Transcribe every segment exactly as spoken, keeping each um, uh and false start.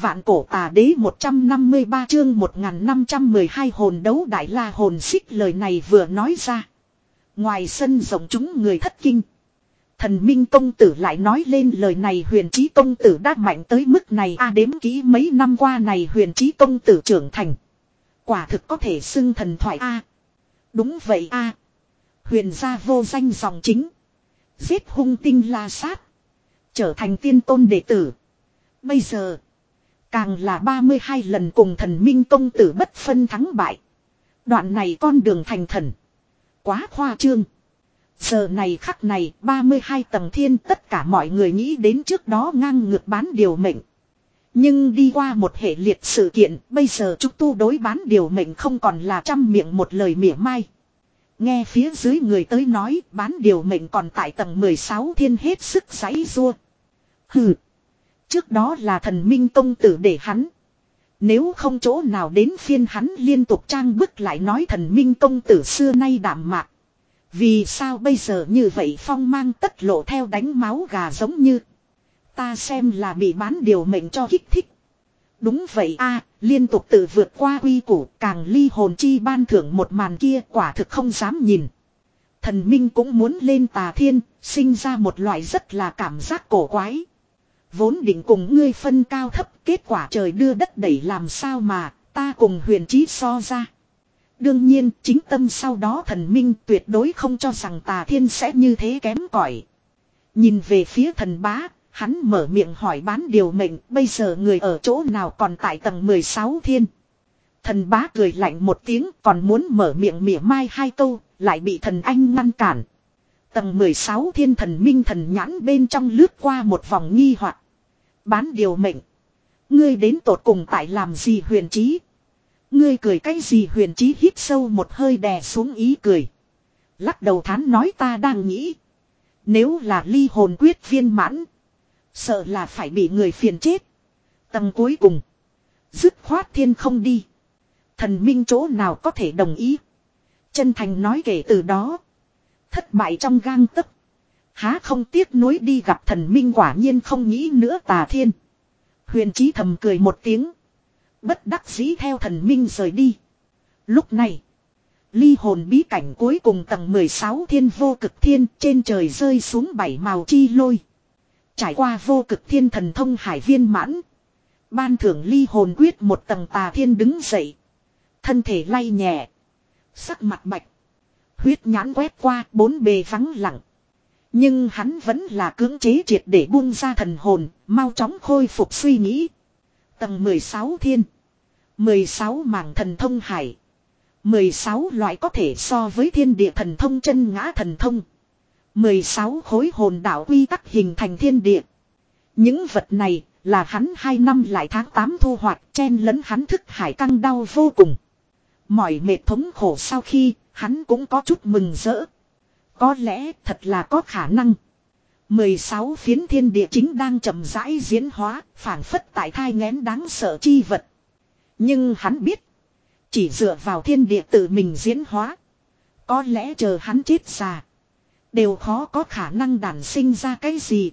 Vạn cổ tà đế một trăm năm mươi ba chương một nghìn năm trăm mười hai hồn đấu đại la hồn xích, lời này vừa nói ra. Ngoài sân rộng chúng người thất kinh. Thần Minh công tử lại nói lên lời này, Huyền Chí công tử đã mạnh tới mức này a à, đếm kỹ mấy năm qua này Huyền Chí công tử trưởng thành. Quả thực có thể xưng thần thoại a. À, đúng vậy a. À, Huyền gia vô danh dòng chính. Giết hung tinh la sát. Trở thành tiên tôn đệ tử. Bây giờ. Càng là ba mươi hai lần cùng thần Minh công tử bất phân thắng bại. Đoạn này con đường thành thần. Quá khoa trương. Giờ này khắc này ba mươi hai tầng thiên, tất cả mọi người nghĩ đến trước đó ngang ngược bán điều mệnh. Nhưng đi qua một hệ liệt sự kiện, bây giờ chúng tu đối bán điều mệnh không còn là trăm miệng một lời mỉa mai. Nghe phía dưới người tới nói bán điều mệnh còn tại tầng mười sáu thiên hết sức giãy giụa. Hừ. Trước đó là thần Minh công tử để hắn. Nếu không chỗ nào đến phiên hắn liên tục trang bức lại nói thần Minh công tử xưa nay đạm mạc. Vì sao bây giờ như vậy phong mang tất lộ theo đánh máu gà giống như. Ta xem là bị bán điều mệnh cho kích thích. Đúng vậy a, liên tục tự vượt qua quy củ, càng ly hồn chi ban thưởng một màn kia quả thực không dám nhìn. Thần Minh cũng muốn lên tà thiên, sinh ra một loại rất là cảm giác cổ quái. Vốn định cùng ngươi phân cao thấp, kết quả trời đưa đất đẩy làm sao mà, ta cùng Huyền Chí so ra. Đương nhiên, chính tâm sau đó thần Minh tuyệt đối không cho rằng tà thiên sẽ như thế kém cỏi. Nhìn về phía thần bá, hắn mở miệng hỏi bán điều mệnh, bây giờ người ở chỗ nào còn tại tầng mười sáu thiên. Thần bá cười lạnh một tiếng, còn muốn mở miệng mỉa mai hai câu, lại bị thần anh ngăn cản. Tầng mười sáu thiên, thần Minh thần nhãn bên trong lướt qua một vòng nghi hoặc. Bán điều mệnh. Ngươi đến tột cùng tại làm gì Huyền Chí? Ngươi cười cái gì? Huyền Chí hít sâu một hơi đè xuống ý cười. Lắc đầu thán nói ta đang nghĩ. Nếu là ly hồn quyết viên mãn. Sợ là phải bị người phiền chết. Tầng cuối cùng. Dứt khoát thiên không đi. Thần Minh chỗ nào có thể đồng ý. Chân thành nói kể từ đó. Thất bại trong gang tấc. Há không tiếc nuối đi gặp thần Minh, quả nhiên không nghĩ nữa tà thiên. Huyền Chí thầm cười một tiếng. Bất đắc dĩ theo thần Minh rời đi. Lúc này. Ly hồn bí cảnh cuối cùng tầng mười sáu thiên vô cực thiên, trên trời rơi xuống bảy màu chi lôi. Trải qua vô cực thiên thần thông hải viên mãn. Ban thưởng ly hồn quyết một tầng tà thiên đứng dậy. Thân thể lay nhẹ. Sắc mặt bạch. Huyết nhãn quét qua bốn bề vắng lặng. Nhưng hắn vẫn là cưỡng chế triệt để buông ra thần hồn, mau chóng khôi phục suy nghĩ. Tầng mười sáu thiên. mười sáu mảng thần thông hải. mười sáu loại có thể so với thiên địa thần thông chân ngã thần thông. mười sáu khối hồn đạo quy tắc hình thành thiên địa. Những vật này là hắn hai năm lại tháng tám thu hoạch, chen lẫn hắn thức hải căng đau vô cùng. Mỏi mệt thống khổ sau khi, hắn cũng có chút mừng rỡ. Có lẽ thật là có khả năng. mười sáu phiến thiên địa chính đang chậm rãi diễn hóa, phảng phất tại thai nghén đáng sợ chi vật. Nhưng hắn biết, chỉ dựa vào thiên địa tự mình diễn hóa, có lẽ chờ hắn chết già, đều khó có khả năng đản sinh ra cái gì.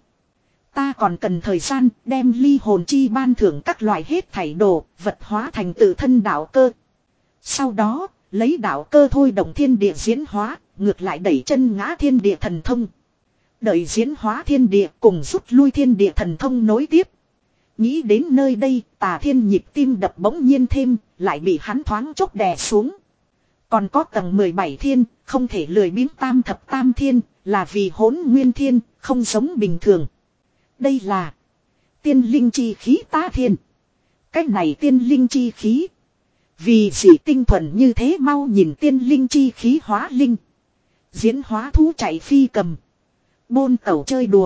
Ta còn cần thời gian đem ly hồn chi ban thưởng các loại hết thảy đồ, vật hóa thành tự thân đạo cơ. Sau đó, lấy đạo cơ thôi động thiên địa diễn hóa, ngược lại đẩy chân ngã thiên địa thần thông. Đợi diễn hóa thiên địa cùng rút lui thiên địa thần thông nối tiếp. Nghĩ đến nơi đây, tà thiên nhịp tim đập bỗng nhiên thêm, lại bị hắn thoáng chốc đè xuống. Còn có tầng mười bảy thiên, không thể lười biếng tam thập tam thiên, là vì hỗn nguyên thiên, không giống bình thường. Đây là tiên linh chi khí tá thiên. Cách này tiên linh chi khí. Vì gì tinh thuần như thế, mau nhìn tiên linh chi khí hóa linh. Diễn hóa thú chạy phi cầm. Bôn tẩu chơi đùa.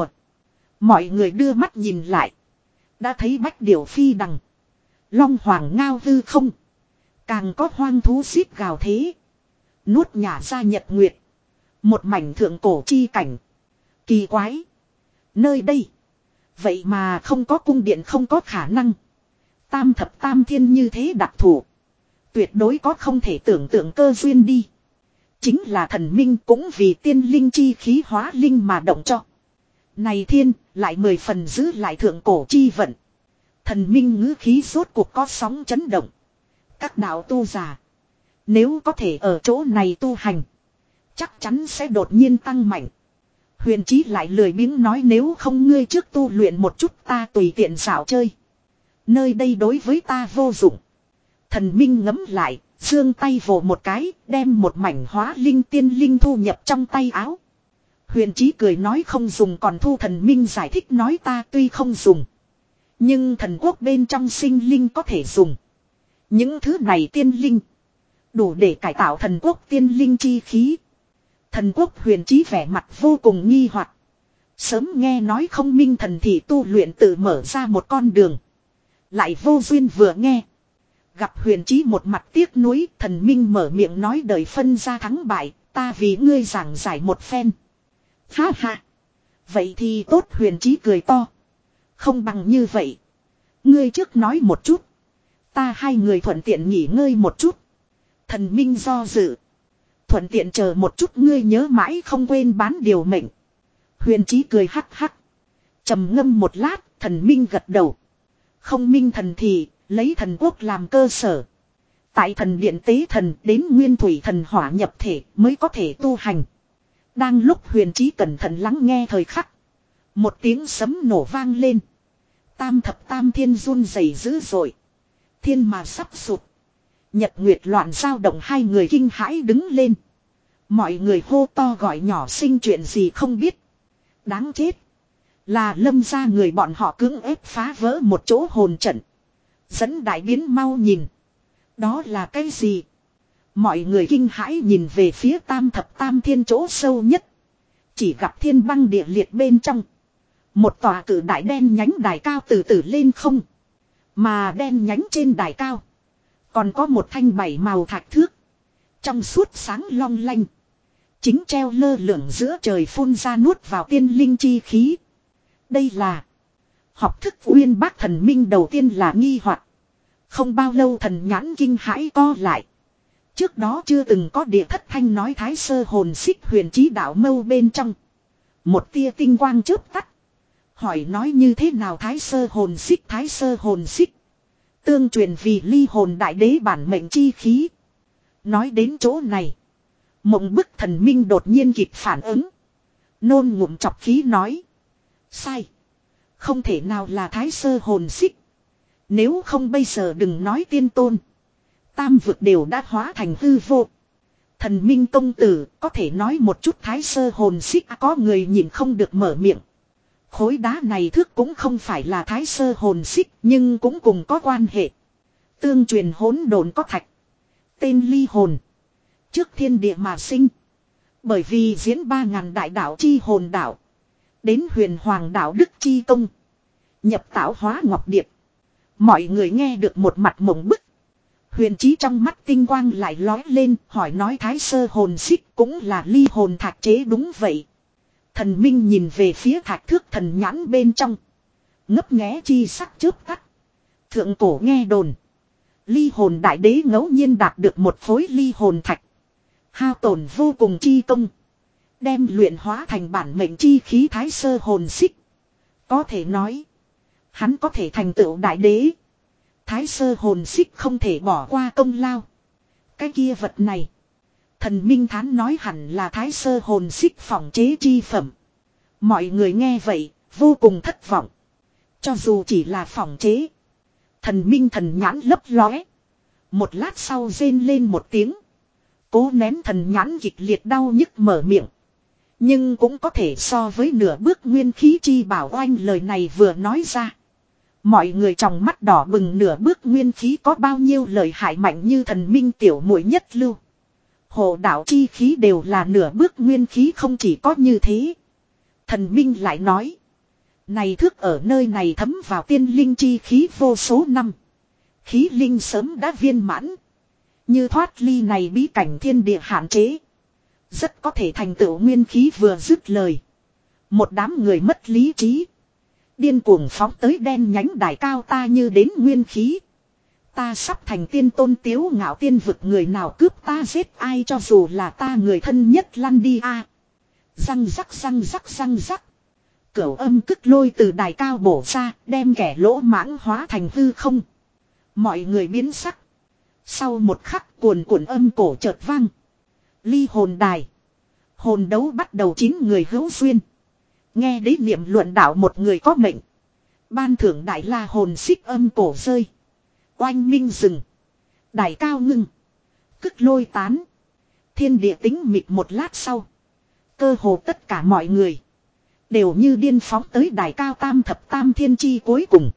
Mọi người đưa mắt nhìn lại. Đã thấy bách điểu phi đằng. Long hoàng ngao hư không. Càng có hoang thú xít gào thế. Nuốt nhả ra nhật nguyệt. Một mảnh thượng cổ chi cảnh. Kỳ quái. Nơi đây. Vậy mà không có cung điện, không có khả năng. Tam thập tam thiên như thế đặc thù. Tuyệt đối có không thể tưởng tượng cơ duyên đi. Chính là thần Minh cũng vì tiên linh chi khí hóa linh mà động cho. Này thiên, lại mười phần giữ lại thượng cổ chi vận. Thần minh ngữ khí rốt cuộc có sóng chấn động. Các đạo tu giả. Nếu có thể ở chỗ này tu hành. Chắc chắn sẽ đột nhiên tăng mạnh. Huyền Chí lại lười biếng nói nếu không ngươi trước tu luyện một chút ta tùy tiện xảo chơi. Nơi đây đối với ta vô dụng. Thần minh ngấm lại, giương tay vồ một cái, đem một mảnh hóa linh tiên linh thu nhập trong tay áo. Huyền Chí cười nói không dùng còn thu thần minh giải thích nói ta tuy không dùng. Nhưng thần quốc bên trong sinh linh có thể dùng. Những thứ này tiên linh. Đủ để cải tạo thần quốc tiên linh chi khí. Thần quốc Huyền Chí vẻ mặt vô cùng nghi hoặc. Sớm nghe nói không minh thần thì tu luyện tự mở ra một con đường. Lại vô duyên vừa nghe. Gặp Huyền Chí một mặt tiếc nuối, thần minh mở miệng nói đời phân ra thắng bại, ta vì ngươi giảng giải một phen. Ha ha. Vậy thì tốt, Huyền Chí cười to. Không bằng như vậy. Ngươi trước nói một chút. Ta hai người thuận tiện nghỉ ngơi một chút. Thần minh do dự. Thuận tiện chờ một chút ngươi nhớ mãi không quên bán điều mệnh. Huyền Chí cười hắc hắc. Trầm ngâm một lát, thần minh gật đầu. Không minh thần thì, lấy thần quốc làm cơ sở. Tại thần điện tế thần đến nguyên thủy thần hỏa nhập thể mới có thể tu hành. Đang lúc Huyền Chí cẩn thận lắng nghe thời khắc. Một tiếng sấm nổ vang lên. Tam thập tam thiên run rẩy dữ dội. Thiên mà sắp sụp. Nhật nguyệt loạn dao động hai người kinh hãi đứng lên. Mọi người hô to gọi nhỏ sinh chuyện gì không biết. Đáng chết. Là Lâm gia người bọn họ cưỡng ép phá vỡ một chỗ hồn trận. Dẫn đại biến mau nhìn. Đó là cái gì? Mọi người kinh hãi nhìn về phía tam thập tam thiên chỗ sâu nhất. Chỉ gặp thiên băng địa liệt bên trong. Một tòa cử đại đen nhánh đài cao từ từ lên không. Mà đen nhánh trên đài cao. Còn có một thanh bảy màu thạch thước. Trong suốt sáng long lanh. Chính treo lơ lửng giữa trời phun ra nuốt vào tiên linh chi khí. Đây là. Học thức uyên bác thần minh đầu tiên là nghi hoặc. Không bao lâu thần nhãn kinh hãi co lại. Trước đó chưa từng có địa thất thanh nói thái sơ hồn xích Huyền Chí đạo mâu bên trong. Một tia tinh quang chớp tắt. Hỏi nói như thế nào thái sơ hồn xích thái sơ hồn xích. Tương truyền vì ly hồn đại đế bản mệnh chi khí. Nói đến chỗ này. Mộng bức thần minh đột nhiên kịp phản ứng. Nôn ngụm chọc khí nói. Sai. Không thể nào là thái sơ hồn xích. Nếu không bây giờ đừng nói tiên tôn. Tam vực đều đã hóa thành hư vô. Thần minh công tử có thể nói một chút thái sơ hồn xích à, có người nhìn không được mở miệng. Khối đá này thước cũng không phải là thái sơ hồn xích nhưng cũng cùng có quan hệ. Tương truyền hỗn độn có thạch. Tên ly hồn. Trước thiên địa mà sinh. Bởi vì diễn ba ngàn đại đạo chi hồn đạo. Đến huyền hoàng đạo đức chi công. Nhập tạo hóa ngọc điệp. Mọi người nghe được một mặt mộng bức. Huyền Chí trong mắt tinh quang lại lói lên hỏi nói thái sơ hồn xích cũng là ly hồn thạch chế đúng vậy. Thần minh nhìn về phía thạch thước thần nhãn bên trong. Ngấp nghé chi sắc chớp tắt. Thượng cổ nghe đồn. Ly hồn đại đế ngẫu nhiên đạt được một khối ly hồn thạch. Hao tổn vô cùng chi công. Đem luyện hóa thành bản mệnh chi khí thái sơ hồn xích. Có thể nói. Hắn có thể thành tựu đại đế. Thái sơ hồn xích không thể bỏ qua công lao. Cái kia vật này. Thần minh thán nói hẳn là thái sơ hồn xích phỏng chế chi phẩm. Mọi người nghe vậy, vô cùng thất vọng. Cho dù chỉ là phỏng chế. Thần minh thần nhãn lấp lóe. Một lát sau rên lên một tiếng. Cố nén thần nhãn kịch liệt đau nhức mở miệng. Nhưng cũng có thể so với nửa bước nguyên khí chi bảo oanh lời này vừa nói ra. Mọi người trong mắt đỏ bừng nửa bước nguyên khí có bao nhiêu lời hại mạnh như thần minh tiểu muội nhất lưu. Hộ đạo chi khí đều là nửa bước nguyên khí không chỉ có như thế. Thần minh lại nói. Này thước ở nơi này thấm vào tiên linh chi khí vô số năm. Khí linh sớm đã viên mãn. Như thoát ly này bí cảnh thiên địa hạn chế. Rất có thể thành tựu nguyên khí vừa dứt lời. Một đám người mất lý trí. Điên cuồng phóng tới đen nhánh đài cao ta như đến nguyên khí. Ta sắp thành tiên tôn tiếu ngạo tiên vực người nào cướp ta giết ai cho dù là ta người thân nhất lăn đi a. Răng rắc răng rắc răng rắc. Cửu âm cức lôi từ đài cao bổ ra, đem kẻ lỗ mãng hóa thành hư không. Mọi người biến sắc. Sau một khắc cuồn cuộn âm cổ chợt vang. Ly hồn đài. Hồn đấu bắt đầu chín người hữu duyên. Nghe đế niệm luận đạo một người có mệnh. Ban thưởng đại la hồn xích âm cổ rơi. Oanh minh rừng. Đài cao ngưng. Cức lôi tán. Thiên địa tĩnh mịch một lát sau. Cơ hồ tất cả mọi người. Đều như điên phóng tới đài cao tam thập tam thiên chi cuối cùng.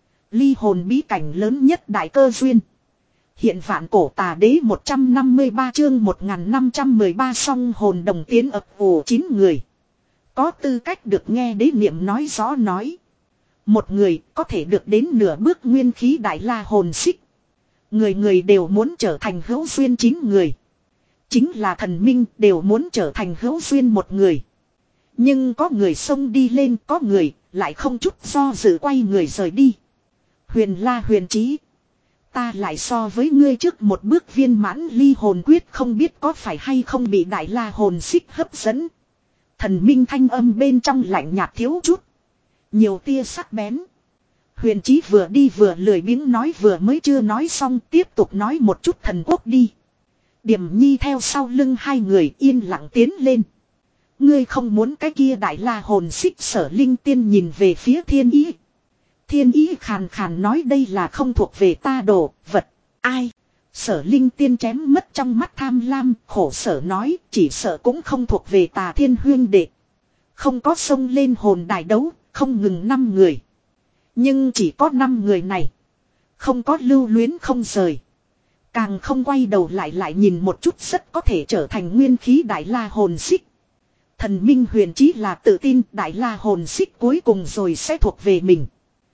Ly hồn bí cảnh lớn nhất đại cơ duyên. Hiện vạn cổ tà đế một trăm năm mươi ba chương một nghìn năm trăm mười ba song hồn đồng tiến ập ủ chín người. Có tư cách được nghe đế niệm nói rõ nói. Một người có thể được đến nửa bước nguyên khí đại la hồn xích. Người người đều muốn trở thành hữu duyên chín người. Chính là thần minh đều muốn trở thành hữu duyên một người. Nhưng có người xông đi lên, có người lại không chút do dự quay người rời đi. Huyền la huyền trí. Ta lại so với ngươi trước một bước viên mãn ly hồn quyết, không biết có phải hay không bị đại la hồn xích hấp dẫn. Thần minh thanh âm bên trong lạnh nhạt thiếu chút. Nhiều tia sắc bén. Huyền trí vừa đi vừa lười biếng nói, vừa mới chưa nói xong tiếp tục nói một chút thần quốc đi. Điểm nhi theo sau lưng hai người yên lặng tiến lên. Ngươi không muốn cái kia đại la hồn xích. Sở linh tiên nhìn về phía thiên ý. Thiên ý khàn khàn nói, đây là không thuộc về ta đồ vật. Ai? Sở linh tiên chém mất trong mắt tham lam, khổ sở nói, chỉ sợ cũng không thuộc về Tà Thiên huyên đệ. Không có xông lên hồn đài đấu, không ngừng năm người. Nhưng chỉ có năm người này. Không có lưu luyến không rời. Càng không quay đầu lại lại nhìn một chút, rất có thể trở thành nguyên khí đại la hồn xích. Thần minh huyền chí là tự tin đại la hồn xích cuối cùng rồi sẽ thuộc về mình.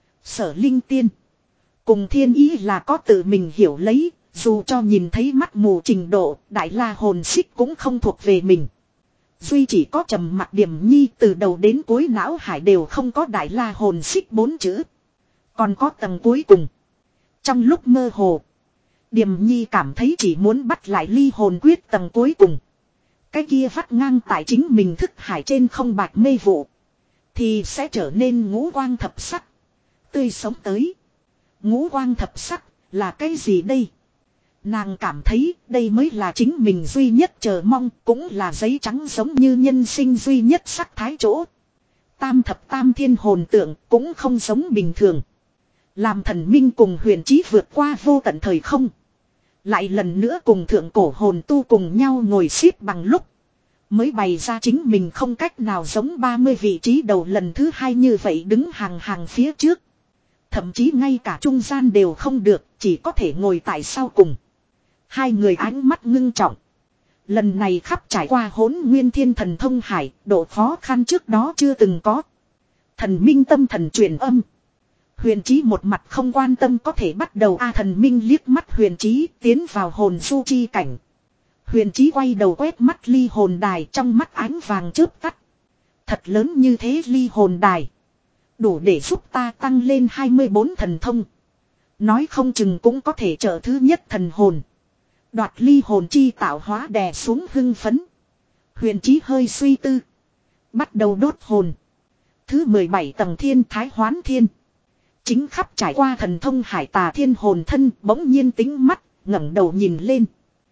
Sở linh tiên. Cùng thiên ý là có tự mình hiểu lấy, dù cho nhìn thấy mắt mù trình độ, đại la hồn xích cũng không thuộc về mình. Duy chỉ có trầm mặc Điểm nhi từ đầu đến cuối não hải đều không có đại la hồn xích bốn chữ. Còn có tầng cuối cùng. Trong lúc mơ hồ, Điểm nhi cảm thấy chỉ muốn bắt lại ly hồn quyết tầng cuối cùng. Cái kia vắt ngang tại chính mình thức hải trên không bạch mê vụ. Thì sẽ trở nên ngũ quang thập sắc. Tươi sống tới. Ngũ quang thập sắc là cái gì đây? Nàng cảm thấy đây mới là chính mình duy nhất chờ mong, cũng là giấy trắng giống như nhân sinh duy nhất sắc thái chỗ. Tam thập tam thiên hồn tượng cũng không giống bình thường. Làm thần minh cùng huyền chí vượt qua vô tận thời không. Lại lần nữa cùng thượng cổ hồn tu cùng nhau ngồi xếp bằng lúc. Mới bày ra chính mình không cách nào giống ba mươi vị trí đầu lần thứ hai như vậy đứng hàng hàng phía trước. Thậm chí ngay cả trung gian đều không được, chỉ có thể ngồi tại sau cùng. Hai người ánh mắt ngưng trọng. Lần này khắp trải qua hỗn nguyên thiên thần thông hải, độ khó khăn trước đó chưa từng có. Thần minh tâm thần truyền âm. Huyền chí một mặt không quan tâm có thể bắt đầu a thần minh liếc mắt huyền chí tiến vào hồn du chi cảnh. Huyền chí quay đầu quét mắt ly hồn đài, trong mắt ánh vàng chớp tắt. Thật lớn như thế ly hồn đài. Đủ để giúp ta tăng lên hai mươi bốn thần thông. Nói không chừng cũng có thể trợ thứ nhất thần hồn. Đoạt ly hồn chi tạo hóa đè xuống hưng phấn. Huyền chí hơi suy tư. Bắt đầu đốt hồn. Thứ mười bảy tầng thiên thái hoán thiên. Chính khắp trải qua thần thông hải Tà Thiên hồn thân bỗng nhiên tính mắt, ngẩng đầu nhìn lên.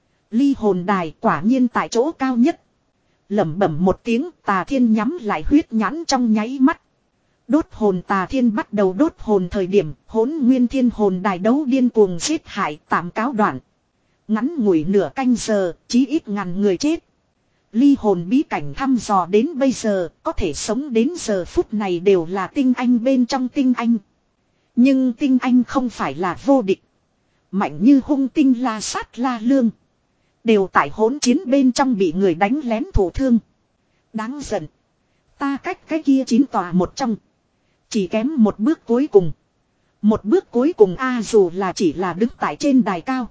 Ly hồn đài quả nhiên tại chỗ cao nhất. Lẩm bẩm một tiếng, Tà Thiên nhắm lại huyết nhãn trong nháy mắt. Đốt hồn Tà Thiên bắt đầu đốt hồn thời điểm, hỗn nguyên thiên hồn đài đấu điên cuồng giết hại tạm cáo đoạn. Ngắn ngủi nửa canh giờ, chí ít ngàn người chết. Ly hồn bí cảnh thăm dò đến bây giờ, có thể sống đến giờ phút này đều là tinh anh bên trong tinh anh. Nhưng tinh anh không phải là vô địch. Mạnh như hung tinh La Sát La Lương. Đều tại hỗn chiến bên trong bị người đánh lén thổ thương. Đáng giận. Ta cách cái kia chín tòa một trong. Chỉ kém một bước cuối cùng. Một bước cuối cùng a dù là chỉ là đứng tại trên đài cao.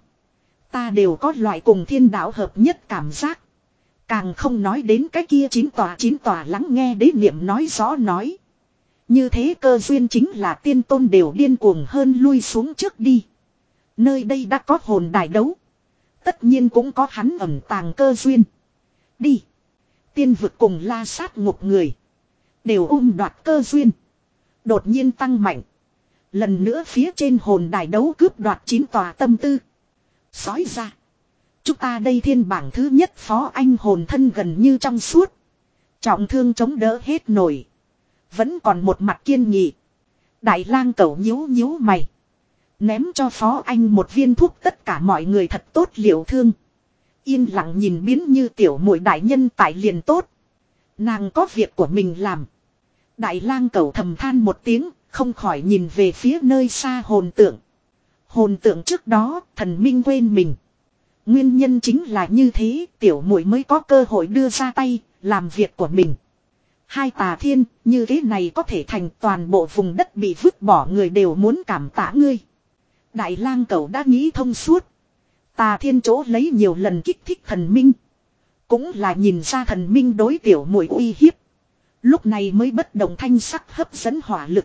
Ta đều có loại cùng thiên đạo hợp nhất cảm giác. Càng không nói đến cái kia chín tòa chín tòa lắng nghe đế niệm nói rõ nói. Như thế cơ duyên chính là tiên tôn đều điên cuồng hơn lui xuống trước đi. Nơi đây đã có hồn đài đấu. Tất nhiên cũng có hắn ẩn tàng cơ duyên. Đi. Tiên vực cùng La Sát ngục người. Đều ôm đoạt cơ duyên. Đột nhiên tăng mạnh. Lần nữa phía trên hồn đài đấu cướp đoạt chín tòa tâm tư. Sói ra. Chúng ta đây thiên bảng thứ nhất phó anh hồn thân gần như trong suốt. Trọng thương chống đỡ hết nổi. Vẫn còn một mặt kiên nghị. Đại lang cẩu nhíu nhíu mày. Ném cho phó anh một viên thuốc tất cả mọi người thật tốt liệu thương. Yên lặng nhìn biến như tiểu muội đại nhân tại liền tốt. Nàng có việc của mình làm. Đại lang cẩu thầm than một tiếng, không khỏi nhìn về phía nơi xa hồn tượng. Hồn tượng trước đó, thần minh quên mình. Nguyên nhân chính là như thế, tiểu muội mới có cơ hội đưa ra tay, làm việc của mình. Hai tà thiên, như thế này có thể thành toàn bộ vùng đất bị vứt bỏ người đều muốn cảm tạ ngươi. Đại lang cẩu đã nghĩ thông suốt. Tà thiên chỗ lấy nhiều lần kích thích thần minh. Cũng là nhìn ra thần minh đối tiểu muội uy hiếp. Lúc này mới bất động thanh sắc hấp dẫn hỏa lực.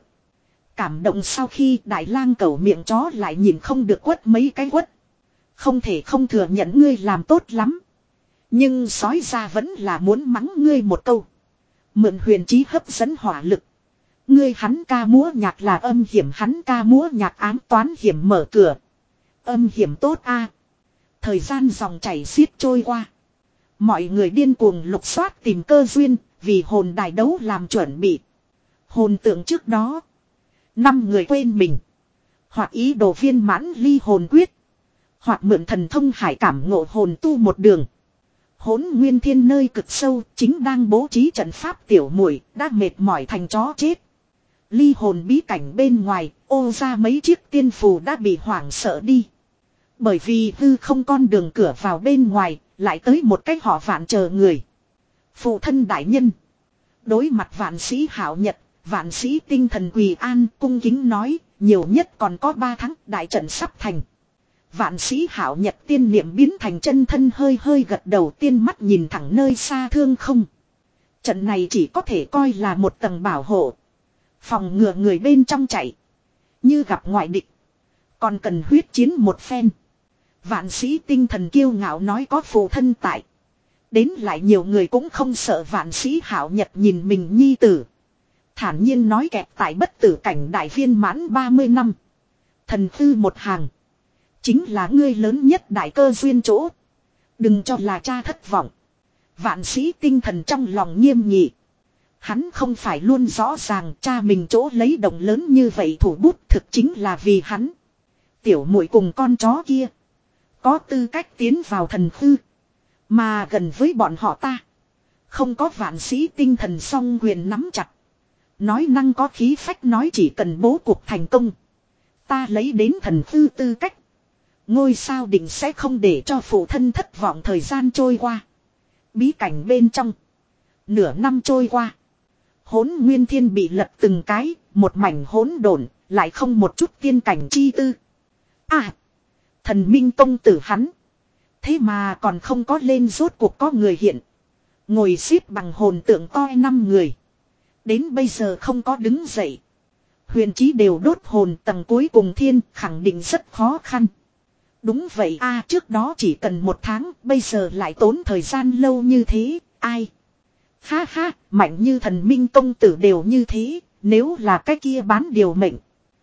Cảm động sau khi đại lang cẩu miệng chó lại nhìn không được quất mấy cái quất. Không thể không thừa nhận ngươi làm tốt lắm. Nhưng sói ra vẫn là muốn mắng ngươi một câu. Mượn huyền trí hấp dẫn hỏa lực. Ngươi hắn ca múa nhạc là âm hiểm, hắn ca múa nhạc ám toán hiểm mở cửa. Âm hiểm tốt a. Thời gian dòng chảy xiết trôi qua. Mọi người điên cuồng lục soát tìm cơ duyên, vì hồn đài đấu làm chuẩn bị. Hồn tượng trước đó. Năm người quên mình. Hoặc ý đồ viên mãn ly hồn quyết. Hoặc mượn thần thông hải cảm ngộ hồn tu một đường. Hỗn nguyên thiên nơi cực sâu chính đang bố trí trận pháp tiểu muội đã mệt mỏi thành chó chết. Ly hồn bí cảnh bên ngoài ô ra mấy chiếc tiên phù đã bị hoảng sợ đi. Bởi vì hư không con đường cửa vào bên ngoài lại tới một cách họ vạn chờ người. Phụ thân đại nhân. Đối mặt vạn sĩ hảo nhật, vạn sĩ tinh thần quỳ an cung kính nói nhiều nhất còn có ba tháng đại trận sắp thành. Vạn sĩ hảo nhật tiên niệm biến thành chân thân hơi hơi gật đầu tiên mắt nhìn thẳng nơi xa thương không. Trận này chỉ có thể coi là một tầng bảo hộ. Phòng ngừa người bên trong chạy. Như gặp ngoại địch. Còn cần huyết chiến một phen. Vạn sĩ tinh thần kiêu ngạo nói có phụ thân tại. Đến lại nhiều người cũng không sợ vạn sĩ hảo nhật nhìn mình nhi tử. Thản nhiên nói kẹt tại bất tử cảnh đại viên mãn ba mươi năm. Thần thư một hàng. Chính là ngươi lớn nhất đại cơ duyên chỗ. Đừng cho là cha thất vọng. Vạn sĩ tinh thần trong lòng nghiêm nghị. Hắn không phải luôn rõ ràng cha mình chỗ lấy đồng lớn như vậy thủ bút thực chính là vì hắn. Tiểu muội cùng con chó kia. Có tư cách tiến vào thần thư. Mà gần với bọn họ ta. Không có vạn sĩ tinh thần song quyền nắm chặt. Nói năng có khí phách nói chỉ cần bố cục thành công. Ta lấy đến thần thư tư cách. Ngôi sao định sẽ không để cho phụ thân thất vọng thời gian trôi qua. Bí cảnh bên trong. Nửa năm trôi qua. Hỗn nguyên thiên bị lật từng cái. Một mảnh hỗn độn lại không một chút tiên cảnh chi tư. À. Thần minh công tử hắn. Thế mà còn không có lên rốt cuộc có người hiện. Ngồi xếp bằng hồn tượng to năm người. Đến bây giờ không có đứng dậy. Huyền trí đều đốt hồn tầng cuối cùng thiên khẳng định rất khó khăn. Đúng vậy a à, trước đó chỉ cần một tháng, bây giờ lại tốn thời gian lâu như thế, ai? Ha ha, mạnh như thần minh công tử đều như thế, nếu là cái kia bán điều mệnh.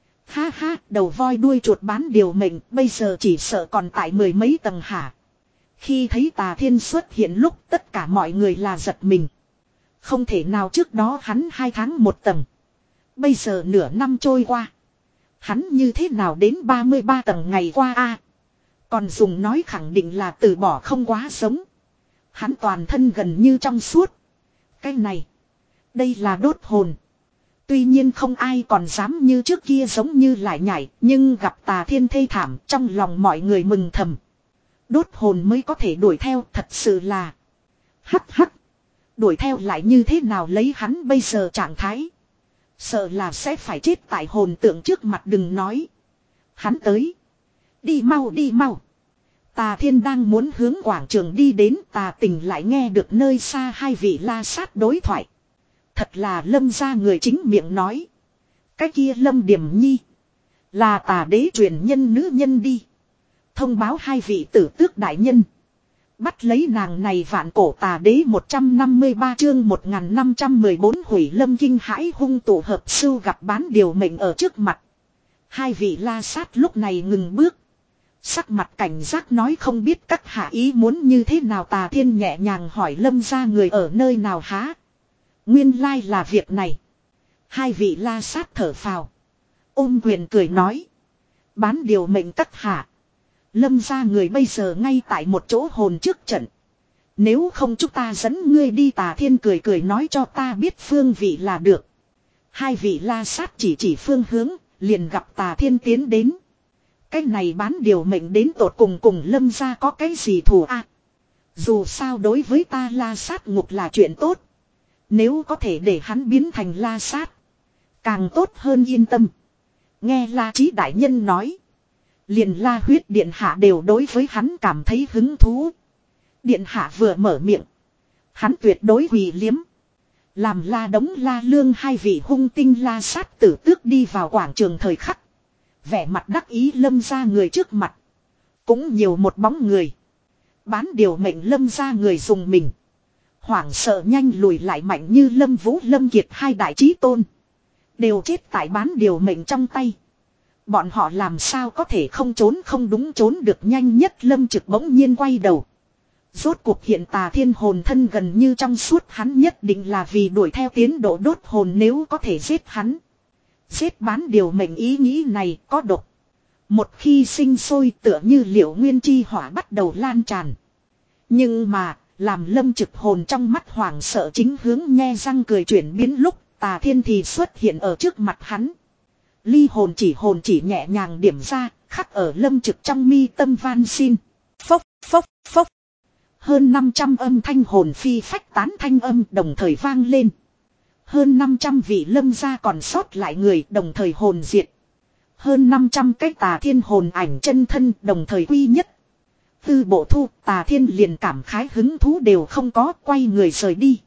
Ha ha, đầu voi đuôi chuột bán điều mệnh, bây giờ chỉ sợ còn tại mười mấy tầng hả? Khi thấy tà thiên xuất hiện lúc tất cả mọi người là giật mình. Không thể nào trước đó hắn hai tháng một tầng. Bây giờ nửa năm trôi qua. Hắn như thế nào đến ba mươi ba tầng ngày qua a? Còn dùng nói khẳng định là từ bỏ không quá sống. Hắn toàn thân gần như trong suốt. Cái này. Đây là đốt hồn. Tuy nhiên không ai còn dám như trước kia giống như lại nhảy. Nhưng gặp tà thiên thê thảm trong lòng mọi người mừng thầm. Đốt hồn mới có thể đuổi theo thật sự là. Hắc hắc. Đuổi theo lại như thế nào lấy hắn bây giờ trạng thái. Sợ là sẽ phải chết tại hồn tượng trước mặt đừng nói. Hắn tới. Đi mau đi mau. Tà thiên đang muốn hướng quảng trường đi đến tà tình lại nghe được nơi xa hai vị la sát đối thoại. Thật là lâm ra người chính miệng nói. Cái kia lâm điểm nhi. Là tà đế truyền nhân nữ nhân đi. Thông báo hai vị tử tước đại nhân. Bắt lấy nàng này vạn cổ tà đế một trăm năm mươi ba chương một nghìn năm trăm mười bốn hủy lâm kinh hãi hung tụ hợp sưu gặp bán điều mệnh ở trước mặt. Hai vị la sát lúc này ngừng bước. Sắc mặt cảnh giác nói không biết các hạ ý muốn như thế nào. Tà Thiên nhẹ nhàng hỏi lâm ra người ở nơi nào há. Nguyên lai là việc này. Hai vị la sát thở phào. Ôm quyền cười nói. Bán điều mệnh các hạ. Lâm ra người bây giờ ngay tại một chỗ hồn trước trận. Nếu không chúng ta dẫn ngươi đi. Tà Thiên cười cười nói cho ta biết phương vị là được. Hai vị la sát chỉ chỉ phương hướng. Liền gặp Tà Thiên tiến đến. Cái này bán điều mệnh đến tột cùng cùng lâm ra có cái gì thù a? Dù sao đối với ta la sát ngục là chuyện tốt. Nếu có thể để hắn biến thành la sát. Càng tốt hơn yên tâm. Nghe La Chí đại nhân nói. Liền La huyết điện hạ đều đối với hắn cảm thấy hứng thú. Điện hạ vừa mở miệng. Hắn tuyệt đối quỳ liếm. Làm La Đống La Lương hai vị hung tinh la sát tử tước đi vào quảng trường thời khắc. Vẻ mặt đắc ý lâm ra người trước mặt. Cũng nhiều một bóng người. Bán điều mệnh lâm ra người dùng mình. Hoảng sợ nhanh lùi lại mạnh như Lâm Vũ Lâm Kiệt hai đại chí tôn. Đều chết tại bán điều mệnh trong tay. Bọn họ làm sao có thể không trốn không đúng trốn được nhanh nhất. Lâm Trực bỗng nhiên quay đầu. Rốt cuộc hiện Tà Thiên hồn thân gần như trong suốt, hắn nhất định là vì đuổi theo tiến độ đốt hồn, nếu có thể giết hắn. Giết bán điều mệnh ý nghĩ này có độc. Một khi sinh sôi tựa như liệu nguyên chi hỏa bắt đầu lan tràn. Nhưng mà, làm Lâm Trực hồn trong mắt hoảng sợ chính hướng nhe răng cười chuyển biến lúc, Tà Thiên thì xuất hiện ở trước mặt hắn. Ly hồn chỉ hồn chỉ nhẹ nhàng điểm ra, khắc ở Lâm Trực trong mi tâm van xin. Phốc, phốc, phốc. Hơn năm trăm âm thanh hồn phi phách tán thanh âm đồng thời vang lên. Hơn năm trăm vị lâm gia còn sót lại người đồng thời hồn diệt. Hơn năm trăm cái Tà Thiên hồn ảnh chân thân đồng thời quy nhất. Tư bộ thu, Tà Thiên liền cảm khái hứng thú đều không có, quay người rời đi.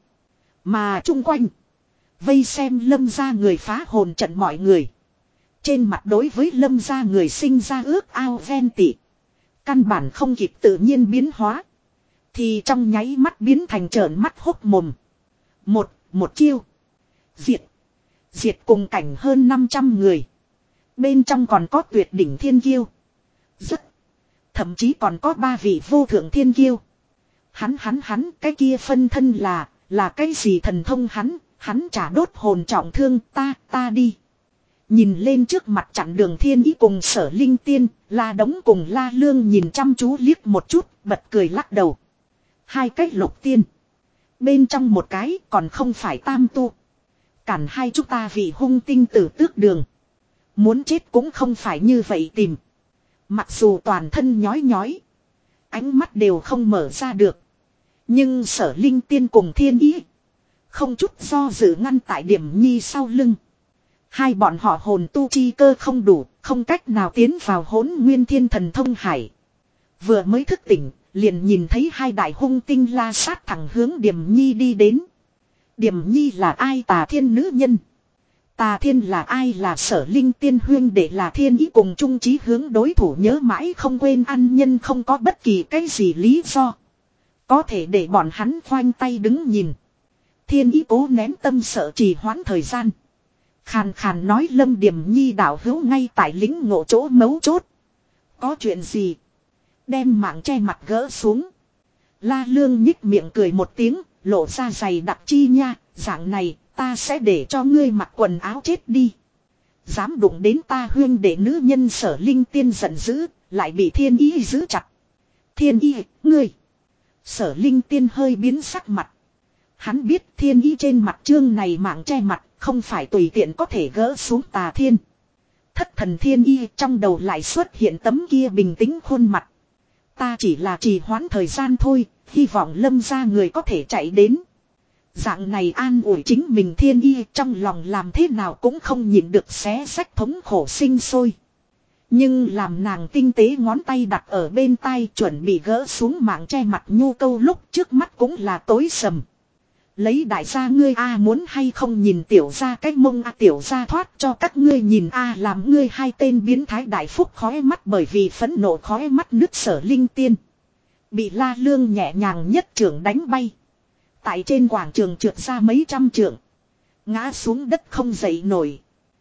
Mà chung quanh, vây xem lâm gia người phá hồn trận mọi người. Trên mặt đối với lâm gia người sinh ra ước ao ven tị. Căn bản không kịp tự nhiên biến hóa. Thì trong nháy mắt biến thành trợn mắt hốc mồm. Một, một chiêu. Diệt. Diệt cùng cảnh hơn năm trăm người. Bên trong còn có tuyệt đỉnh thiên kiêu. Rất. Thậm chí còn có ba vị vô thượng thiên kiêu. Hắn hắn hắn cái kia phân thân là, là cái gì thần thông hắn, hắn trả đốt hồn trọng thương ta, ta đi. Nhìn lên trước mặt chặn đường Thiên Ý cùng Sở Linh Tiên, La Đống cùng La Lương nhìn chăm chú liếc một chút, bật cười lắc đầu. Hai cái lục tiên. Bên trong một cái còn không phải tam tu. Cản hai chúng ta vì hung tinh tử tước đường. Muốn chết cũng không phải như vậy tìm. Mặc dù toàn thân nhói nhói. Ánh mắt đều không mở ra được. Nhưng Sở Linh Tiên cùng Thiên Ý không chút do dự ngăn tại Điểm Nhi sau lưng. Hai bọn họ hồn tu chi cơ không đủ, không cách nào tiến vào Hỗn Nguyên Thiên Thần Thông Hải. Vừa mới thức tỉnh, liền nhìn thấy hai đại hung tinh la sát thẳng hướng Điểm Nhi đi đến. Điểm Nhi là ai? Tà Thiên nữ nhân. Tà Thiên là ai? Là Sở Linh Tiên huyên để là Thiên Ý cùng chung chí hướng đối thủ nhớ mãi không quên ăn nhân, không có bất kỳ cái gì lý do. Có thể để bọn hắn khoanh tay đứng nhìn. Thiên Ý cố nén tâm sợ trì hoãn thời gian. Khàn khàn nói Lâm Điểm Nhi đạo hữu ngay tại lính ngộ chỗ mấu chốt. Có chuyện gì? Đem mạng che mặt gỡ xuống. La Lương nhích miệng cười một tiếng, lộ ra giày đặc chi nha, dạng này ta sẽ để cho ngươi mặc quần áo chết đi. Dám đụng đến ta huyên để nữ nhân Sở Linh Tiên giận dữ, lại bị Thiên Ý giữ chặt. Thiên Ý, ngươi. Sở Linh Tiên hơi biến sắc mặt. Hắn biết Thiên Ý trên mặt trương này mạng che mặt, không phải tùy tiện có thể gỡ xuống. Tà Thiên. Thất thần Thiên Ý trong đầu lại xuất hiện tấm kia bình tĩnh khuôn mặt. Ta chỉ là trì hoãn thời gian thôi, hy vọng Lâm gia người có thể chạy đến. Dạng này an ủi chính mình Thiên Ý trong lòng làm thế nào cũng không nhịn được xé rách thống khổ sinh sôi. Nhưng làm nàng tinh tế ngón tay đặt ở bên tai chuẩn bị gỡ xuống mạng che mặt nhu câu lúc trước mắt cũng là tối sầm. Lấy đại gia ngươi a muốn hay không nhìn tiểu gia cái mông a tiểu gia thoát cho các ngươi nhìn a làm ngươi hai tên biến thái đại phúc khói mắt bởi vì phẫn nộ khói mắt nước Sở Linh Tiên. Bị La Lương nhẹ nhàng nhất trưởng đánh bay. Tại trên quảng trường trượt ra mấy trăm trượng. Ngã xuống đất không dậy nổi.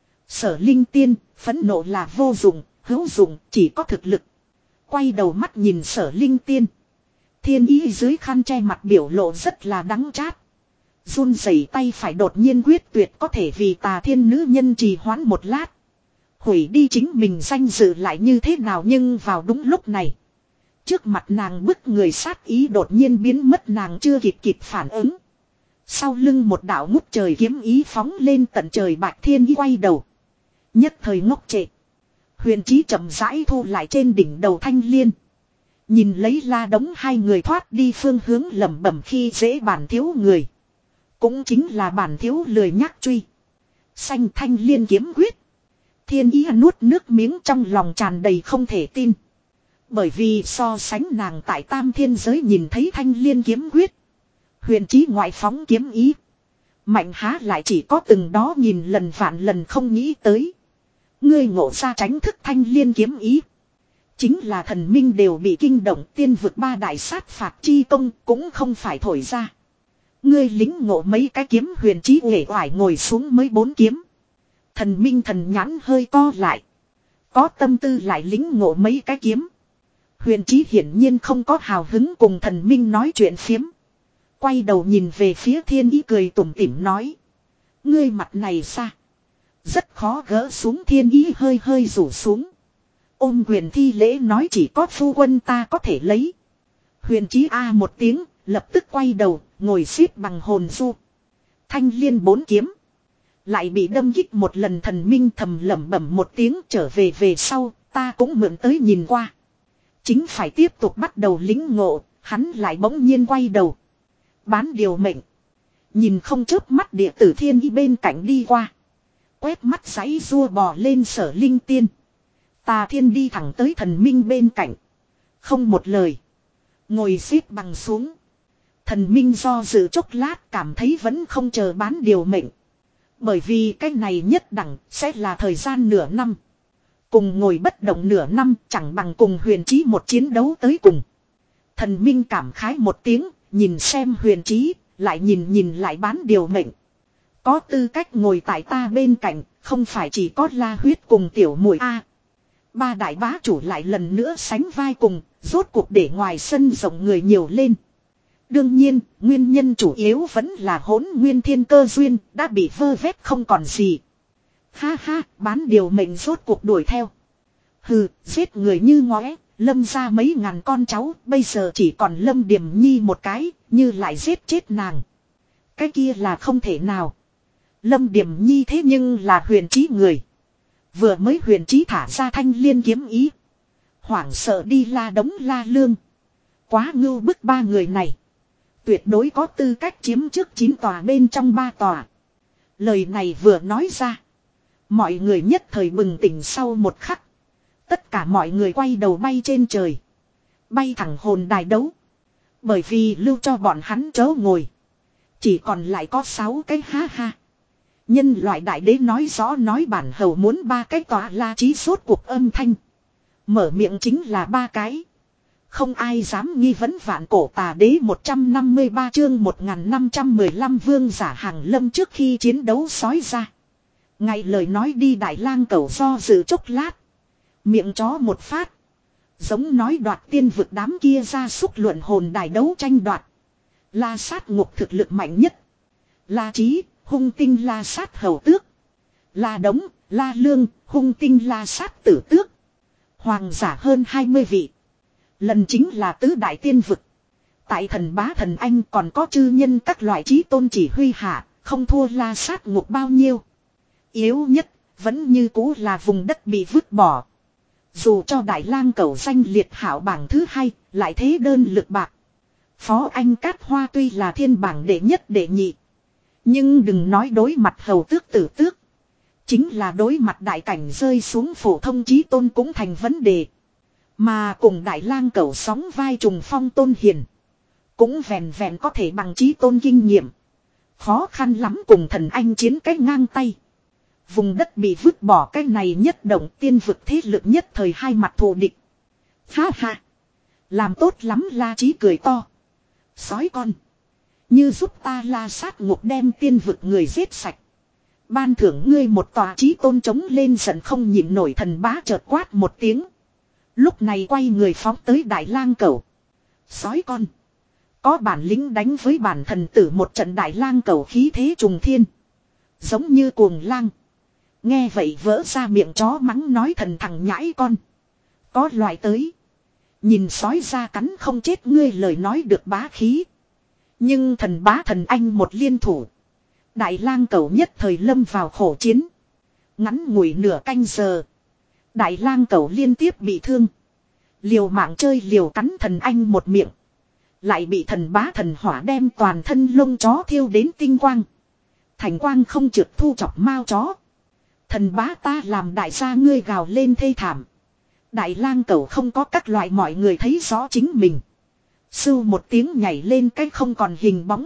Sở Linh Tiên, phẫn nộ là vô dụng, hữu dụng, chỉ có thực lực. Quay đầu mắt nhìn Sở Linh Tiên. Thiên Ý dưới khăn che mặt biểu lộ rất là đắng chát. Run rẩy tay phải đột nhiên quyết tuyệt có thể vì Tà Thiên nữ nhân trì hoãn một lát. Hủy đi chính mình danh dự lại như thế nào, nhưng vào đúng lúc này. Trước mặt nàng bức người sát ý đột nhiên biến mất, nàng chưa kịp kịp phản ứng. Sau lưng một đạo ngút trời kiếm ý phóng lên tận trời. Bạch Thiên Ý quay đầu. Nhất thời ngốc trệ. Huyền Chí chậm rãi thu lại trên đỉnh đầu thanh liên. Nhìn lấy La Đống hai người thoát đi phương hướng, lẩm bẩm khi dễ bản thiếu người. Cũng chính là bản thiếu lười nhác truy. Xanh thanh liên kiếm quyết. Thiên Ý nuốt nước miếng, trong lòng tràn đầy không thể tin. Bởi vì so sánh nàng tại Tam Thiên giới nhìn thấy thanh liên kiếm quyết. Huyền Chí ngoại phóng kiếm ý. Mạnh há lại chỉ có từng đó nghìn lần vạn lần không nghĩ tới. Ngươi ngộ ra tránh thức thanh liên kiếm ý. Chính là thần minh đều bị kinh động, tiên vực ba đại sát phạt chi công cũng không phải thổi ra. Ngươi lính ngộ mấy cái kiếm. Huyền Chí uể oải ngồi xuống mới bốn kiếm. Thần minh thần nhãn hơi co lại. Có tâm tư lại lính ngộ mấy cái kiếm. Huyền Chí hiển nhiên không có hào hứng cùng thần minh nói chuyện phiếm. Quay đầu nhìn về phía Thiên Ý cười tủm tỉm nói. Ngươi mặt này xa. Rất khó gỡ xuống. Thiên Ý hơi hơi rủ xuống. Ôm quyền thi lễ nói chỉ có phu quân ta có thể lấy. Huyền Chí a một tiếng, lập tức quay đầu, ngồi xếp bằng hồn du. Thanh liên bốn kiếm. Lại bị đâm kích một lần. Thần minh thầm lẩm bẩm một tiếng, trở về về sau, ta cũng mượn tới nhìn qua. Chính phải tiếp tục bắt đầu lính ngộ, hắn lại bỗng nhiên quay đầu. Bán điều mệnh. Nhìn không chớp mắt địa tử Thiên Ý bên cạnh đi qua. Quét mắt giấy rua bò lên Sở Linh Tiên. Tà Thiên đi thẳng tới thần minh bên cạnh. Không một lời. Ngồi xếp bằng xuống. Thần minh do dự chốc lát, cảm thấy vẫn không chờ bán điều mệnh. Bởi vì cái này nhất đẳng sẽ là thời gian nửa năm. Cùng ngồi bất động nửa năm chẳng bằng cùng Huyền Chí một chiến đấu tới cùng. Thần minh cảm khái một tiếng, nhìn xem Huyền Chí, lại nhìn nhìn lại bán điều mệnh. Có tư cách ngồi tại ta bên cạnh, không phải chỉ có La Huyết cùng tiểu muội a. Ba đại bá chủ lại lần nữa sánh vai cùng, rốt cuộc để ngoài sân rộng người nhiều lên. Đương nhiên, nguyên nhân chủ yếu vẫn là Hỗn Nguyên Thiên Cơ duyên, đã bị vơ vét không còn gì. Ha ha, bán điều mệnh rốt cuộc đuổi theo. Hừ, giết người như ngóe, Lâm ra mấy ngàn con cháu, bây giờ chỉ còn Lâm Điềm Nhi một cái, như lại giết chết nàng. Cái kia là không thể nào. Lâm Điềm Nhi thế nhưng là Huyền Chí người. Vừa mới Huyền Chí thả ra thanh liên kiếm ý. Hoảng sợ đi La Đống La Lương. Quá ngưu bức ba người này. Tuyệt đối có tư cách chiếm trước chín tòa bên trong ba tòa. Lời này vừa nói ra. Mọi người nhất thời bừng tỉnh sau một khắc. Tất cả mọi người quay đầu bay trên trời. Bay thẳng hồn đài đấu. Bởi vì lưu cho bọn hắn chỗ ngồi. Chỉ còn lại có sáu cái ha ha. Nhân loại đại đế nói rõ nói bản hầu muốn ba cái tòa La Chí sốt cuộc âm thanh. Mở miệng chính là ba cái. Không ai dám nghi vấn. Vạn cổ tà đế một trăm năm mươi ba chương một nghìn năm trăm mười lăm vương giả hàng lâm trước khi chiến đấu sói ra. Ngay lời nói đi Đại Lang Cẩu do dự chốc lát. Miệng chó một phát. Giống nói đoạt tiên vực đám kia ra xúc luận hồn đài đấu tranh đoạt. La sát ngục thực lực mạnh nhất. La Chí, hung tinh la sát hầu tước. La Đống, La Lương, hung tinh la sát tử tước. Hoàng giả hơn hai mươi vị. Lần chính là tứ đại tiên vực. Tại thần bá thần anh còn có chư nhân các loại chí tôn chỉ huy hạ, không thua la sát ngục bao nhiêu. Yếu nhất, vẫn như cũ là vùng đất bị vứt bỏ. Dù cho Đại Lang Cẩu danh liệt hảo bảng thứ hai, lại thế đơn lực bạc. Phó Anh Cát Hoa tuy là thiên bảng đệ nhất đệ nhị. Nhưng đừng nói đối mặt hầu tước tử tước. Chính là đối mặt đại cảnh rơi xuống phổ thông chí tôn cũng thành vấn đề. Mà cùng Đại Lang Cẩu sóng vai trùng phong Tôn Hiền. Cũng vẹn vẹn có thể bằng chí tôn kinh nghiệm. Khó khăn lắm cùng thần anh chiến cách ngang tay. Vùng đất bị vứt bỏ cái này nhất động tiên vực thế lực nhất thời hai mặt thù địch. Ha ha. Làm tốt lắm La Chí cười to. Sói con. Như giúp ta La Sát Ngục đem tiên vực người giết sạch. Ban thưởng ngươi một tòa chí tôn trống lên giận không nhịn nổi thần bá chợt quát một tiếng. Lúc này quay người phóng tới Đại Lang Cẩu. Sói con. Có bản lĩnh đánh với bản thần tử một trận Đại Lang Cẩu khí thế trùng thiên. Giống như cuồng lang. Nghe vậy vỡ ra miệng chó mắng nói thần thằng nhãi con. Có loại tới. Nhìn sói ra cắn không chết ngươi lời nói được bá khí. Nhưng thần bá thần anh một liên thủ. Đại Lang Cẩu nhất thời lâm vào khổ chiến. Ngắn ngủi nửa canh giờ. Đại Lang Cẩu liên tiếp bị thương. Liều mạng chơi liều cắn thần anh một miệng. Lại bị thần bá thần hỏa đem toàn thân lông chó thiêu đến tinh quang. Thành quang không trượt thu chọc mao chó. Thần bá ta làm đại gia ngươi gào lên thê thảm. Đại Lang Cẩu không có các loại mọi người thấy rõ chính mình. Sưu một tiếng nhảy lên cái không còn hình bóng.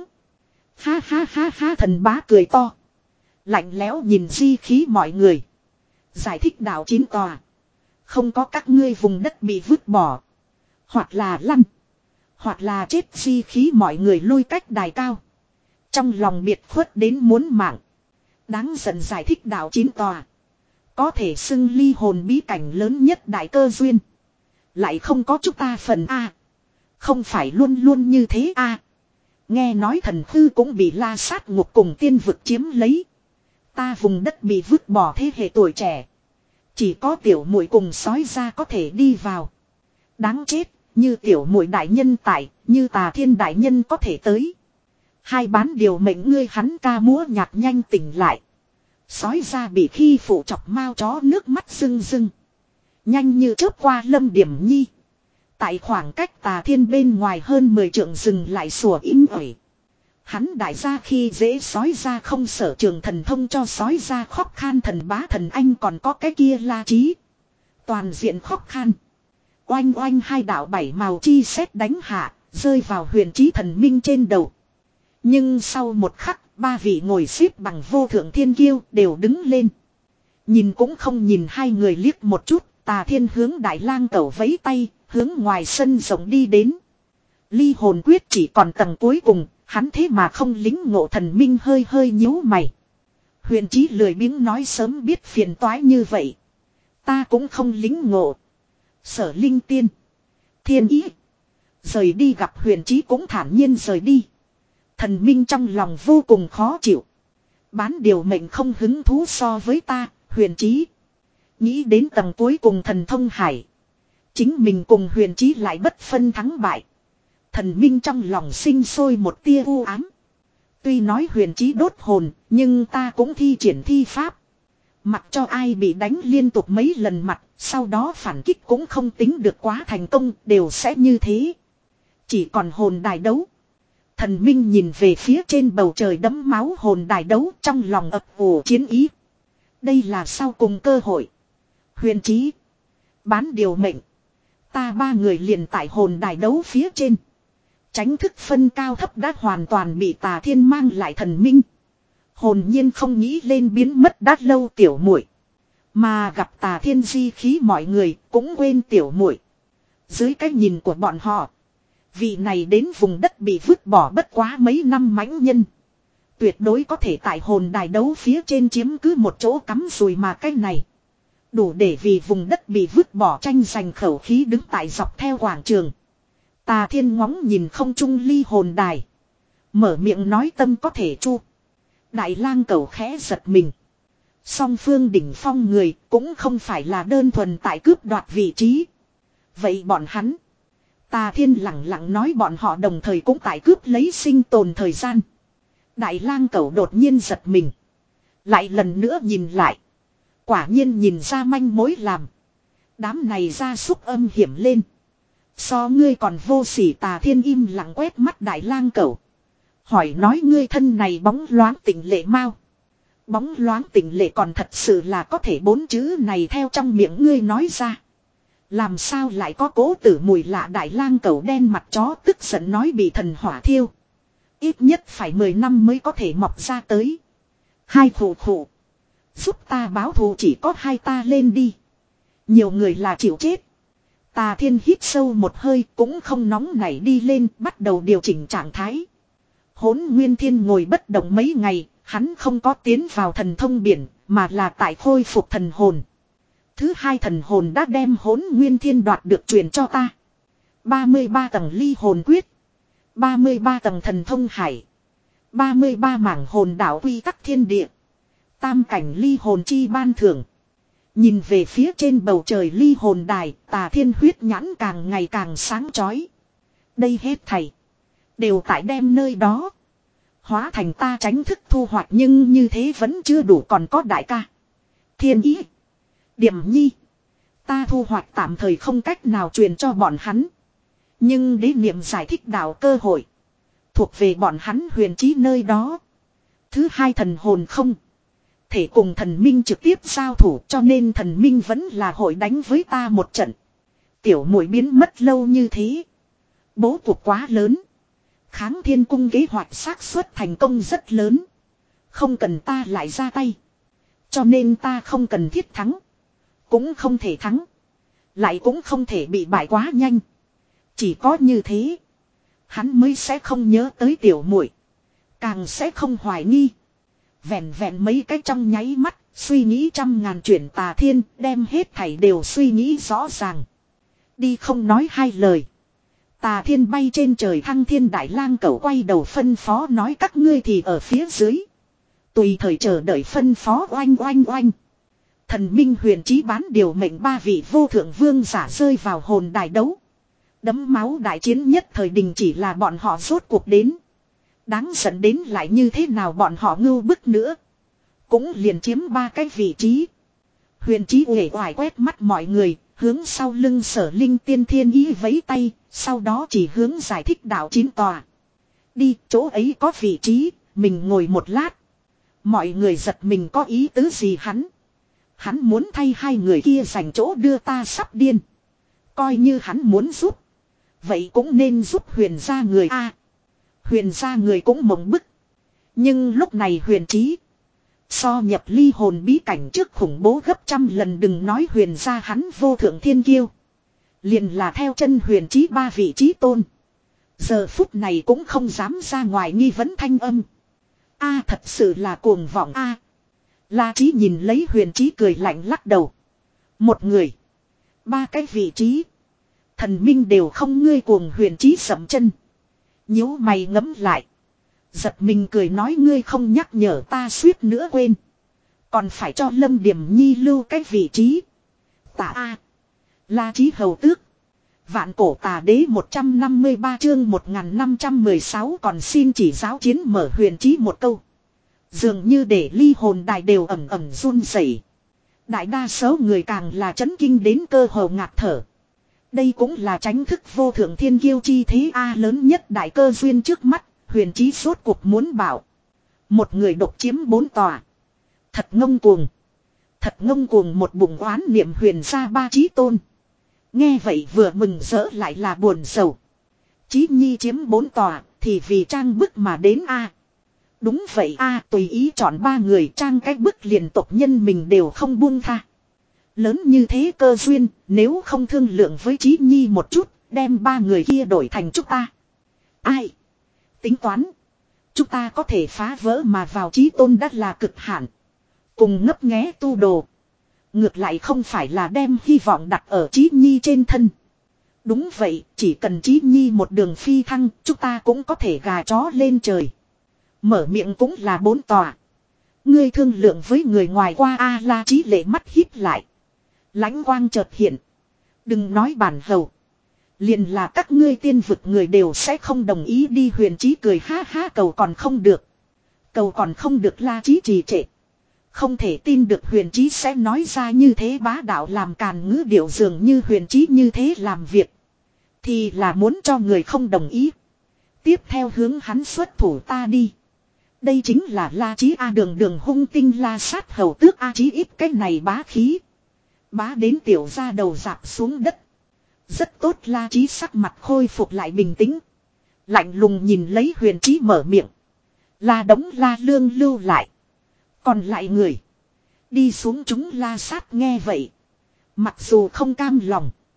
Ha ha ha ha thần bá cười to. Lạnh lẽo nhìn di khí mọi người. Giải thích đạo chín tòa. Không có các ngươi vùng đất bị vứt bỏ. Hoặc là lăn. Hoặc là chết di khí mọi người lôi cách đài cao. Trong lòng biệt khuất đến muốn mạng. Đáng giận giải thích đạo chín tòa. Có thể xưng ly hồn bí cảnh lớn nhất đại cơ duyên. Lại không có chúng ta phần A. Không phải luôn luôn như thế A. Nghe nói thần khư cũng bị La Sát Ngục cùng tiên vực chiếm lấy. Ta vùng đất bị vứt bỏ thế hệ tuổi trẻ. Chỉ có tiểu muội cùng sói ra có thể đi vào. Đáng chết, như tiểu muội đại nhân tại, như Tà Thiên đại nhân có thể tới. Hai bán điều mệnh ngươi hắn ca múa nhạc nhanh tỉnh lại. Sói ra bị khi phụ chọc mao chó nước mắt rưng rưng. Nhanh như chớp qua Lâm Điểm Nhi. Tại khoảng cách Tà Thiên bên ngoài hơn mười trượng dừng lại sủa inh ỏi. Hắn đại gia khi dễ sói ra không sở trường thần thông cho sói ra khóc khan thần bá thần anh còn có cái kia La Chí. Toàn diện khóc khan. Oanh oanh hai đạo bảy màu chi sét đánh hạ, rơi vào huyền chí thần minh trên đầu. Nhưng sau một khắc, ba vị ngồi xếp bằng vô thượng thiên kiêu đều đứng lên. Nhìn cũng không nhìn hai người liếc một chút, Tà Thiên hướng Đại Lang Cẩu vẫy tay, hướng ngoài sân rộng đi đến. Ly hồn quyết chỉ còn tầng cuối cùng, hắn thế mà không lính ngộ thần minh hơi hơi nhíu mày. Huyền chí lười biếng nói sớm biết phiền toái như vậy. Ta cũng không lính ngộ. Sở linh tiên. Thiên ý. Rời đi gặp huyền chí cũng thản nhiên rời đi. Thần minh trong lòng vô cùng khó chịu. Bán điều mệnh không hứng thú so với ta, huyền chí. Nghĩ đến tầng cuối cùng thần thông hải. Chính mình cùng huyền chí lại bất phân thắng bại. Thần minh trong lòng sinh sôi một tia u ám. Tuy nói huyền chí đốt hồn, nhưng ta cũng thi triển thi pháp. Mặc cho ai bị đánh liên tục mấy lần mặt, sau đó phản kích cũng không tính được quá thành công, đều sẽ như thế. Chỉ còn hồn đài đấu. Thần minh nhìn về phía trên bầu trời đẫm máu hồn đài đấu trong lòng ập ủ chiến ý. Đây là sau cùng cơ hội. Huyền chí. Bán điều mệnh. Ta ba người liền tại hồn đài đấu phía trên. Tránh thức phân cao thấp đã hoàn toàn bị Tà Thiên mang lại thần minh. Hồn nhiên không nghĩ lên biến mất đã lâu tiểu muội. Mà gặp Tà Thiên di khí mọi người cũng quên tiểu muội. Dưới cái nhìn của bọn họ. Vị này đến vùng đất bị vứt bỏ bất quá mấy năm mãnh nhân. Tuyệt đối có thể tại hồn đài đấu phía trên chiếm cứ một chỗ cắm rùi mà cái này. Đủ để vì vùng đất bị vứt bỏ tranh giành khẩu khí đứng tại dọc theo quảng trường. Tà Thiên ngóng nhìn không trung ly hồn đài. Mở miệng nói tâm có thể chu. Đại Lang Cẩu khẽ giật mình. Song phương đỉnh phong người cũng không phải là đơn thuần tại cướp đoạt vị trí. Vậy bọn hắn. Tà Thiên lặng lặng nói bọn họ đồng thời cũng tại cướp lấy sinh tồn thời gian. Đại Lang Cẩu đột nhiên giật mình. Lại lần nữa nhìn lại. Quả nhiên nhìn ra manh mối làm. Đám này ra súc âm hiểm lên. So ngươi còn vô sỉ. Tà Thiên im lặng quét mắt Đại Lang Cẩu. Hỏi nói ngươi thân này bóng loáng tỉnh lệ mau. Bóng loáng tỉnh lệ còn thật sự là có thể bốn chữ này theo trong miệng ngươi nói ra. Làm sao lại có cố tử mùi lạ. Đại Lang Cẩu đen mặt chó tức giận nói bị thần hỏa thiêu. Ít nhất phải mười năm mới có thể mọc ra tới. Hai thủ thủ. Giúp ta báo thù chỉ có hai ta lên đi. Nhiều người là chịu chết. Tà Thiên hít sâu một hơi cũng không nóng nảy đi lên, bắt đầu điều chỉnh trạng thái. Hỗn Nguyên Thiên ngồi bất động mấy ngày, hắn không có tiến vào thần thông biển, mà là tại khôi phục thần hồn. Thứ hai thần hồn đã đem Hỗn Nguyên Thiên đoạt được truyền cho ta. ba mươi ba tầng ly hồn quyết, ba mươi ba tầng thần thông hải, ba mươi ba mảng hồn đảo quy tắc thiên địa, tam cảnh ly hồn chi ban thưởng. Nhìn về phía trên bầu trời ly hồn đài, Tà Thiên huyết nhãn càng ngày càng sáng chói. Đây hết thảy đều tại đem nơi đó hóa thành ta tránh thức thu hoạch, nhưng như thế vẫn chưa đủ, còn có đại ca Thiên Ý, Điểm Nhi. Ta thu hoạch tạm thời không cách nào truyền cho bọn hắn, nhưng đế niệm giải thích đạo cơ hội thuộc về bọn hắn huyền trí nơi đó. Thứ hai thần hồn không thể cùng thần minh trực tiếp giao thủ, cho nên thần minh vẫn là hội đánh với ta một trận. Tiểu muội biến mất lâu như thế, bố cục quá lớn, Kháng Thiên Cung kế hoạch xác suất thành công rất lớn, không cần ta lại ra tay. Cho nên ta không cần thiết thắng, cũng không thể thắng, lại cũng không thể bị bại quá nhanh. Chỉ có như thế, hắn mới sẽ không nhớ tới tiểu muội, càng sẽ không hoài nghi. Vẹn vẹn mấy cái trong nháy mắt, suy nghĩ trăm ngàn chuyển, Tà Thiên đem hết thảy đều suy nghĩ rõ ràng. Đi không nói hai lời, Tà Thiên bay trên trời, Thăng Thiên Đại Lang cẩu quay đầu phân phó nói các ngươi thì ở phía dưới, tùy thời chờ đợi phân phó. Oanh oanh oanh. Thần minh huyền trí bán điều mệnh ba vị vô thượng vương giả rơi vào hồn đài đấu. Đấm máu đại chiến nhất thời đình chỉ, là bọn họ rốt cuộc đến. Đáng giận đến lại như thế nào, bọn họ ngưu bức nữa cũng liền chiếm ba cái vị trí. Huyền trí uể oải quét mắt mọi người, hướng sau lưng Sở Linh Tiên Thiên Ý vẫy tay, sau đó chỉ hướng giải thích đạo chín tòa. Đi, chỗ ấy có vị trí, mình ngồi một lát. Mọi người giật mình, có ý tứ gì hắn? Hắn muốn thay hai người kia giành chỗ đưa, ta sắp điên. Coi như hắn muốn giúp, vậy cũng nên giúp huyền gia người a. Huyền gia người cũng mộng bức. Nhưng lúc này huyền trí so nhập ly hồn bí cảnh trước khủng bố gấp trăm lần, đừng nói huyền gia hắn vô thượng thiên kiêu, liền là theo chân huyền trí ba vị trí tôn, giờ phút này cũng không dám ra ngoài nghi vấn thanh âm. A thật sự là cuồng vọng a. La Chí nhìn lấy huyền trí cười lạnh lắc đầu. Một người, ba cái vị trí, thần minh đều không ngươi cuồng. Huyền trí sầm chân, nhíu mày ngẫm lại, giật mình cười nói ngươi không nhắc nhở ta suýt nữa quên, còn phải cho Lâm Điểm Nhi lưu cái vị trí. Tạ a. La Chí hầu tước. Vạn cổ tà đế một trăm năm mươi ba chương một nghìn năm trăm mười sáu còn xin chỉ giáo chiến. Mở huyền trí một câu, dường như để ly hồn đài đều ẩm ẩm run rẩy. Đại đa số người càng là chấn kinh đến cơ hồ ngạt thở. Đây cũng là tránh thức vô thượng thiên kiêu chi thế a, lớn nhất đại cơ duyên trước mắt, huyền trí sốt cuộc muốn bảo một người độc chiếm bốn tòa. Thật ngông cuồng, thật ngông cuồng. Một bụng oán niệm huyền gia ba chí tôn, nghe vậy vừa mừng rỡ lại là buồn sầu. Chí Nhi chiếm bốn tòa thì vì trang bức mà đến a. Đúng vậy a, tùy ý chọn ba người trang cái bức liền tộc nhân mình đều không buông tha. Lớn như thế cơ duyên, nếu không thương lượng với Chí Nhi một chút, đem ba người kia đổi thành chúng ta. Ai? Tính toán, chúng ta có thể phá vỡ mà vào chí tôn đã là cực hạn. Cùng ngấp nghé tu đồ, ngược lại không phải là đem hy vọng đặt ở Chí Nhi trên thân. Đúng vậy, chỉ cần Chí Nhi một đường phi thăng, chúng ta cũng có thể gà chó lên trời. Mở miệng cũng là bốn tòa. Ngươi thương lượng với người ngoài qua a. La Chí lệ mắt híp lại, lãnh quang chợt hiện. Đừng nói bản hầu, liền là các ngươi tiên vực người đều sẽ không đồng ý đi. Huyền trí cười ha ha, cầu còn không được, cầu còn không được. La Chí trì trệ, không thể tin được huyền trí sẽ nói ra như thế bá đạo làm càn ngữ điệu. Dường như huyền trí như thế làm việc thì là muốn cho người không đồng ý tiếp theo hướng hắn xuất thủ. Ta đi. Đây chính là La Chí a, đường đường hung tinh la sát hầu tước a. Chí ít cái này bá khí, bá đến tiểu ra đầu dạp xuống đất. Rất tốt. La Chí sắc mặt khôi phục lại bình tĩnh, lạnh lùng nhìn lấy huyền trí mở miệng. La Đống, La Lương lưu lại, còn lại người đi xuống. Chúng la sát nghe vậy, mặc dù không cam lòng,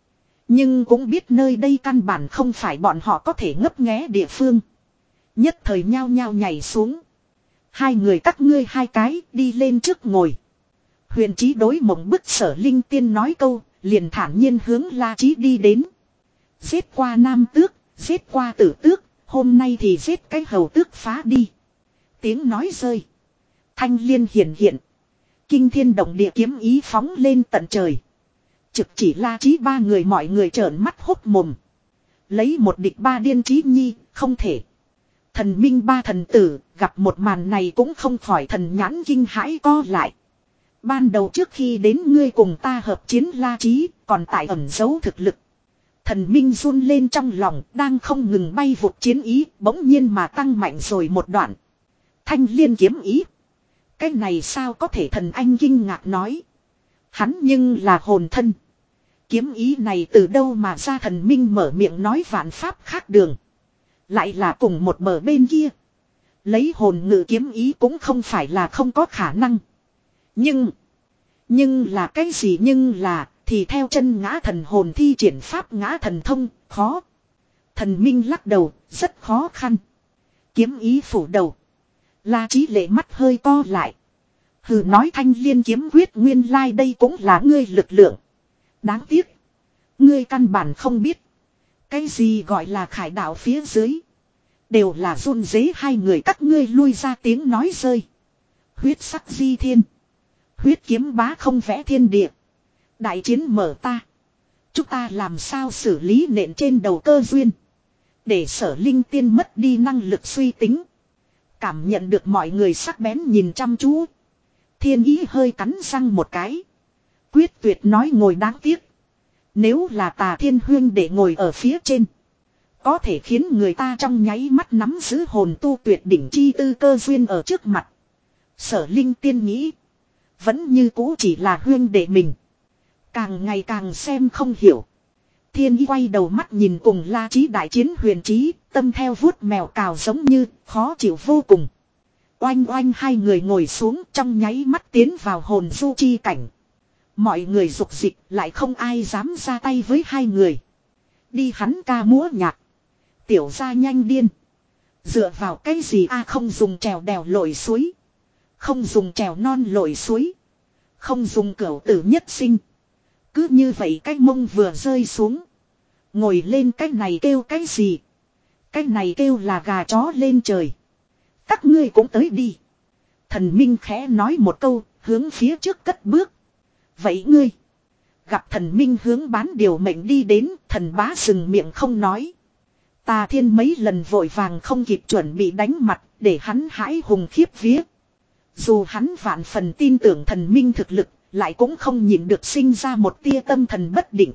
Nhưng cũng biết nơi đây căn bản không phải bọn họ có thể ngấp nghé địa phương. Nhất thời nhao nhao nhảy xuống. Hai người các ngươi hai cái đi lên trước ngồi. Huyền Chí đối Mộng Bức Sở Linh Tiên nói câu, liền thản nhiên hướng La Chí đi đến. Giết qua nam tước, giết qua tử tước, hôm nay thì giết cái hầu tước phá đi. Tiếng nói rơi. Thanh liên hiện hiện. Kinh thiên động địa kiếm ý phóng lên tận trời. Trực chỉ La Chí ba người, mọi người trợn mắt hốt mồm. Lấy một địch ba điên Chí Nhi, không thể. Thần minh ba thần tử, gặp một màn này cũng không khỏi thần nhãn kinh hãi co lại. Ban đầu trước khi đến ngươi cùng ta hợp chiến La Chí, còn tại ẩn giấu thực lực. Thần minh run lên trong lòng, đang không ngừng bay vụt chiến ý, bỗng nhiên mà tăng mạnh rồi một đoạn. Thanh liên kiếm ý. Cái này sao có thể, thần anh kinh ngạc nói. Hắn nhưng là hồn thân. Kiếm ý này từ đâu mà ra, thần minh mở miệng nói vạn pháp khác đường. Lại là cùng một bờ bên kia. Lấy hồn ngự kiếm ý cũng không phải là không có khả năng. Nhưng. Nhưng là cái gì nhưng là. Thì theo chân ngã thần hồn thi triển pháp ngã thần thông. Khó. Thần minh lắc đầu. Rất khó khăn. Kiếm ý phủ đầu. La Chí lệ mắt hơi co lại. Hừ, nói thanh liên kiếm quyết nguyên lai đây cũng là ngươi lực lượng. Đáng tiếc. Ngươi căn bản không biết. Cái gì gọi là khải đạo phía dưới. Đều là run rế hai người các ngươi lui ra, tiếng nói rơi. Huyết sắc di thiên. Huyết kiếm bá không vẽ thiên địa. Đại chiến mở ta. Chúng ta làm sao xử lý nện trên đầu cơ duyên. Để Sở Linh Tiên mất đi năng lực suy tính. Cảm nhận được mọi người sắc bén nhìn chăm chú. Thiên Ý hơi cắn răng một cái. Quyết tuyệt nói ngồi, đáng tiếc. Nếu là Tà Thiên Huyên để ngồi ở phía trên. Có thể khiến người ta trong nháy mắt nắm giữ hồn tu tuyệt đỉnh chi tư cơ duyên ở trước mặt. Sở Linh Tiên nghĩ. Vẫn như cũ chỉ là Huyên để mình. Càng ngày càng xem không hiểu. Thiên Ý quay đầu mắt nhìn cùng La Chí đại chiến Huyền Chí. Tâm theo vuốt mèo cào giống như khó chịu vô cùng. Oanh oanh, hai người ngồi xuống trong nháy mắt tiến vào hồn du chi cảnh. Mọi người dục dịch lại không ai dám ra tay với hai người. Đi hắn ca múa nhạc. Tiểu gia nhanh điên. Dựa vào cái gì a, không dùng trèo đèo lội suối. Không dùng trèo non lội suối. Không dùng cửu tử nhất sinh. Cứ như vậy cái mông vừa rơi xuống. Ngồi lên cái này kêu cái gì. Cái này kêu là gà chó lên trời. Các ngươi cũng tới đi. Thần minh khẽ nói một câu, hướng phía trước cất bước. Vậy ngươi. Gặp thần minh hướng bán điều mệnh đi đến, thần bá dừng miệng không nói. Tà Thiên mấy lần vội vàng không kịp chuẩn bị đánh mặt, để hắn hãi hùng khiếp vía. Dù hắn vạn phần tin tưởng thần minh thực lực, lại cũng không nhịn được sinh ra một tia tâm thần bất định.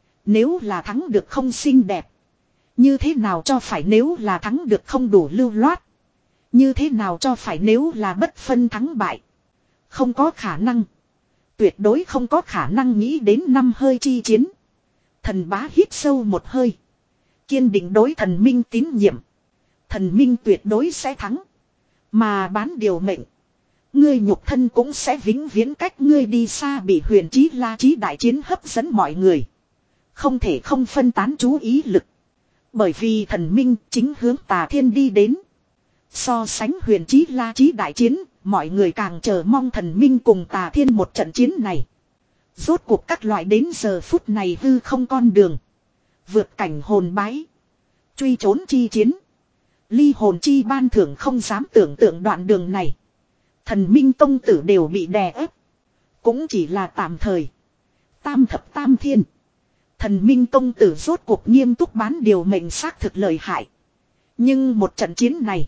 Nếu là thắng được không xinh đẹp. Như thế nào cho phải nếu là thắng được không đủ lưu loát. Như thế nào cho phải nếu là bất phân thắng bại. Không có khả năng. Tuyệt đối không có khả năng nghĩ đến năm hơi chi chiến. Thần bá hít sâu một hơi. Kiên định đối thần minh tín nhiệm. Thần minh tuyệt đối sẽ thắng. Mà bán điều mệnh. Ngươi nhục thân cũng sẽ vĩnh viễn cách ngươi đi xa, bị Huyền Chí La Chí đại chiến hấp dẫn mọi người. Không thể không phân tán chú ý lực. Bởi vì thần minh chính hướng Tà Thiên đi đến. So sánh Huyền Chí La Chí đại chiến, mọi người càng chờ mong thần minh cùng Tà Thiên một trận chiến này. Rốt cuộc các loại đến giờ phút này hư không con đường. Vượt cảnh hồn bái. Truy trốn chi chiến. Ly hồn chi ban thưởng không dám tưởng tượng đoạn đường này. Thần minh tông tử đều bị đè ép. Cũng chỉ là tạm thời. Tam thập tam thiên. Thần minh tông tử rốt cuộc nghiêm túc bán điều mệnh xác thực lợi hại. Nhưng một trận chiến này.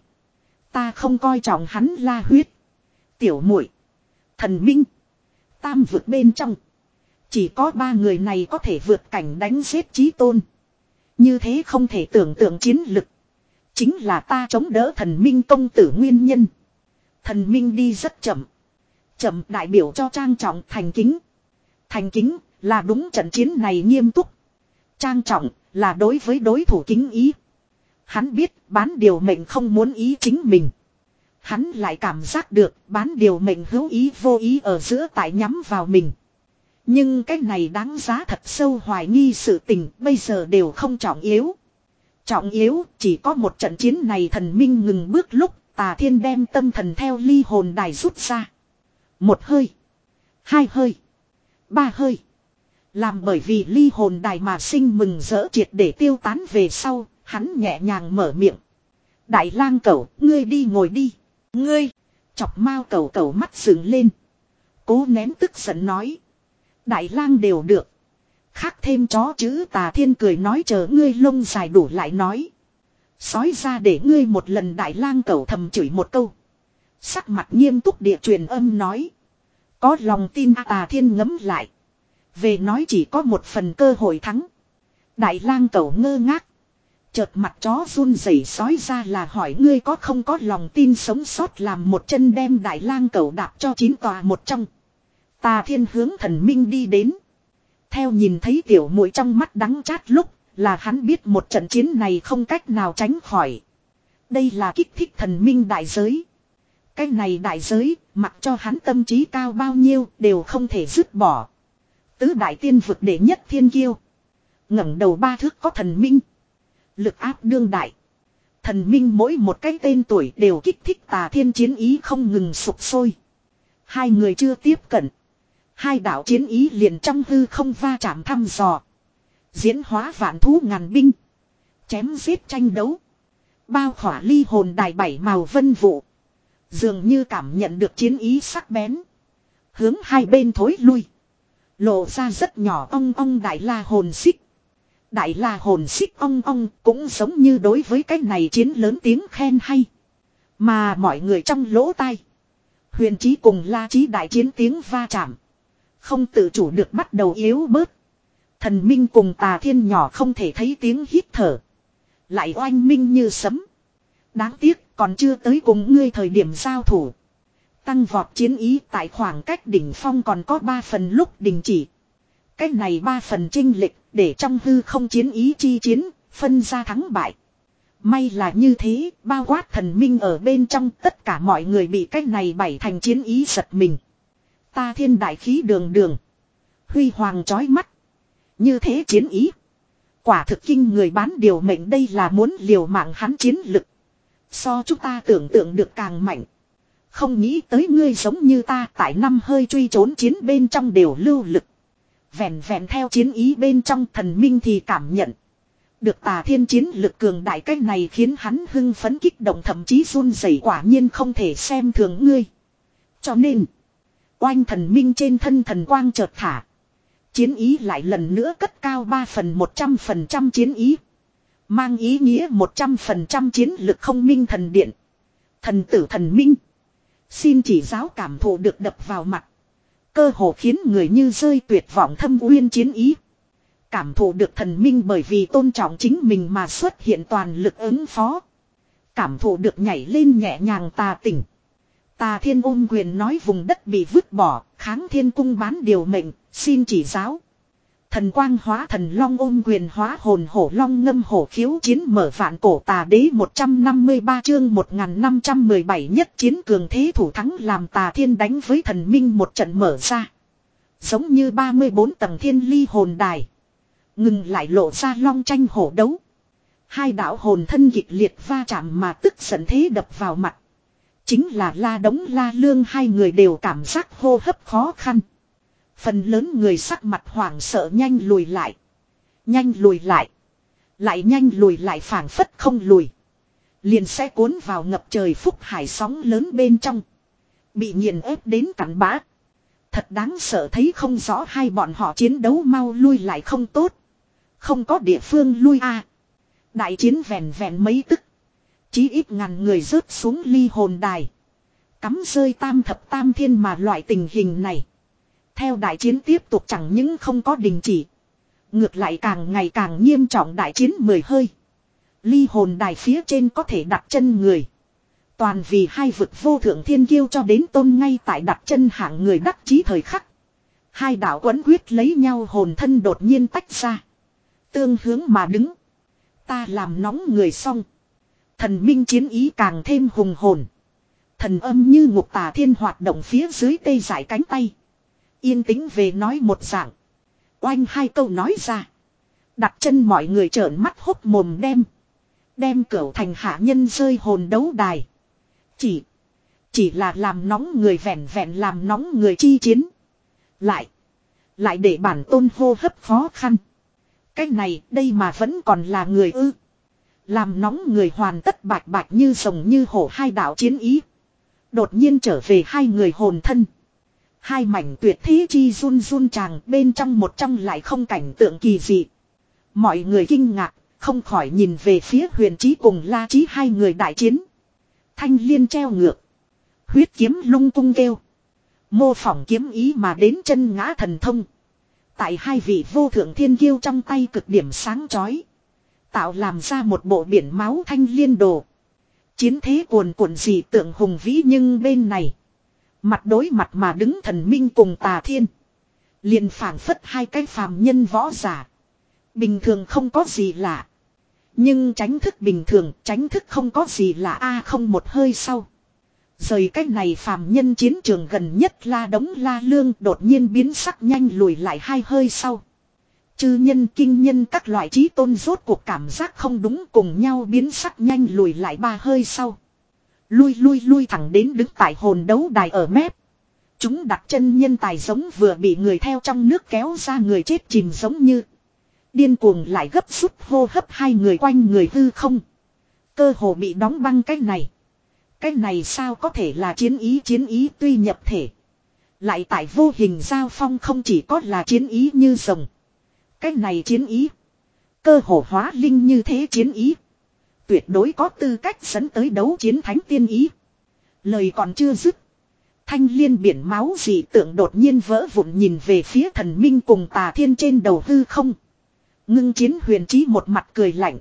Ta không coi trọng hắn La Huyết. Tiểu muội, thần minh. Tam vượt bên trong. Chỉ có ba người này có thể vượt cảnh đánh giết chí tôn. Như thế không thể tưởng tượng chiến lực. Chính là ta chống đỡ thần minh công tử nguyên nhân. Thần minh đi rất chậm. Chậm đại biểu cho trang trọng thành kính. Thành kính là đúng trận chiến này nghiêm túc. Trang trọng là đối với đối thủ kính ý. Hắn biết bán điều mệnh không muốn ý chính mình. Hắn lại cảm giác được bán điều mệnh hữu ý vô ý ở giữa tại nhắm vào mình. Nhưng cái này đáng giá thật sâu hoài nghi sự tình bây giờ đều không trọng yếu. Trọng yếu chỉ có một trận chiến này thần minh ngừng bước lúc Tà Thiên đem tâm thần theo ly hồn đài rút ra. Một hơi. Hai hơi. Ba hơi. Làm bởi vì ly hồn đài mà sinh mừng rỡ triệt để tiêu tán về sau, hắn nhẹ nhàng mở miệng. Đại lang cẩu, ngươi đi ngồi đi. Ngươi. Chọc mao cẩu cẩu mắt sừng lên. Cố nén tức giận nói. Đại lang đều được. Khắc thêm chó chữ Tà Thiên cười nói chờ ngươi lông dài đủ lại nói. Sói ra để ngươi một lần đại lang cẩu thầm chửi một câu. Sắc mặt nghiêm túc địa truyền âm nói. Có lòng tin Tà Thiên ngấm lại. Về nói chỉ có một phần cơ hội thắng. Đại lang cẩu ngơ ngác. Chợt mặt chó run rẩy sói ra là hỏi ngươi có không có lòng tin sống sót làm một chân đem đại lang cẩu đạp cho chín tòa một trong. Tà Thiên hướng thần minh đi đến. Theo nhìn thấy tiểu muội trong mắt đắng chát lúc là hắn biết một trận chiến này không cách nào tránh khỏi. Đây là kích thích thần minh đại giới. Cái này đại giới mặc cho hắn tâm trí cao bao nhiêu đều không thể dứt bỏ. Tứ đại tiên vực đệ nhất thiên kiêu. Ngẩng đầu ba thước có thần minh. Lực áp đương đại. Thần minh mỗi một cái tên tuổi đều kích thích Tà Thiên chiến ý không ngừng sục sôi. Hai người chưa tiếp cận. Hai đạo chiến ý liền trong hư không va chạm thăm dò. Diễn hóa vạn thú ngàn binh. Chém giết tranh đấu. Bao khỏa ly hồn đài bảy màu vân vụ. Dường như cảm nhận được chiến ý sắc bén. Hướng hai bên thối lui. Lộ ra rất nhỏ ong ong đại la hồn xích. Đại la hồn xích ong ong cũng giống như đối với cái này chiến lớn tiếng khen hay. Mà mọi người trong lỗ tai. Huyền Chí cùng La Chí đại chiến tiếng va chạm. Không tự chủ được bắt đầu yếu bớt. Thần minh cùng Tà Thiên nhỏ không thể thấy tiếng hít thở. Lại oanh minh như sấm. Đáng tiếc còn chưa tới cùng ngươi thời điểm giao thủ. Tăng vọt chiến ý tại khoảng cách đỉnh phong còn có ba phần lúc đình chỉ. Cách này ba phần chênh lệch để trong hư không chiến ý chi chiến, phân ra thắng bại. May là như thế, bao quát thần minh ở bên trong tất cả mọi người bị cách này bảy thành chiến ý giật mình. Tà Thiên đại khí đường đường. Huy hoàng chói mắt. Như thế chiến ý. Quả thực kinh người bán điều mệnh đây là muốn liều mạng hắn chiến lực. So chúng ta tưởng tượng được càng mạnh. Không nghĩ tới ngươi giống như ta tại năm hơi truy trốn chiến bên trong đều lưu lực. Vẹn vẹn theo chiến ý bên trong thần minh thì cảm nhận. Được Tà Thiên chiến lực cường đại cách này khiến hắn hưng phấn kích động thậm chí run rẩy quả nhiên không thể xem thường ngươi. Cho nên, oanh thần minh trên thân thần quang chợt thả. Chiến ý lại lần nữa cất cao ba phần một trăm phần trăm chiến ý. Mang ý nghĩa một trăm phần trăm chiến lực không minh thần điện. Thần tử thần minh. Xin chỉ giáo cảm thụ được đập vào mặt. Cơ hồ khiến người như rơi tuyệt vọng thâm uyên chiến ý. Cảm thụ được thần minh bởi vì tôn trọng chính mình mà xuất hiện toàn lực ứng phó. Cảm thụ được nhảy lên nhẹ nhàng tà tỉnh. Tà Thiên ôm quyền nói vùng đất bị vứt bỏ, kháng thiên cung bán điều mệnh, xin chỉ giáo. Thần quang hóa thần long ôm quyền hóa hồn hổ long ngâm hổ khiếu chiến mở vạn cổ tà đế một trăm năm mươi ba chương một nghìn năm trăm mười bảy nhất chiến cường thế thủ thắng làm Tà Thiên đánh với thần minh một trận mở ra. Giống như ba mươi bốn tầng thiên ly hồn đài. Ngừng lại lộ ra long tranh hổ đấu. Hai đạo hồn thân kịch liệt va chạm mà tức giận thế đập vào mặt. Chính là La Đống La Lương hai người đều cảm giác hô hấp khó khăn. Phần lớn người sắc mặt hoảng sợ nhanh lùi lại. Nhanh lùi lại. Lại nhanh lùi lại phảng phất không lùi. Liền sẽ cuốn vào ngập trời phúc hải sóng lớn bên trong. Bị nghiền ép đến cắn bã. Thật đáng sợ thấy không rõ hai bọn họ chiến đấu mau lui lại không tốt. Không có địa phương lui a. À. Đại chiến vẹn vẹn mấy tức. Chí ít ngàn người rớt xuống ly hồn đài. Cắm rơi tam thập tam thiên mà loại tình hình này. Theo đại chiến tiếp tục chẳng những không có đình chỉ. Ngược lại càng ngày càng nghiêm trọng đại chiến mười hơi. Ly hồn đài phía trên có thể đặt chân người. Toàn vì hai vực vô thượng thiên kiêu cho đến tôn ngay tại đặt chân hạng người đắc chí thời khắc. Hai đạo quấn quyết lấy nhau hồn thân đột nhiên tách ra. Tương hướng mà đứng. Ta làm nóng người xong. Thần minh chiến ý càng thêm hùng hồn. Thần âm như ngục Tà Thiên hoạt động phía dưới tê dại cánh tay. Yên tĩnh về nói một dạng. Oanh hai câu nói ra. Đặt chân mọi người trợn mắt hốc mồm đem. Đem cửu thành hạ nhân rơi hồn đấu đài. Chỉ. Chỉ là làm nóng người vẹn vẹn làm nóng người chi chiến. Lại. Lại để bản tôn hô hấp khó khăn. Cái này đây mà vẫn còn là người ư. Làm nóng người hoàn tất bạch bạch như rồng như hổ hai đạo chiến ý. Đột nhiên trở về hai người hồn thân. Hai mảnh tuyệt thế chi run run tràng bên trong một trong lại không cảnh tượng kỳ dị. Mọi người kinh ngạc, không khỏi nhìn về phía Huyền Chí cùng La Chí hai người đại chiến. Thanh liên treo ngược. Huyết kiếm lung tung kêu. Mô phỏng kiếm ý mà đến chân ngã thần thông. Tại hai vị vô thượng thiên kiêu trong tay cực điểm sáng chói. Tạo làm ra một bộ biển máu thanh liên đồ. Chiến thế cuồn cuộn dị tượng hùng vĩ nhưng bên này. Mặt đối mặt mà đứng thần minh cùng Tà Thiên. Liền phảng phất hai cái phàm nhân võ giả. Bình thường không có gì lạ. Nhưng tránh thức bình thường, tránh thức không có gì lạ a không một hơi sau. Rời cách này phàm nhân chiến trường gần nhất La Đống La Lương đột nhiên biến sắc nhanh lùi lại hai hơi sau. Chư nhân kinh nhân các loại trí tôn rốt cuộc cảm giác không đúng cùng nhau biến sắc nhanh lùi lại ba hơi sau. Lui lui lui thẳng đến đứng tại hồn đấu đài ở mép. Chúng đặt chân nhân tài giống vừa bị người theo trong nước kéo ra người chết chìm giống như. Điên cuồng lại gấp rút hô hấp hai người quanh người hư không. Cơ hồ bị đóng băng cái này. Cái này sao có thể là chiến ý chiến ý tuy nhập thể. Lại tại vô hình giao phong không chỉ có là chiến ý như rồng. Cái này chiến ý. Cơ hồ hóa linh như thế chiến ý. Tuyệt đối có tư cách dẫn tới đấu chiến thánh tiên ý. Lời còn chưa dứt. Thanh liên biển máu dị tượng đột nhiên vỡ vụn nhìn về phía thần minh cùng Tà Thiên trên đầu hư không. Ngưng chiến Huyền Chí một mặt cười lạnh.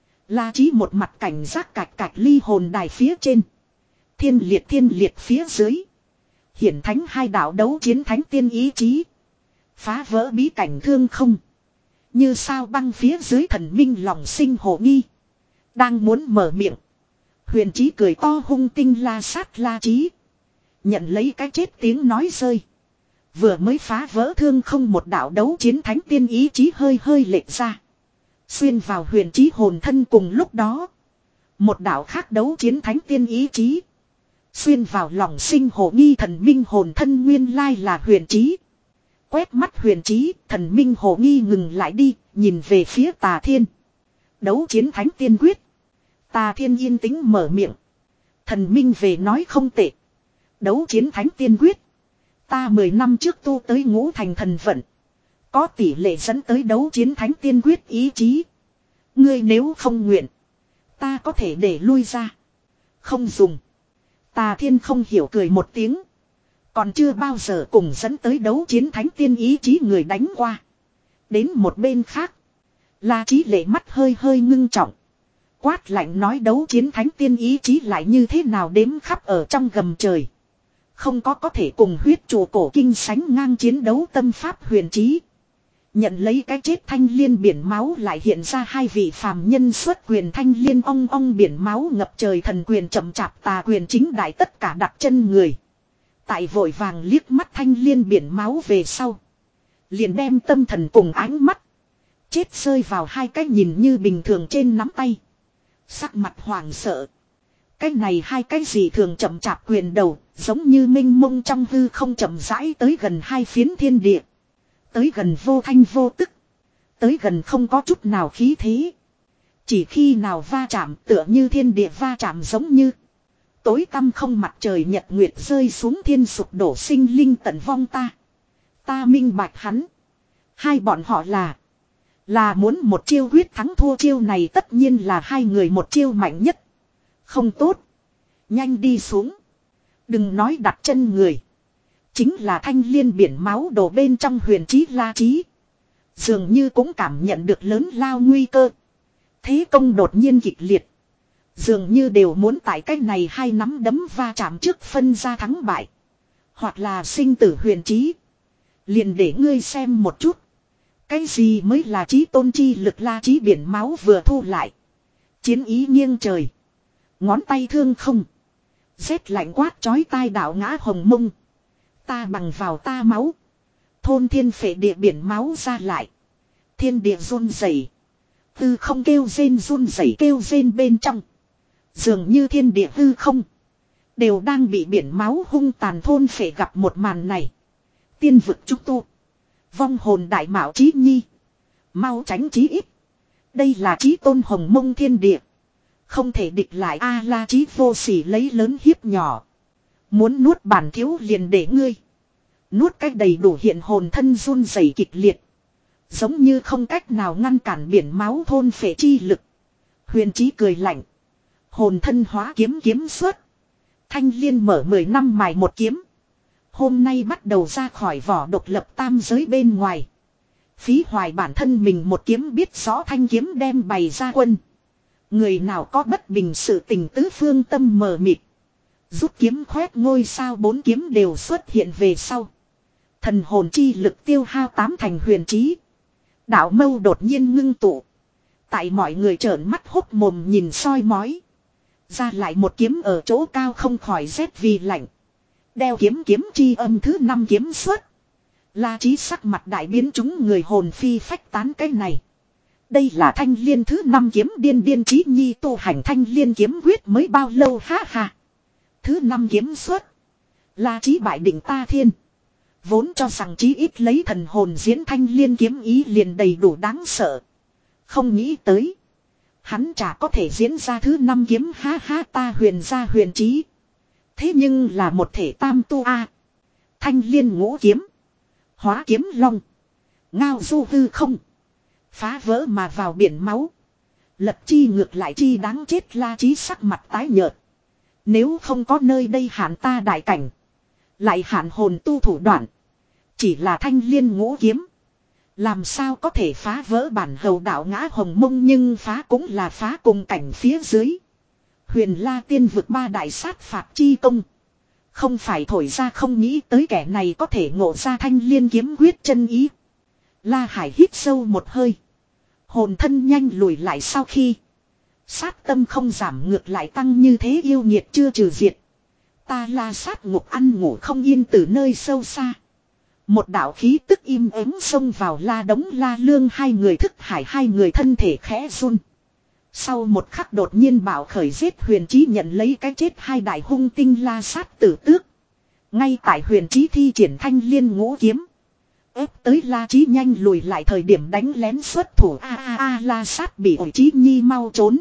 La Chí một mặt cảnh giác cạch cạch ly hồn đài phía trên. Thiên liệt thiên liệt phía dưới. Hiển thánh hai đạo đấu chiến thánh tiên ý chí. Phá vỡ bí cảnh thương không. Như sao băng phía dưới thần minh lòng sinh hồ nghi. Đang muốn mở miệng. Huyền Chí cười to hung tinh la sát La Chí. Nhận lấy cái chết tiếng nói rơi. Vừa mới phá vỡ thương không một đạo đấu chiến thánh tiên ý chí hơi hơi lệch ra. Xuyên vào Huyền Chí hồn thân cùng lúc đó. Một đạo khác đấu chiến thánh tiên ý chí. Xuyên vào lòng sinh hồ nghi thần minh hồn thân nguyên lai là Huyền Chí. Quét mắt Huyền Chí, thần minh hồ nghi ngừng lại đi, nhìn về phía Tà Thiên. Đấu chiến thánh tiên quyết. Tà Thiên yên tĩnh mở miệng. Thần minh về nói không tệ. Đấu chiến thánh tiên quyết. Ta mười năm trước tu tới ngũ thành thần vận. Có tỷ lệ dẫn tới đấu chiến thánh tiên quyết ý chí. Ngươi nếu không nguyện. Ta có thể để lui ra. Không dùng. Tà Thiên không hiểu cười một tiếng. Còn chưa bao giờ cùng dẫn tới đấu chiến thánh tiên ý chí người đánh qua. Đến một bên khác. La Chí lệ mắt hơi hơi ngưng trọng. Quát lạnh nói đấu chiến thánh tiên ý chí lại như thế nào đếm khắp ở trong gầm trời. Không có có thể cùng huyết trụ cổ kinh sánh ngang chiến đấu tâm pháp Huyền Chí. Nhận lấy cái chết thanh liên biển máu lại hiện ra hai vị phàm nhân xuất quyền thanh liên ong ong biển máu ngập trời thần quyền chậm chạp tà quyền chính đại tất cả đặt chân người. Tại vội vàng liếc mắt thanh liên biển máu về sau. Liền đem tâm thần cùng ánh mắt. Chết rơi vào hai cái nhìn như bình thường trên nắm tay. Sắc mặt hoảng sợ. Cái này hai cái gì thường chậm chạp quyền đầu. Giống như minh mông trong hư không chậm rãi tới gần hai phiến thiên địa. Tới gần vô thanh vô tức. Tới gần không có chút nào khí thế. Chỉ khi nào va chạm tựa như thiên địa va chạm giống như. Tối tăm không mặt trời nhật nguyệt rơi xuống thiên sụp đổ sinh linh tận vong ta. Ta minh bạch hắn. Hai bọn họ là. Là muốn một chiêu quyết thắng thua chiêu này tất nhiên là hai người một chiêu mạnh nhất. Không tốt. Nhanh đi xuống. Đừng nói đặt chân người. Chính là thanh liên biển máu đổ bên trong Huyền Chí La Chí. Dường như cũng cảm nhận được lớn lao nguy cơ. Thế công đột nhiên kịch liệt. Dường như đều muốn tại cái này hai nắm đấm va chạm trước phân ra thắng bại. Hoặc là sinh tử Huyền Chí. Liền để ngươi xem một chút. Cái gì mới là chí tôn chi lực La Chí biển máu vừa thu lại. Chiến ý nghiêng trời. Ngón tay thương không. Rét lạnh quát chói tai đạo ngã hồng mông. Ta bằng vào ta máu. Thôn thiên phệ địa biển máu ra lại. Thiên địa run rẩy. Hư không kêu rên run rẩy kêu rên bên trong. Dường như thiên địa hư không. Đều đang bị biển máu hung tàn thôn phệ gặp một màn này. Tiên vực chúng tu. Vong hồn đại mạo chí nhi. Mau tránh chí ít. Đây là chí tôn hồng mông thiên địa. Không thể địch lại a la chí vô sỉ lấy lớn hiếp nhỏ. Muốn nuốt bản thiếu liền để ngươi. Nuốt cách đầy đủ hiện hồn thân run rẩy kịch liệt. Giống như không cách nào ngăn cản biển máu thôn phệ chi lực. Huyền chí cười lạnh. Hồn thân hóa kiếm kiếm xuất. Thanh liên mở mười năm mài một kiếm. Hôm nay bắt đầu ra khỏi vỏ độc lập tam giới bên ngoài. Phí hoài bản thân mình một kiếm biết rõ thanh kiếm đem bày ra quân. Người nào có bất bình sự tình tứ phương tâm mờ mịt. Rút kiếm khoét ngôi sao bốn kiếm đều xuất hiện về sau. Thần hồn chi lực tiêu hao tám thành huyền trí. Đạo mâu đột nhiên ngưng tụ. Tại mọi người trợn mắt hốc mồm nhìn soi mói. Ra lại một kiếm ở chỗ cao không khỏi rét vì lạnh. Đeo kiếm kiếm chi âm thứ năm kiếm xuất. La Chí sắc mặt đại biến chúng người hồn phi phách tán cái này. Đây là thanh liên thứ năm kiếm điên điên chí nhi tu hành thanh liên kiếm quyết mới bao lâu ha ha. Thứ năm kiếm xuất. La Chí bại định ta thiên. Vốn cho rằng chí ít lấy thần hồn diễn thanh liên kiếm ý liền đầy đủ đáng sợ. Không nghĩ tới. Hắn chả có thể diễn ra thứ năm kiếm ha ha ta huyền ra huyền trí. Thế nhưng là một thể tam tu a. Thanh liên ngũ kiếm. Hóa kiếm long. Ngao du hư không. Phá vỡ mà vào biển máu. Lật chi ngược lại chi đáng chết La Chí sắc mặt tái nhợt. Nếu không có nơi đây hạn ta đại cảnh. Lại hạn hồn tu thủ đoạn. Chỉ là thanh liên ngũ kiếm. Làm sao có thể phá vỡ bản hầu đạo ngã hồng mông nhưng phá cũng là phá cùng cảnh phía dưới. Huyền La tiên vực ba đại sát phạt chi công. Không phải thổi ra không nghĩ tới kẻ này có thể ngộ ra thanh liên kiếm quyết chân ý. La Hải hít sâu một hơi. Hồn thân nhanh lùi lại sau khi. Sát tâm không giảm ngược lại tăng như thế yêu nhiệt chưa trừ diệt. Ta la sát ngục ăn ngủ không yên từ nơi sâu xa. Một đạo khí tức im ắng xông vào La Đống La Lương hai người thức hải hai người thân thể khẽ run. Sau một khắc đột nhiên bảo khởi giết huyền chí nhận lấy cái chết hai đại hung tinh la sát tử tước. Ngay tại huyền chí thi triển thanh liên ngũ kiếm. Ép tới La Chí nhanh lùi lại thời điểm đánh lén xuất thủ a a a la sát bị ổi chí nhi mau trốn.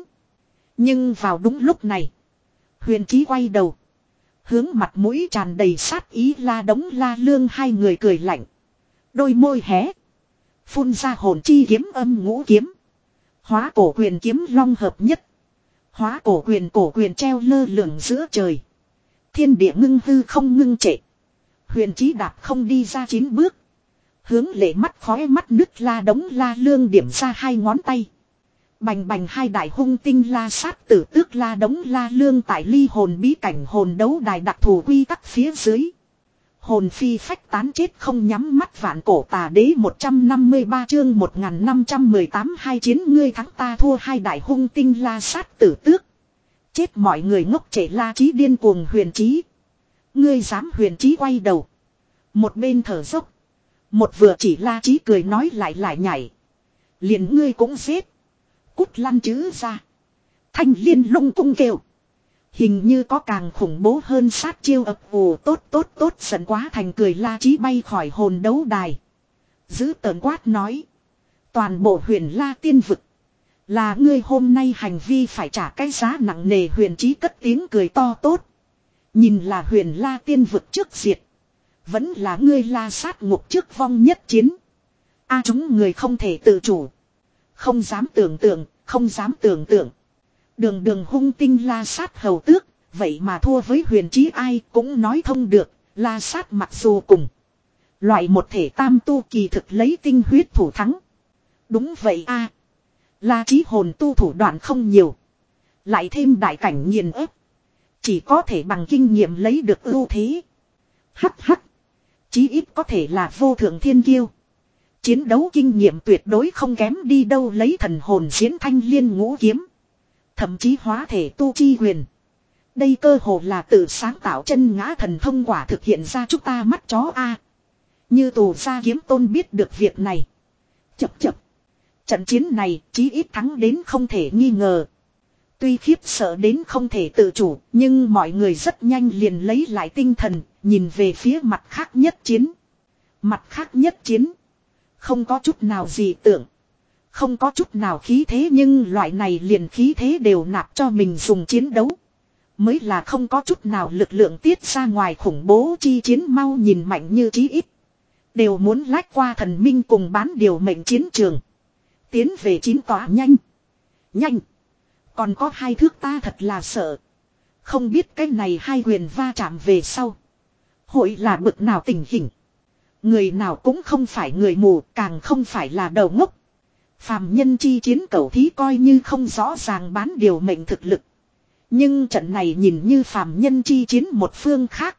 Nhưng vào đúng lúc này. Huyền chí quay đầu. Hướng mặt mũi tràn đầy sát ý La Đống La Lương hai người cười lạnh. Đôi môi hé. Phun ra hồn chi kiếm âm ngũ kiếm. Hóa cổ quyền kiếm long hợp nhất. Hóa cổ quyền cổ quyền treo lơ lửng giữa trời. Thiên địa ngưng hư không ngưng trệ. Huyền chí đạp không đi ra chín bước. Hướng lệ mắt khói mắt nứt La Đống La Lương điểm ra hai ngón tay. Bành bành hai đại hung tinh la sát tử tước La Đống La Lương tại ly hồn bí cảnh hồn đấu đài đặc thù quy tắc phía dưới. Hồn phi phách tán chết không nhắm mắt vạn cổ tà đế một trăm năm mươi ba chương một nghìn năm trăm mười tám hai chiến ngươi thắng ta thua hai đại hung tinh la sát tử tước. Chết mọi người ngốc trệ La Chí điên cuồng huyền chí. Ngươi dám huyền chí quay đầu. Một bên thở dốc. Một vừa chỉ La Chí cười nói lại lại nhảy. Liền ngươi cũng giết. Cút lăn chứ ra. Thanh liên lung tung kêu. Hình như có càng khủng bố hơn sát chiêu ập ồ tốt tốt tốt giận quá thành cười La Chí bay khỏi hồn đấu đài. Giữ tợn quát nói. Toàn bộ huyền La tiên vực. Là ngươi hôm nay hành vi phải trả cái giá nặng nề huyền Chí cất tiếng cười to tốt. Nhìn là huyền La tiên vực trước diệt. Vẫn là ngươi la sát ngục trước vong nhất chiến. A chúng người không thể tự chủ. Không dám tưởng tượng, không dám tưởng tượng. Đường đường hung tinh la sát hầu tước, vậy mà thua với huyền chí ai cũng nói thông được, la sát mặc dù cùng. Loại một thể tam tu kỳ thực lấy tinh huyết thủ thắng. Đúng vậy a La Chí hồn tu thủ đoạn không nhiều. Lại thêm đại cảnh nghiền ép. Chỉ có thể bằng kinh nghiệm lấy được ưu thế. Hắc hắc. Chí ít có thể là vô thượng thiên kiêu. Chiến đấu kinh nghiệm tuyệt đối không kém đi đâu lấy thần hồn diễn thanh liên ngũ kiếm. Thậm chí hóa thể tu chi huyền. Đây cơ hồ là tự sáng tạo chân ngã thần thông quả thực hiện ra chúng ta mắt chó a. Như tù gia kiếm tôn biết được việc này. Chập chập. Trận chiến này chí ít thắng đến không thể nghi ngờ. Tuy khiếp sợ đến không thể tự chủ, nhưng mọi người rất nhanh liền lấy lại tinh thần, nhìn về phía mặt khác nhất chiến. Mặt khác nhất chiến. Không có chút nào dị tưởng. Không có chút nào khí thế, nhưng loại này liền khí thế đều nạp cho mình dùng chiến đấu. Mới là không có chút nào lực lượng tiết ra ngoài khủng bố chi chiến, mau nhìn mạnh như chí ít. Đều muốn lách qua thần minh cùng bán điều mệnh chiến trường. Tiến về chín tòa nhanh. Nhanh. Còn có hai thước ta thật là sợ. Không biết cái này hai quyền va chạm về sau. Hội là bực nào tình hình. Người nào cũng không phải người mù, càng không phải là đầu ngốc. Phàm nhân chi chiến cẩu thí coi như không rõ ràng bán điều mệnh thực lực. Nhưng trận này nhìn như phàm nhân chi chiến một phương khác.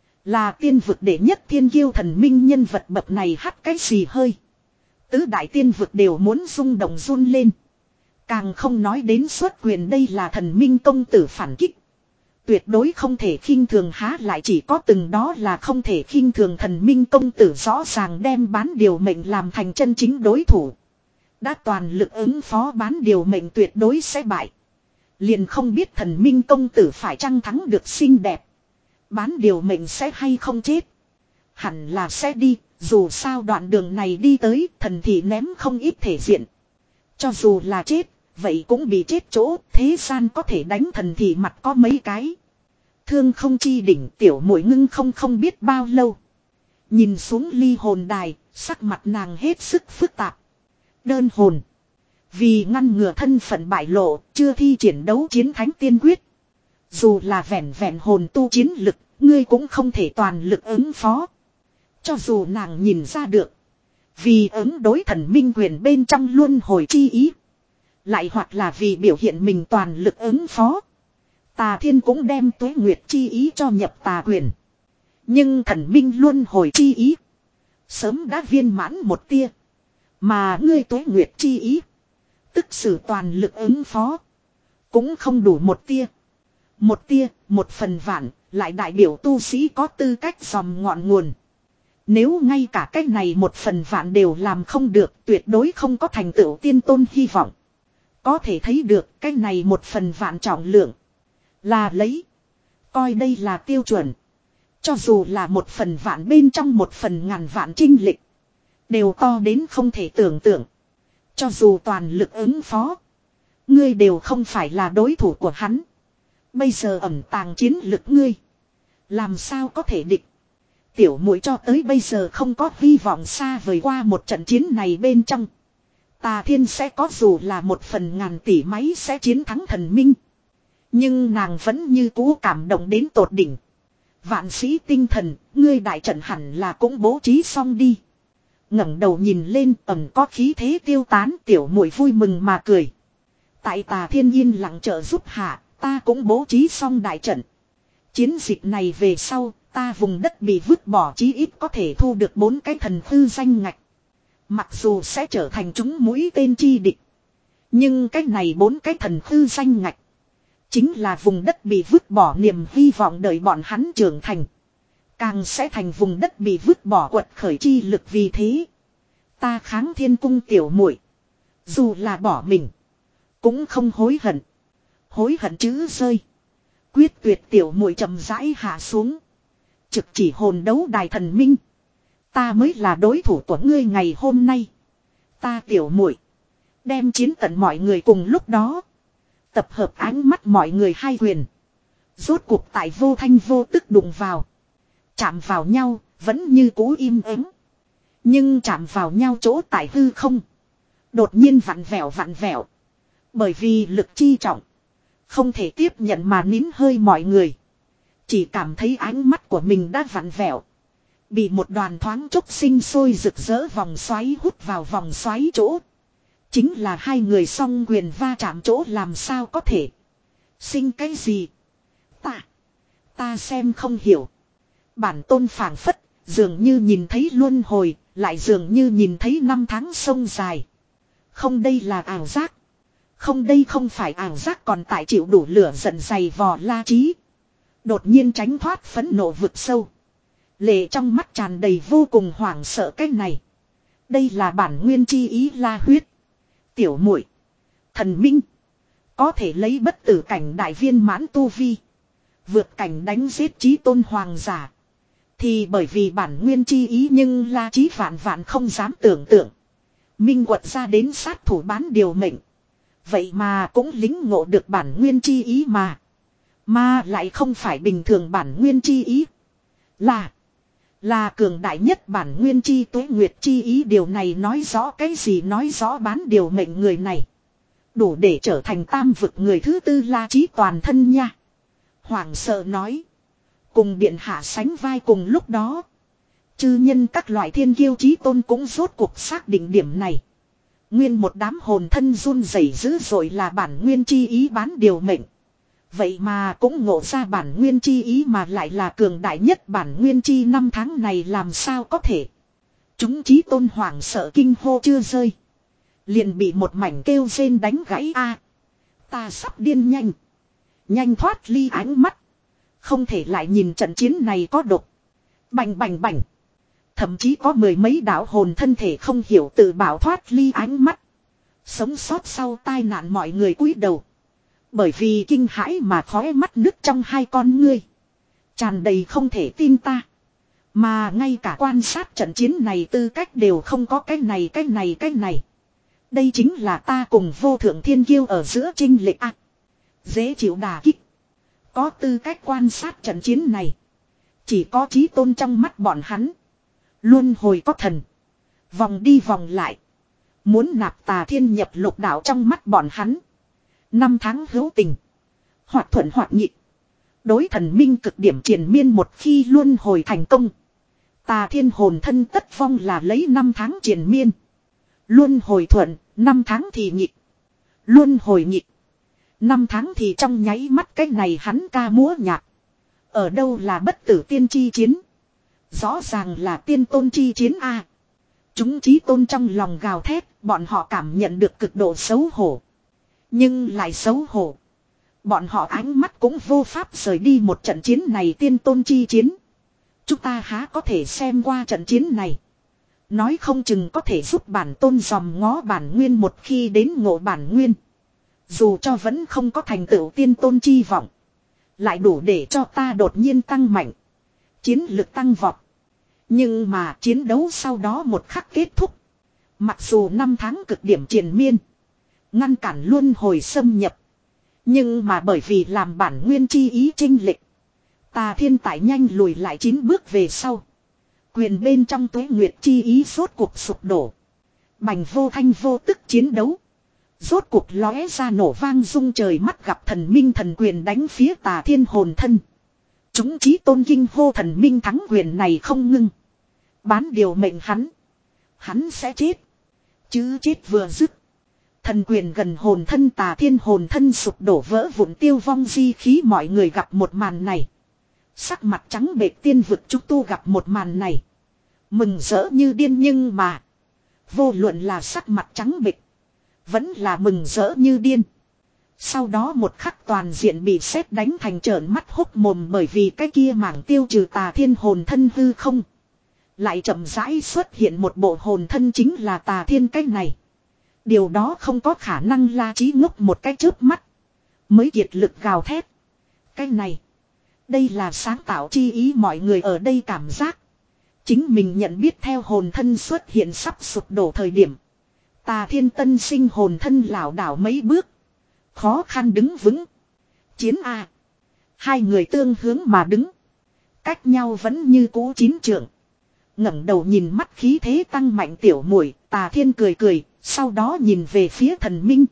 Là tiên vực đệ nhất thiên kiêu thần minh nhân vật bậc này hắt cái xì hơi. Tứ đại tiên vực đều muốn rung động run lên. Càng không nói đến xuất quyền, đây là thần minh công tử phản kích. Tuyệt đối không thể khinh thường, há lại chỉ có từng đó là không thể khinh thường. Thần minh công tử rõ ràng đem bán điều mệnh làm thành chân chính đối thủ. Đã toàn lực ứng phó, bán điều mệnh tuyệt đối sẽ bại. Liền không biết thần minh công tử phải chăng thắng được xinh đẹp. Bán điều mệnh sẽ hay không chết. Hẳn là sẽ đi, dù sao đoạn đường này đi tới thần thị ném không ít thể diện. Cho dù là chết, vậy cũng bị chết chỗ, thế gian có thể đánh thần thị mặt có mấy cái. Thương không chi đỉnh, tiểu muội ngưng không không biết bao lâu. Nhìn xuống ly hồn đài, sắc mặt nàng hết sức phức tạp. Đơn hồn. Vì ngăn ngừa thân phận bại lộ, chưa thi triển đấu chiến thánh tiên quyết. Dù là vẹn vẹn hồn tu chiến lực, ngươi cũng không thể toàn lực ứng phó. Cho dù nàng nhìn ra được. Vì ứng đối thần minh quyền bên trong luân hồi chi ý. Lại hoặc là vì biểu hiện mình toàn lực ứng phó. Tà thiên cũng đem tuế nguyệt chi ý cho nhập tà quyền. Nhưng thần minh luân hồi chi ý. Sớm đã viên mãn một tia. Mà ngươi tuế nguyệt chi ý. Tức sử toàn lực ứng phó. Cũng không đủ một tia. Một tia, một phần vạn, lại đại biểu tu sĩ có tư cách dòm ngọn nguồn. Nếu ngay cả cái này một phần vạn đều làm không được, tuyệt đối không có thành tựu tiên tôn hy vọng. Có thể thấy được cái này một phần vạn trọng lượng. Là lấy. Coi đây là tiêu chuẩn. Cho dù là một phần vạn bên trong một phần ngàn vạn trinh lịch. Đều to đến không thể tưởng tượng. Cho dù toàn lực ứng phó. Ngươi đều không phải là đối thủ của hắn. Bây giờ ẩn tàng chiến lực ngươi. Làm sao có thể địch. Tiểu muội cho tới bây giờ không có hy vọng xa vời qua một trận chiến này bên trong. Tà thiên sẽ có dù là một phần ngàn tỷ máy sẽ chiến thắng thần minh. Nhưng nàng vẫn như cũ cảm động đến tột đỉnh. Vạn sĩ tinh thần, ngươi đại trận hẳn là cũng bố trí xong đi. Ngẩng đầu nhìn lên, ẩn có khí thế tiêu tán, tiểu muội vui mừng mà cười. Tại Tà thiên yên lặng trợ giúp hạ, ta cũng bố trí xong đại trận. Chiến dịch này về sau, ta vùng đất bị vứt bỏ chí ít có thể thu được bốn cái thần thư danh ngạch. Mặc dù sẽ trở thành chúng mũi tên chi địch. Nhưng cái này bốn cái thần thư danh ngạch. Chính là vùng đất bị vứt bỏ niềm hy vọng đợi bọn hắn trưởng thành. Càng sẽ thành vùng đất bị vứt bỏ quật khởi chi lực, vì thế. Ta kháng thiên cung tiểu muội, dù là bỏ mình. Cũng không hối hận. Hối hận chữ rơi. Quyết tuyệt tiểu muội chậm rãi hạ xuống. Trực chỉ hồn đấu đài thần minh. Ta mới là đối thủ của ngươi ngày hôm nay. Ta tiểu muội đem chiến tận mọi người cùng lúc đó. Tập hợp ánh mắt mọi người hai quyền. Rốt cuộc tại vô thanh vô tức đụng vào. Chạm vào nhau, vẫn như cũ im ắng. Nhưng chạm vào nhau chỗ tại hư không. Đột nhiên vặn vẹo vặn vẹo. Bởi vì lực chi trọng. Không thể tiếp nhận mà nín hơi mọi người. Chỉ cảm thấy ánh mắt của mình đã vặn vẹo. Bị một đoàn thoáng chốc sinh sôi rực rỡ vòng xoáy hút vào vòng xoáy chỗ. Chính là hai người song quyền va chạm chỗ, làm sao có thể. Sinh cái gì? Ta. Ta xem không hiểu. Bản tôn phảng phất, dường như nhìn thấy luân hồi, lại dường như nhìn thấy năm tháng sông dài. Không, đây là ảo giác. Không, đây không phải ảo giác, còn tại chịu đủ lửa giận dày vò La Trí. Đột nhiên tránh thoát phẫn nộ vực sâu. Lệ trong mắt tràn đầy vô cùng hoảng sợ cái này. Đây là bản nguyên chi ý la huyết. Tiểu muội, thần minh. Có thể lấy bất tử cảnh đại viên mãn tu vi. Vượt cảnh đánh giết chí tôn hoàng giả. Thì bởi vì bản nguyên chi ý nhưng la chí vạn vạn không dám tưởng tượng. Minh quật ra đến sát thủ bán điều mệnh. Vậy mà cũng lính ngộ được bản nguyên chi ý mà. Mà lại không phải bình thường bản nguyên chi ý. Là. Là cường đại nhất bản nguyên chi tuế nguyệt chi ý. Điều này nói rõ cái gì, nói rõ bán điều mệnh người này. Đủ để trở thành tam vực người thứ tư la chí toàn thân nha. Hoàng sợ nói. Cùng điện hạ sánh vai cùng lúc đó. Chư nhân các loại thiên kiêu chí tôn cũng rốt cuộc xác định điểm này. Nguyên một đám hồn thân run rẩy dữ dội là bản nguyên chi ý bán điều mệnh. Vậy mà cũng ngộ ra bản nguyên chi ý mà lại là cường đại nhất bản nguyên chi năm tháng này làm sao có thể. Chúng chí tôn hoảng sợ kinh hô chưa rơi. Liền bị một mảnh kêu rên đánh gãy a. Ta sắp điên nhanh. Nhanh thoát ly ánh mắt. Không thể lại nhìn trận chiến này có độc. Bành bành bành. Thậm chí có mười mấy đạo hồn thân thể không hiểu tự bảo thoát ly ánh mắt. Sống sót sau tai nạn mọi người cúi đầu. Bởi vì kinh hãi mà khóe mắt nứt trong hai con ngươi. Tràn đầy không thể tin ta. Mà ngay cả quan sát trận chiến này tư cách đều không có cái này cái này cái này. Đây chính là ta cùng vô thượng thiên kiêu ở giữa chênh lệch ác. Dễ chịu đả kích. Có tư cách quan sát trận chiến này. Chỉ có chí tôn trong mắt bọn hắn. Luân hồi có thần. Vòng đi vòng lại. Muốn nạp tà thiên nhập lục đạo trong mắt bọn hắn. Năm tháng hữu tình. Hoặc thuận hoặc nhị. Đối thần minh cực điểm triền miên một khi luân hồi thành công. Tà thiên hồn thân tất vong là lấy năm tháng triền miên. Luân hồi thuận, năm tháng thì nhị. Luân hồi nhị. Năm tháng thì trong nháy mắt cái này hắn ca múa nhạc. Ở đâu là bất tử tiên chi chiến. Rõ ràng là tiên tôn chi chiến A. Chúng chí tôn trong lòng gào thét, bọn họ cảm nhận được cực độ xấu hổ. Nhưng lại xấu hổ. Bọn họ ánh mắt cũng vô pháp rời đi một trận chiến này tiên tôn chi chiến. Chúng ta há có thể xem qua trận chiến này. Nói không chừng có thể giúp bản tôn dòm ngó bản nguyên một khi đến ngộ bản nguyên. Dù cho vẫn không có thành tựu tiên tôn chi vọng. Lại đủ để cho ta đột nhiên tăng mạnh. Chiến lực tăng vọt. Nhưng mà chiến đấu sau đó một khắc kết thúc. Mặc dù năm tháng cực điểm triền miên. Ngăn cản luân hồi xâm nhập. Nhưng mà bởi vì làm bản nguyên chi ý chênh lệch. Tà thiên tại nhanh lùi lại chín bước về sau. Quyền bên trong tuế nguyệt chi ý rốt cuộc sụp đổ. Bành vô thanh vô tức chiến đấu. Rốt cuộc lóe ra nổ vang rung trời mắt gặp thần minh thần quyền đánh phía tà thiên hồn thân. Chúng chí tôn kinh hô thần minh thắng quyền này không ngưng. Bán điều mệnh hắn. Hắn sẽ chết. Chứ chết vừa dứt. Thần quyền gần hồn thân tà thiên hồn thân sụp đổ vỡ vụn tiêu vong di khí mọi người gặp một màn này. Sắc mặt trắng bệch tiên vực chúng tu gặp một màn này. Mừng rỡ như điên nhưng mà. Vô luận là sắc mặt trắng bệch. Vẫn là mừng rỡ như điên. Sau đó một khắc toàn diện bị sét đánh thành trợn mắt hốc mồm bởi vì cái kia mảng tiêu trừ tà thiên hồn thân hư không. Lại chậm rãi xuất hiện một bộ hồn thân chính là tà thiên cái này. Điều đó không có khả năng la trí ngốc một cái chớp mắt. Mới kiệt lực gào thét. Cái này. Đây là sáng tạo chi ý mọi người ở đây cảm giác. Chính mình nhận biết theo hồn thân xuất hiện sắp sụp đổ thời điểm. Tà thiên tân sinh hồn thân lảo đảo mấy bước. Khó khăn đứng vững. Chiến A. Hai người tương hướng mà đứng. Cách nhau vẫn như cũ chín trượng. ngẩng đầu nhìn mắt khí thế tăng mạnh tiểu muội, tà thiên cười cười, sau đó nhìn về phía thần minh.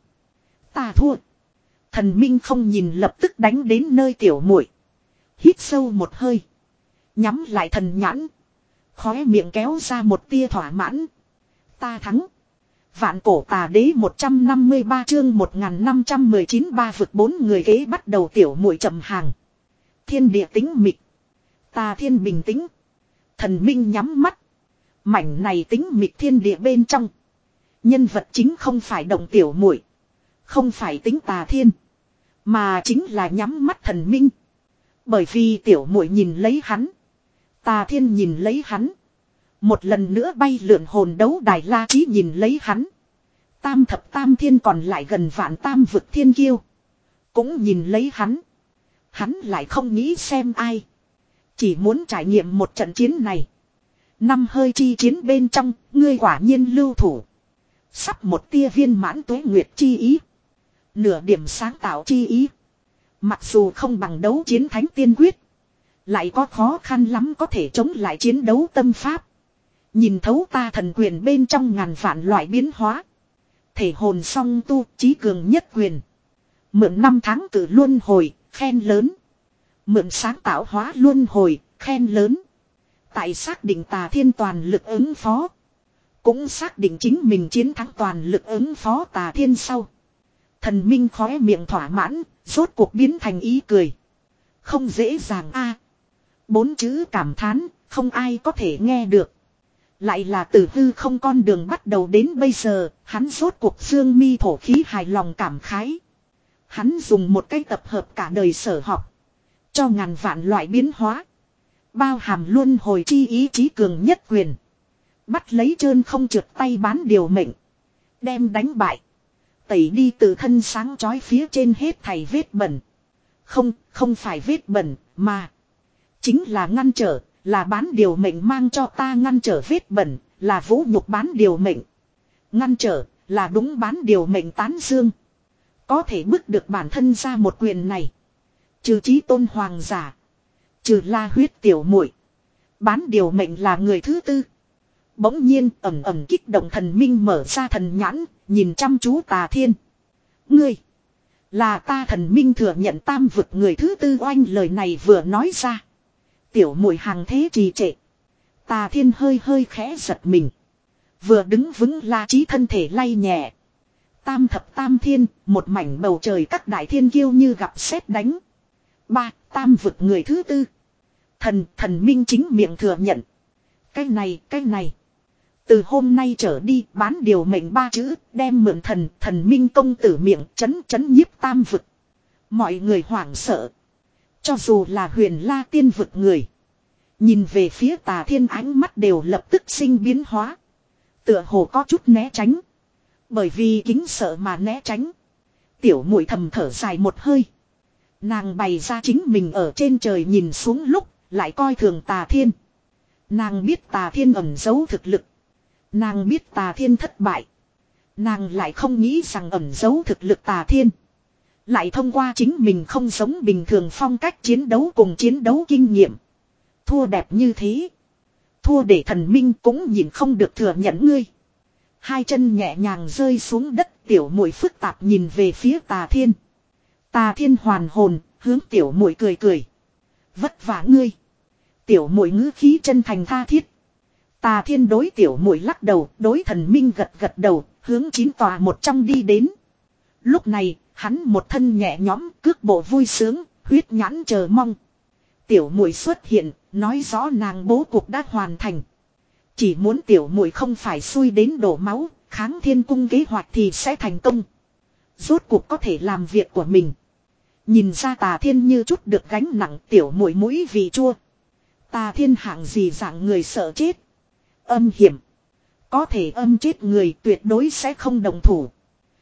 Ta thua. Thần minh không nhìn lập tức đánh đến nơi tiểu muội. Hít sâu một hơi. Nhắm lại thần nhãn. Khóe miệng kéo ra một tia thỏa mãn. Ta thắng. Vạn cổ tà đế một trăm năm mươi ba chương một nghìn năm trăm mười chín ba vực bốn người kế bắt đầu tiểu muội chậm hàng. Thiên địa tĩnh mịch. Tà thiên bình tĩnh. Thần minh nhắm mắt. Mảnh này tĩnh mịch thiên địa bên trong. Nhân vật chính không phải động tiểu muội, không phải tính tà thiên, mà chính là nhắm mắt thần minh. Bởi vì tiểu muội nhìn lấy hắn. Tà Thiên nhìn lấy hắn. Một lần nữa bay lượn hồn đấu đài La Chí nhìn lấy hắn. Tam thập tam thiên còn lại gần vạn tam vực thiên kiêu. Cũng nhìn lấy hắn. Hắn lại không nghĩ xem ai. Chỉ muốn trải nghiệm một trận chiến này. Năm hơi chi chiến bên trong, ngươi quả nhiên lưu thủ. Sắp một tia viên mãn tuế nguyệt chi ý. Nửa điểm sáng tạo chi ý. Mặc dù không bằng đấu chiến thánh tiên quyết. Lại có khó khăn lắm có thể chống lại chiến đấu tâm pháp. Nhìn thấu ta thần quyền bên trong ngàn vạn loại biến hóa. Thể hồn song tu chí cường nhất quyền. Mượn năm tháng cử luân hồi, khen lớn. Mượn sáng tạo hóa luân hồi, khen lớn. Tại xác định Tà Thiên toàn lực ứng phó. Cũng xác định chính mình chiến thắng toàn lực ứng phó Tà Thiên sau. Thần minh khóe miệng thỏa mãn, rốt cuộc biến thành ý cười. Không dễ dàng a. Bốn chữ cảm thán, không ai có thể nghe được. Lại là từ hư không con đường bắt đầu đến bây giờ, hắn rốt cuộc dương mi thổ khí hài lòng cảm khái. Hắn dùng một cách tập hợp cả đời sở học. Cho ngàn vạn loại biến hóa. Bao hàm luân hồi chi ý chí cường nhất quyền. Bắt lấy trơn không trượt tay bán điều mệnh. Đem đánh bại. Tẩy đi từ thân sáng chói phía trên hết thảy vết bẩn. Không, không phải vết bẩn, mà chính là ngăn trở, là bán điều mệnh mang cho ta ngăn trở vết bẩn, là vũ nhục bán điều mệnh. Ngăn trở, là đúng bán điều mệnh tán dương. Có thể bước được bản thân ra một quyền này. Trừ chí tôn hoàng giả. Trừ la huyết tiểu muội, bán điều mệnh là người thứ tư. Bỗng nhiên ẩm ẩm kích động thần minh mở ra thần nhãn, nhìn chăm chú Tà Thiên. Ngươi, là ta thần minh thừa nhận tam vực người thứ tư oanh lời này vừa nói ra. Tiểu muội hàng thế trì trệ. Tà Thiên hơi hơi khẽ giật mình. Vừa đứng vững La Chí thân thể lay nhẹ. Tam thập tam thiên, một mảnh bầu trời các đại thiên kiêu như gặp sét đánh. Ba, tam vực người thứ tư. Thần, thần minh chính miệng thừa nhận. Cái này, cái này. Từ hôm nay trở đi bán điều mệnh ba chữ, đem mượn thần, thần minh công tử miệng chấn chấn nhiếp tam vực. Mọi người hoảng sợ. Cho dù là huyền la tiên vực người. Nhìn về phía Tà Thiên ánh mắt đều lập tức sinh biến hóa. Tựa hồ có chút né tránh. Bởi vì kính sợ mà né tránh. Tiểu muội thầm thở dài một hơi. Nàng bày ra chính mình ở trên trời nhìn xuống lúc, lại coi thường Tà Thiên. Nàng biết Tà Thiên ẩn giấu thực lực. Nàng biết Tà Thiên thất bại. Nàng lại không nghĩ rằng ẩn giấu thực lực Tà Thiên. Lại thông qua chính mình không giống bình thường phong cách chiến đấu cùng chiến đấu kinh nghiệm. Thua đẹp như thế. Thua để thần minh cũng nhìn không được thừa nhận ngươi. Hai chân nhẹ nhàng rơi xuống đất, tiểu muội phức tạp nhìn về phía Tà Thiên. Tà Thiên hoàn hồn, hướng tiểu muội cười cười. Vất vả ngươi. Tiểu muội ngữ khí chân thành tha thiết. Tà Thiên đối tiểu muội lắc đầu, đối thần minh gật gật đầu, hướng chín tòa một trong đi đến. Lúc này, hắn một thân nhẹ nhõm, cước bộ vui sướng, huyết nhãn chờ mong. Tiểu muội xuất hiện, nói rõ nàng bố cục đã hoàn thành. Chỉ muốn tiểu muội không phải xui đến đổ máu, kháng thiên cung kế hoạch thì sẽ thành công. Rốt cuộc có thể làm việc của mình. Nhìn ra Tà Thiên như chút được gánh nặng, tiểu muội mũi vị chua. Tà Thiên hạng gì dạng người sợ chết. Âm hiểm. Có thể âm chết người tuyệt đối sẽ không đồng thủ.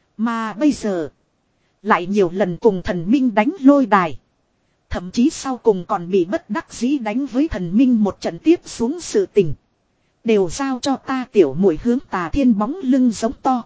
Mà bây giờ. Lại nhiều lần cùng thần minh đánh lôi đài. Thậm chí sau cùng còn bị bất đắc dĩ đánh với thần minh một trận tiếp xuống sự tình. Đều giao cho ta tiểu muội hướng Tà Thiên bóng lưng giống to.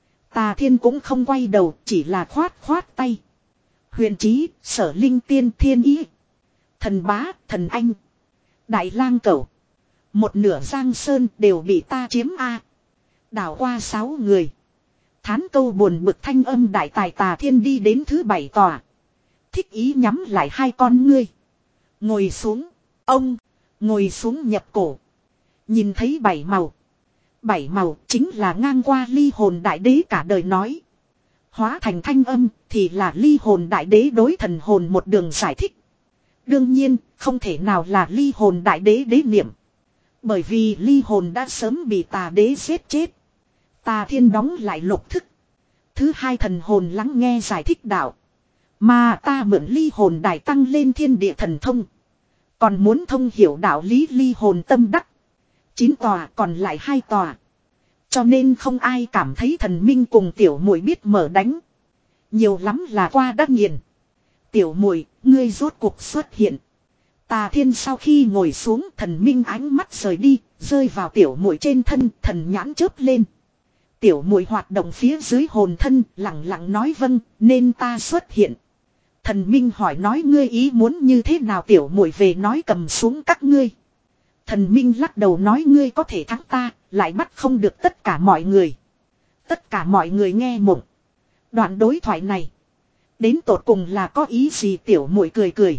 Tà Thiên cũng không quay đầu, chỉ là khoát khoát tay. Huyền Chí, Sở Linh Tiên Thiên Ý. Thần Bá, Thần Anh. Đại Lang Cẩu. Một nửa Giang Sơn đều bị ta chiếm a. Đảo qua sáu người. Thán câu buồn bực thanh âm đại tài Tà Thiên đi đến thứ bảy tòa. Thích ý nhắm lại hai con ngươi. Ngồi xuống. Ông. Ngồi xuống nhập cổ. Nhìn thấy bảy màu. Bảy màu chính là ngang qua ly hồn đại đế cả đời nói. Hóa thành thanh âm thì là ly hồn đại đế đối thần hồn một đường giải thích. Đương nhiên không thể nào là ly hồn đại đế đế niệm. Bởi vì ly hồn đã sớm bị Tà đế giết chết. Tà Thiên đóng lại lục thức. Thứ hai thần hồn lắng nghe giải thích đạo. Mà ta mượn ly hồn đại tăng lên thiên địa thần thông. Còn muốn thông hiểu đạo lý ly hồn tâm đắc. Chín tòa còn lại hai tòa. Cho nên không ai cảm thấy thần minh cùng tiểu muội biết mở đánh. Nhiều lắm là qua đã nghiền. Tiểu muội, ngươi rốt cuộc xuất hiện. Tà Thiên sau khi ngồi xuống, thần minh ánh mắt rời đi, rơi vào tiểu muội trên thân, thần nhãn chớp lên. Tiểu muội hoạt động phía dưới hồn thân, lặng lặng nói vâng, nên ta xuất hiện. Thần minh hỏi nói ngươi ý muốn như thế nào, tiểu muội về nói cầm xuống các ngươi. Thần minh lắc đầu nói ngươi có thể thắng ta, lại bắt không được tất cả mọi người. Tất cả mọi người nghe mộng. Đoạn đối thoại này, đến tột cùng là có ý gì, tiểu muội cười cười.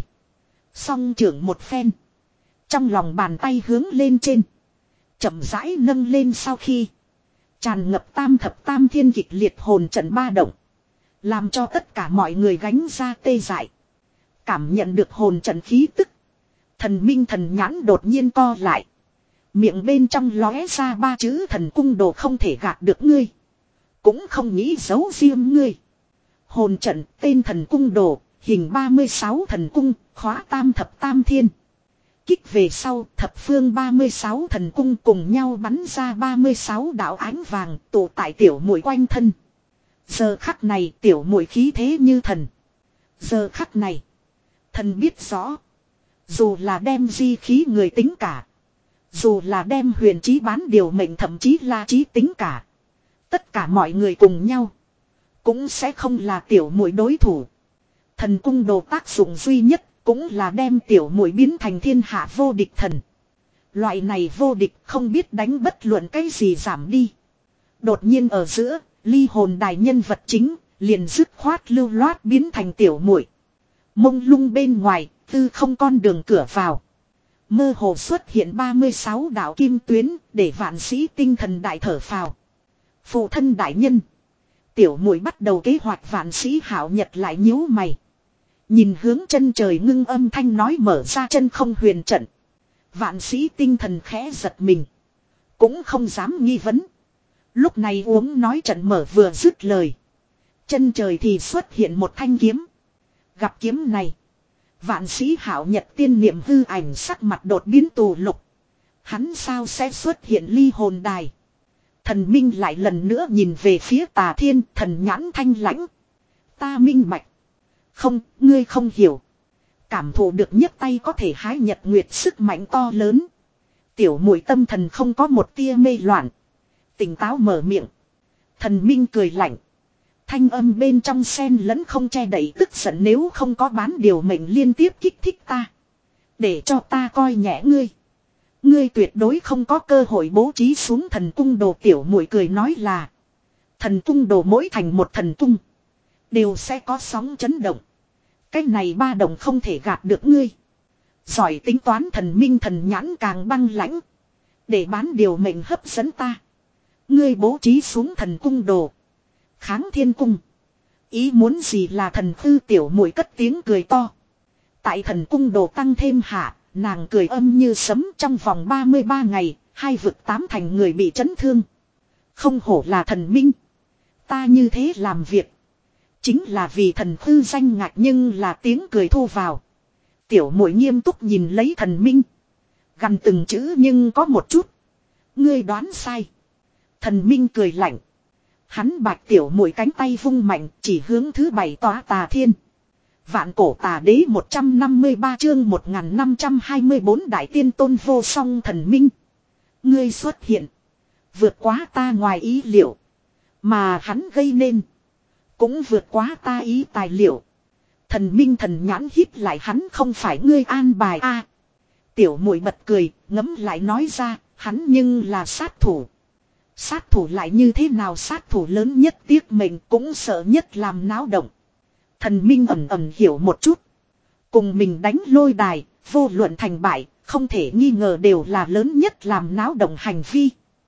Song trưởng một phen. Trong lòng bàn tay hướng lên trên. Chậm rãi nâng lên sau khi. Tràn ngập tam thập tam thiên kịch liệt hồn trận ba động. Làm cho tất cả mọi người gánh ra tê dại. Cảm nhận được hồn trận khí tức. Thần minh thần nhãn đột nhiên co lại. Miệng bên trong lóe ra ba chữ thần cung đồ không thể gạt được ngươi. Cũng không nghĩ giấu riêng ngươi. Hồn trận tên thần cung đồ. Hình ba mươi sáu thần cung, khóa tam thập tam thiên. Kích về sau, thập phương ba mươi sáu thần cung cùng nhau bắn ra ba mươi sáu đạo ánh vàng tụ tại tiểu muội quanh thân. Giờ khắc này tiểu muội khí thế như thần. Giờ khắc này, thần biết rõ. Dù là đem di khí người tính cả. Dù là đem huyền trí bán điều mệnh thậm chí là trí tính cả. Tất cả mọi người cùng nhau. Cũng sẽ không là tiểu muội đối thủ. Thần cung đồ tác dụng duy nhất cũng là đem tiểu muội biến thành thiên hạ vô địch thần. Loại này vô địch không biết đánh bất luận cái gì giảm đi. Đột nhiên ở giữa, ly hồn đài nhân vật chính, liền dứt khoát lưu loát biến thành tiểu muội. Mông lung bên ngoài, tư không con đường cửa vào. Mơ hồ xuất hiện ba mươi sáu đạo kim tuyến, để vạn sĩ tinh thần đại thở phào. Phụ thân đại nhân. Tiểu muội bắt đầu kế hoạch, vạn sĩ hảo nhật lại nhíu mày. Nhìn hướng chân trời ngưng âm thanh nói mở ra chân không huyền trận. Vạn sĩ tinh thần khẽ giật mình. Cũng không dám nghi vấn. Lúc này uống nói trận mở vừa dứt lời. Chân trời thì xuất hiện một thanh kiếm. Gặp kiếm này. Vạn sĩ hảo nhật tiên niệm hư ảnh sắc mặt đột biến tù lục. Hắn sao sẽ xuất hiện ly hồn đài. Thần minh lại lần nữa nhìn về phía Tà Thiên, thần nhãn thanh lãnh. Ta minh bạch. Không, ngươi không hiểu. Cảm thụ được nhấc tay có thể hái nhật nguyệt sức mạnh to lớn. Tiểu muội tâm thần không có một tia mê loạn. Tỉnh táo mở miệng. Thần minh cười lạnh. Thanh âm bên trong xen lẫn không che đậy tức giận, nếu không có bán điều mệnh liên tiếp kích thích ta. Để cho ta coi nhẹ ngươi. Ngươi tuyệt đối không có cơ hội bố trí xuống thần cung đồ, tiểu muội cười nói là. Thần cung đồ mỗi thành một thần cung. Đều sẽ có sóng chấn động. Cái này ba đồng không thể gạt được ngươi. Giỏi tính toán, thần minh thần nhãn càng băng lãnh. Để bán điều mệnh hấp dẫn ta. Ngươi bố trí xuống thần cung đồ. Kháng thiên cung. Ý muốn gì là thần khư, tiểu muội cất tiếng cười to. Tại thần cung đồ tăng thêm hạ, nàng cười âm như sấm, trong vòng ba mươi ba ngày, hai vực tám thành người bị chấn thương. Không hổ là thần minh. Ta như thế làm việc. Chính là vì thần khư danh ngạch, nhưng là tiếng cười thu vào. Tiểu muội nghiêm túc nhìn lấy thần minh. Gần từng chữ nhưng có một chút. Ngươi đoán sai. Thần minh cười lạnh. Hắn bạch tiểu muội cánh tay vung mạnh chỉ hướng thứ bảy tòa Tà Thiên. Vạn cổ tà đế một trăm năm mươi ba chương một nghìn năm trăm hai mươi bốn đại tiên tôn vô song thần minh. Ngươi xuất hiện. Vượt quá ta ngoài ý liệu. Mà hắn gây nên. Cũng vượt quá ta ý tài liệu. Thần minh thần nhãn hít lại, hắn không phải ngươi an bài a. À, tiểu muội bật cười, ngấm lại nói ra, hắn nhưng là sát thủ. Sát thủ lại như thế nào, sát thủ lớn nhất tiếc mình cũng sợ nhất làm náo động. Thần minh ẩn ẩn hiểu một chút. Cùng mình đánh lôi đài, vô luận thành bại, không thể nghi ngờ đều là lớn nhất làm náo động hành vi.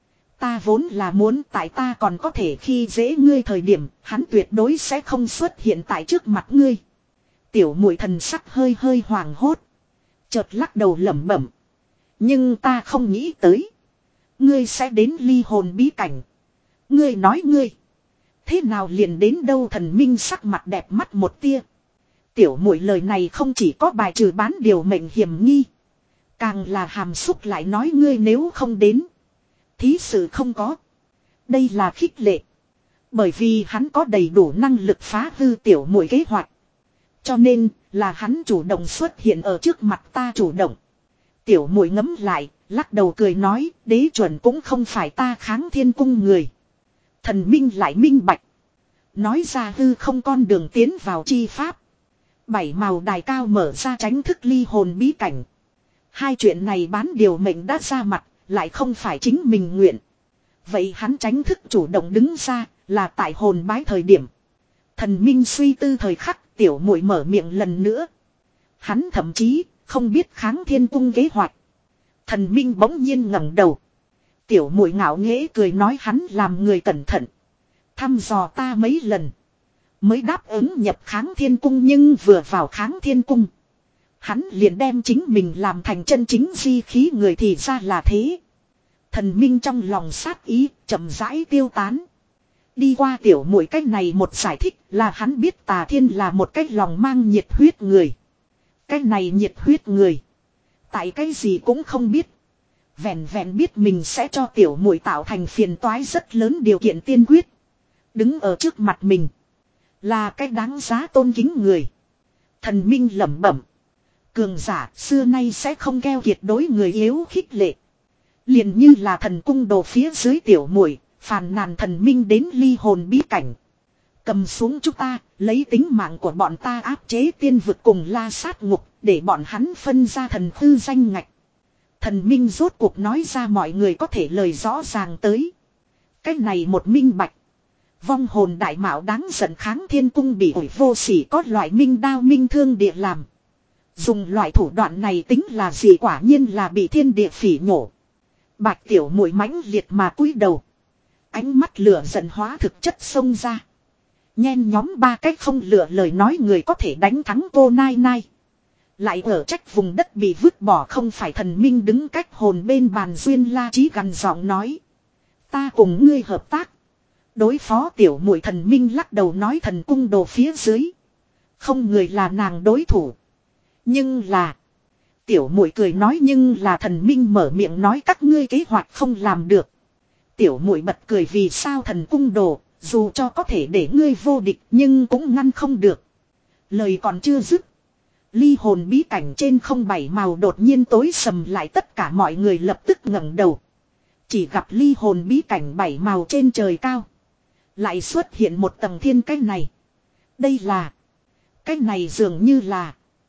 Ta vốn là muốn tại ta còn có thể khi dễ ngươi thời điểm, hắn tuyệt đối sẽ không xuất hiện tại trước mặt ngươi. Tiểu muội thần sắc hơi hơi hoàng hốt. Chợt lắc đầu lẩm bẩm. Nhưng ta không nghĩ tới. Ngươi sẽ đến ly hồn bí cảnh. Ngươi nói ngươi. Thế nào liền đến đâu, thần minh sắc mặt đẹp mắt một tia. Tiểu muội lời này không chỉ có bài trừ bán điều mệnh hiểm nghi. Càng là hàm xúc lại nói ngươi nếu không đến. Thí sự không có. Đây là khích lệ. Bởi vì hắn có đầy đủ năng lực phá hư tiểu muội kế hoạch. Cho nên là hắn chủ động xuất hiện ở trước mặt ta chủ động. Tiểu muội ngấm lại, lắc đầu cười nói, đế chuẩn cũng không phải ta kháng thiên cung người. Thần minh lại minh bạch. Nói ra hư không con đường tiến vào chi pháp. Bảy màu đài cao mở ra tránh thức ly hồn bí cảnh. Hai chuyện này bán điều mệnh đã ra mặt, lại không phải chính mình nguyện. Vậy hắn tránh thức chủ động đứng ra, là tại hồn bái thời điểm. Thần minh suy tư thời khắc, tiểu muội mở miệng lần nữa. Hắn thậm chí không biết kháng thiên cung kế hoạch. Thần minh bỗng nhiên ngẩng đầu. Tiểu muội ngạo nghễ cười nói hắn làm người cẩn thận. Thăm dò ta mấy lần. Mới đáp ứng nhập kháng thiên cung nhưng vừa vào kháng thiên cung. Hắn liền đem chính mình làm thành chân chính di khí người thì ra là thế. Thần minh trong lòng sát ý chậm rãi tiêu tán. Đi qua tiểu muội cách này một giải thích là hắn biết Tà Thiên là một cách lòng mang nhiệt huyết người. Cái này nhiệt huyết người. Tại cái gì cũng không biết. Vẹn vẹn biết mình sẽ cho tiểu muội tạo thành phiền toái rất lớn điều kiện tiên quyết. Đứng ở trước mặt mình. Là cái đáng giá tôn kính người. Thần minh lẩm bẩm. Cường giả xưa nay sẽ không keo kiệt đối người yếu khích lệ. Liền như là thần cung đồ phía dưới tiểu muội phàn nàn thần minh đến ly hồn bí cảnh. Cầm xuống chúng ta, lấy tính mạng của bọn ta áp chế tiên vực cùng la sát ngục, để bọn hắn phân ra thần hư danh ngạch. Thần minh rốt cuộc nói ra mọi người có thể lời rõ ràng tới. Cái này một minh bạch. Vong hồn đại mạo đáng giận kháng thiên cung bị ủi vô sỉ có loại minh đao minh thương địa làm. Dùng loại thủ đoạn này tính là gì quả nhiên là bị thiên địa phỉ nhổ. Bạch tiểu muội mãnh liệt mà cúi đầu. Ánh mắt lửa giận hóa thực chất xông ra. Nhen nhóm ba cách không lựa lời nói người có thể đánh thắng cô Nai Nai. Lại ở trách vùng đất bị vứt bỏ không phải thần minh đứng cách hồn bên bàn duyên la trí gần giọng nói. Ta cùng ngươi hợp tác. Đối phó tiểu muội thần minh lắc đầu nói thần cung đồ phía dưới. Không người là nàng đối thủ. Nhưng là. Tiểu muội cười nói nhưng là thần minh mở miệng nói các ngươi kế hoạch không làm được. Tiểu muội bật cười vì sao thần cung đồ. Dù cho có thể để ngươi vô địch nhưng cũng ngăn không được. Lời còn chưa dứt. Ly hồn bí cảnh trên không bảy màu đột nhiên tối sầm lại tất cả mọi người lập tức ngẩng đầu. Chỉ gặp ly hồn bí cảnh bảy màu trên trời cao. Lại xuất hiện một tầng thiên cách này. Đây là. Cách này dường như là.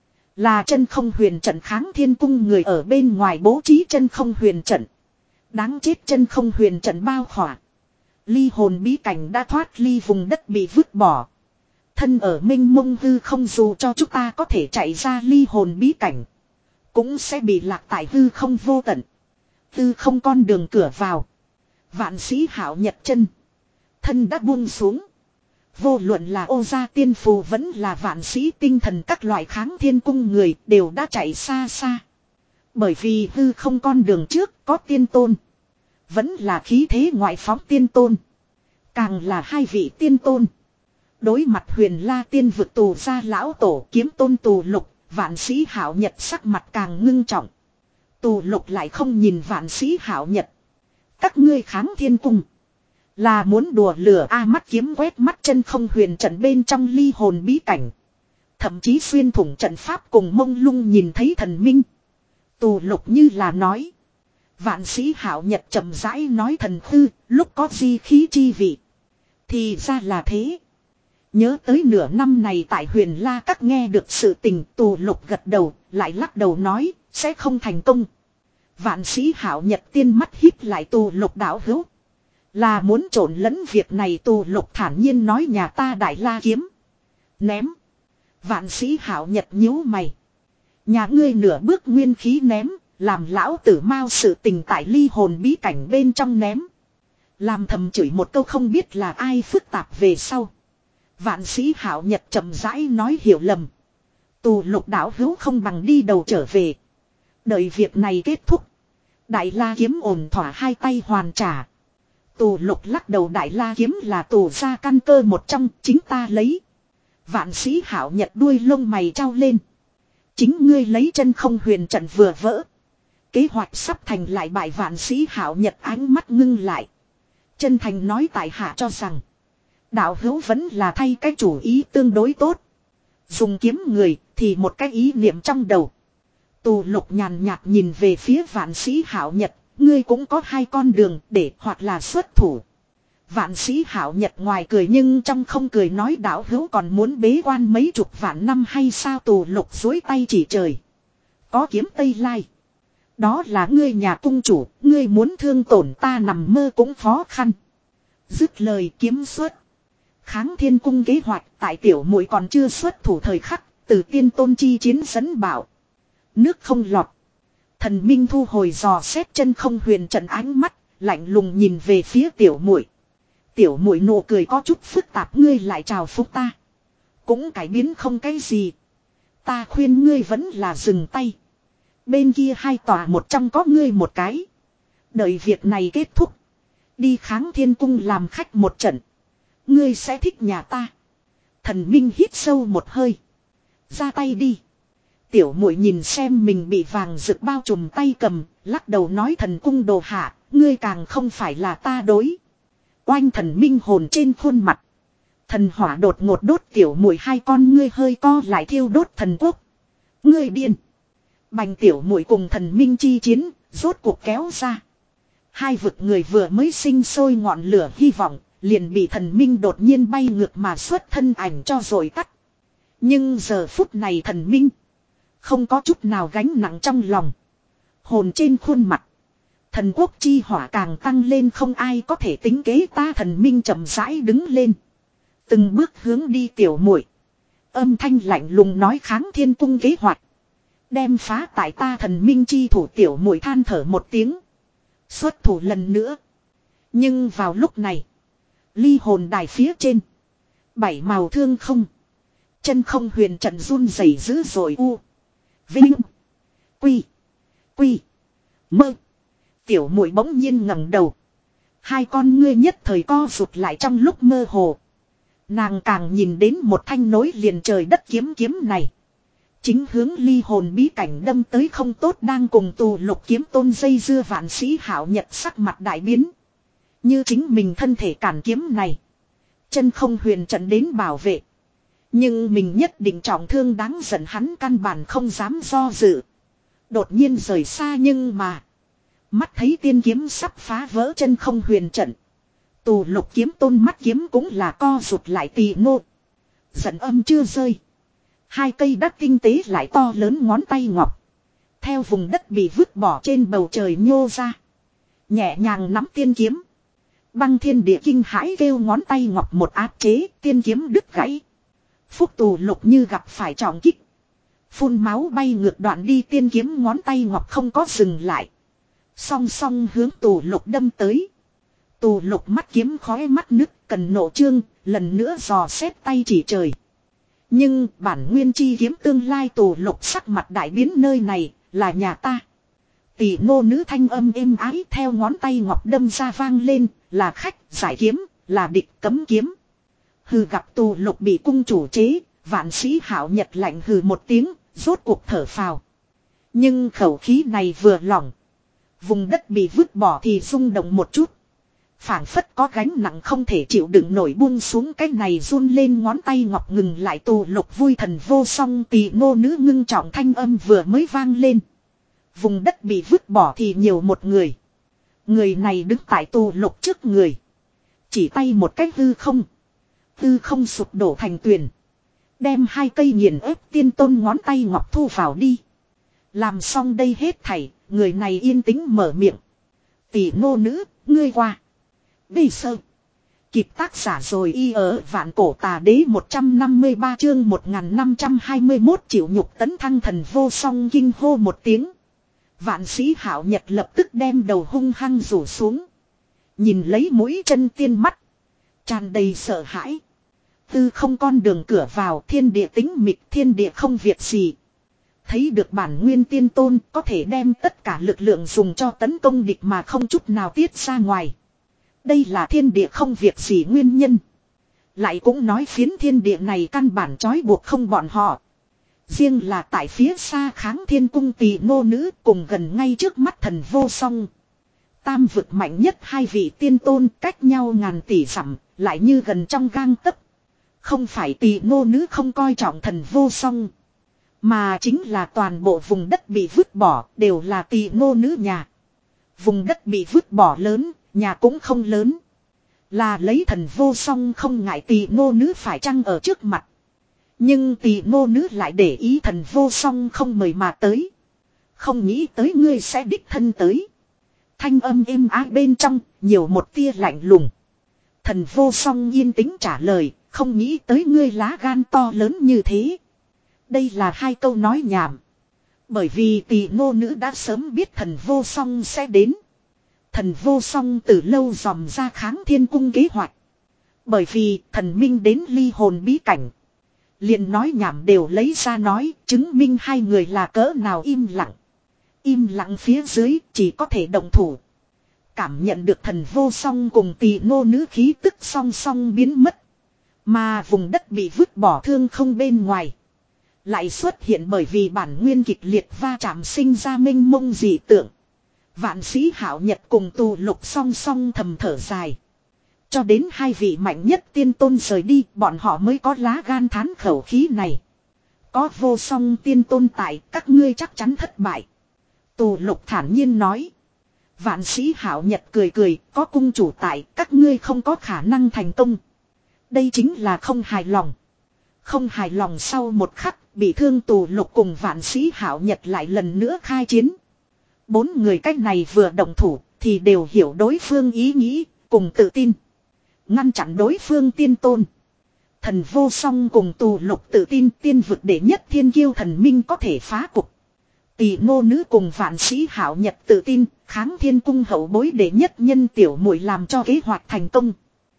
Là chân không huyền trận kháng thiên cung người ở bên ngoài bố trí chân không huyền trận. Đáng chết chân không huyền trận bao khỏa. Ly hồn bí cảnh đã thoát ly vùng đất bị vứt bỏ. Thân ở minh mông hư không dù cho chúng ta có thể chạy ra ly hồn bí cảnh. Cũng sẽ bị lạc tại hư không vô tận. Hư không con đường cửa vào. Vạn sĩ hảo nhật chân. Thân đã buông xuống. Vô luận là ô gia tiên phù vẫn là vạn sĩ tinh thần các loại kháng thiên cung người đều đã chạy xa xa. Bởi vì hư không con đường trước có tiên tôn. Vẫn là khí thế ngoại phóng tiên tôn. Càng là hai vị tiên tôn. Đối mặt huyền la tiên vực tù ra lão tổ kiếm tôn tù lục. Vạn sĩ hảo nhật sắc mặt càng ngưng trọng. Tù lục lại không nhìn vạn sĩ hảo nhật. Các ngươi kháng thiên cung. Là muốn đùa lửa A mắt kiếm quét mắt chân không huyền trận bên trong ly hồn bí cảnh. Thậm chí xuyên thủng trận pháp cùng mông lung nhìn thấy thần minh. Tù lục như là nói. Vạn sĩ hảo nhật chậm rãi nói thần hư, lúc có di khí chi vị. Thì ra là thế. Nhớ tới nửa năm này tại huyền la các nghe được sự tình tù lục gật đầu, lại lắc đầu nói, sẽ không thành công. Vạn sĩ hảo nhật tiên mắt híp lại tù lục đảo hữu. Là muốn trộn lẫn việc này tù lục thản nhiên nói nhà ta đại la kiếm. Ném. Vạn sĩ hảo nhật nhíu mày. Nhà ngươi nửa bước nguyên khí ném. Làm lão tử mau sự tình tại ly hồn bí cảnh bên trong ném. Làm thầm chửi một câu không biết là ai phức tạp về sau. Vạn sĩ hảo nhật chậm rãi nói hiểu lầm. Tù lục đảo hữu không bằng đi đầu trở về. Đợi việc này kết thúc. Đại la kiếm ổn thỏa hai tay hoàn trả. Tù lục lắc đầu đại la kiếm là tù ra căn cơ một trong chính ta lấy. Vạn sĩ hảo nhật đuôi lông mày trao lên. Chính ngươi lấy chân không huyền trận vừa vỡ. kế hoạch sắp thành lại bại vạn sĩ Hạo Nhật ánh mắt ngưng lại. Chân thành nói tại hạ cho rằng. Đạo hữu vẫn là thay cái chủ ý tương đối tốt. Dùng kiếm người thì một cái ý niệm trong đầu. Tù Lục nhàn nhạt nhìn về phía vạn sĩ Hạo Nhật. Ngươi cũng có hai con đường để hoặc là xuất thủ. Vạn sĩ Hạo Nhật ngoài cười nhưng trong không cười nói đạo hữu còn muốn bế quan mấy chục vạn năm hay sao. Tù Lục duỗi tay chỉ trời. Có kiếm Tây Lai. Đó là ngươi nhà cung chủ. Ngươi muốn thương tổn ta nằm mơ cũng khó khăn. Dứt lời kiếm xuất. Kháng Thiên Cung kế hoạch tại tiểu muội còn chưa xuất thủ thời khắc. Từ tiên tôn chi chiến dẫn bảo. Nước không lọt. Thần Minh thu hồi dò xét chân không huyền trận ánh mắt. Lạnh lùng nhìn về phía tiểu muội. Tiểu muội nụ cười có chút phức tạp. Ngươi lại chào phúc ta. Cũng cải biến không cái gì. Ta khuyên ngươi vẫn là dừng tay. Bên kia hai tòa một trong có ngươi một cái. Đợi việc này kết thúc. Đi Kháng Thiên Cung làm khách một trận. Ngươi sẽ thích nhà ta. Thần Minh hít sâu một hơi. Ra tay đi. Tiểu muội nhìn xem mình bị vàng rực bao trùm tay cầm. Lắc đầu nói thần cung đồ hạ. Ngươi càng không phải là ta đối. Oanh thần Minh hồn trên khuôn mặt. Thần hỏa đột ngột đốt tiểu muội hai con ngươi hơi co lại thiêu đốt thần quốc. Ngươi điên. Bành tiểu muội cùng thần Minh chi chiến. Rốt cuộc kéo ra. Hai vực người vừa mới sinh sôi ngọn lửa hy vọng. Liền bị thần Minh đột nhiên bay ngược mà xuất thân ảnh cho rồi tắt. Nhưng giờ phút này thần Minh. Không có chút nào gánh nặng trong lòng. Hồn trên khuôn mặt. Thần quốc chi hỏa càng tăng lên không ai có thể tính kế ta. Thần Minh chậm rãi đứng lên. Từng bước hướng đi tiểu muội. Âm thanh lạnh lùng nói Kháng Thiên Cung kế hoạch. Đem phá tại ta thần Minh chi thủ. Tiểu muội than thở một tiếng. Xuất thủ lần nữa. Nhưng vào lúc này. Ly hồn đài phía trên. Bảy màu thương không. Chân không huyền trận run rẩy dữ dội u. Vinh. Quy. Quy. Mơ. Tiểu muội bỗng nhiên ngẩng đầu. Hai con ngươi nhất thời co rụt lại trong lúc mơ hồ. Nàng càng nhìn đến một thanh nối liền trời đất kiếm kiếm này. Chính hướng ly hồn bí cảnh đâm tới không tốt đang cùng Tù Lục kiếm tôn dây dưa vạn sĩ Hạo Nhật sắc mặt đại biến. Như chính mình thân thể cản kiếm này. Chân không huyền trận đến bảo vệ. Nhưng mình nhất định trọng thương đáng giận hắn căn bản không dám do dự. Đột nhiên rời xa nhưng mà. Mắt thấy tiên kiếm sắp phá vỡ chân không huyền trận. Tù Lục kiếm tôn mắt kiếm cũng là co rụt lại tì nô. Giận âm chưa rơi. Hai cây đắt tinh tế lại to lớn ngón tay ngọc. Theo vùng đất bị vứt bỏ trên bầu trời nhô ra. Nhẹ nhàng nắm tiên kiếm. Băng thiên địa kinh hãi kêu ngón tay ngọc một áp chế tiên kiếm đứt gãy. Phúc Tù Lục như gặp phải trọng kích. Phun máu bay ngược đoạn đi tiên kiếm ngón tay ngọc không có dừng lại. Song song hướng Tù Lục đâm tới. Tù Lục mắt kiếm khói mắt nứt cần nộ trương lần nữa dò xét tay chỉ trời. Nhưng bản nguyên chi kiếm tương lai Tù Lục sắc mặt đại biến nơi này là nhà ta. Tỷ nô nữ thanh âm êm ái theo ngón tay ngọc đâm ra vang lên là khách giải kiếm là địch cấm kiếm. Hừ gặp Tù Lục bị cung chủ chế vạn sĩ Hạo Nhật lạnh hừ một tiếng rốt cuộc thở phào. Nhưng khẩu khí này vừa lỏng. Vùng đất bị vứt bỏ thì rung động một chút. Phảng phất có gánh nặng không thể chịu đựng nổi buông xuống cái này run lên ngón tay ngọc ngừng lại. Tù Lục vui thần vô song tỳ nô nữ ngưng trọng thanh âm vừa mới vang lên. Vùng đất bị vứt bỏ thì nhiều một người. Người này đứng tại Tù Lục trước người. Chỉ tay một cách hư không. Hư không sụp đổ thành tuyền. Đem hai cây nghiền ép tiên tôn ngón tay ngọc thu vào đi. Làm xong đây hết thảy, người này yên tĩnh mở miệng. Tỷ nô nữ, ngươi qua. Bây sơ. Kịp tác giả rồi y ở vạn cổ tà đế một trăm năm mươi ba chương một nghìn năm trăm hai mươi mốt chịu nhục tấn thăng thần vô song kinh hô một tiếng. Vạn sĩ Hạo Nhật lập tức đem đầu hung hăng rủ xuống. Nhìn lấy mũi chân tiên mắt. Tràn đầy sợ hãi. Tư không con đường cửa vào thiên địa tĩnh mịch thiên địa không việc gì. Thấy được bản nguyên tiên tôn có thể đem tất cả lực lượng dùng cho tấn công địch mà không chút nào tiết ra ngoài. Đây là thiên địa không việc gì nguyên nhân. Lại cũng nói phiến thiên địa này căn bản trói buộc không bọn họ. Riêng là tại phía xa Kháng Thiên Cung Tỳ nô nữ cùng gần ngay trước mắt thần vô song. Tam vực mạnh nhất hai vị tiên tôn cách nhau ngàn tỷ dặm, lại như gần trong gang tấc. Không phải Tỳ nô nữ không coi trọng thần vô song, mà chính là toàn bộ vùng đất bị vứt bỏ đều là Tỳ nô nữ nhà. Vùng đất bị vứt bỏ lớn, nhà cũng không lớn. Là lấy thần vô song không ngại Tỳ nô nữ phải chăng ở trước mặt. Nhưng Tỳ nô nữ lại để ý thần vô song không mời mà tới. Không nghĩ tới ngươi sẽ đích thân tới. Thanh âm êm ái bên trong, nhiều một tia lạnh lùng. Thần vô song yên tĩnh trả lời, không nghĩ tới ngươi lá gan to lớn như thế. Đây là hai câu nói nhảm. Bởi vì Tỳ nô nữ đã sớm biết thần vô song sẽ đến. Thần vô song từ lâu dòm ra Kháng Thiên Cung kế hoạch. Bởi vì thần minh đến ly hồn bí cảnh. Liền nói nhảm đều lấy ra nói, chứng minh hai người là cỡ nào im lặng. Im lặng phía dưới chỉ có thể động thủ. Cảm nhận được thần vô song cùng Tỳ nô nữ khí tức song song biến mất. Mà vùng đất bị vứt bỏ thương không bên ngoài. Lại xuất hiện bởi vì bản nguyên kịch liệt va chạm sinh ra mênh mông dị tượng. Vạn sĩ Hạo Nhật cùng Tù Lục song song thầm thở dài. Cho đến hai vị mạnh nhất tiên tôn rời đi, bọn họ mới có lá gan thán khẩu khí này. Có vô song tiên tôn tại, các ngươi chắc chắn thất bại. Tù Lục thản nhiên nói. Vạn sĩ Hạo Nhật cười cười, có cung chủ tại, các ngươi không có khả năng thành công. Đây chính là không hài lòng. Không hài lòng sau một khắc, bị thương Tù Lục cùng Vạn sĩ Hạo Nhật lại lần nữa khai chiến. Bốn người cách này vừa động thủ, thì đều hiểu đối phương ý nghĩ, cùng tự tin. Ngăn chặn đối phương tiên tôn. Thần vô song cùng Tù Lục tự tin tiên vực đệ nhất thiên kiêu thần minh có thể phá cục. Tỳ nô nữ cùng Vạn sĩ Hạo Nhật tự tin, Kháng Thiên Cung hậu bối đệ nhất nhân tiểu muội làm cho kế hoạch thành công.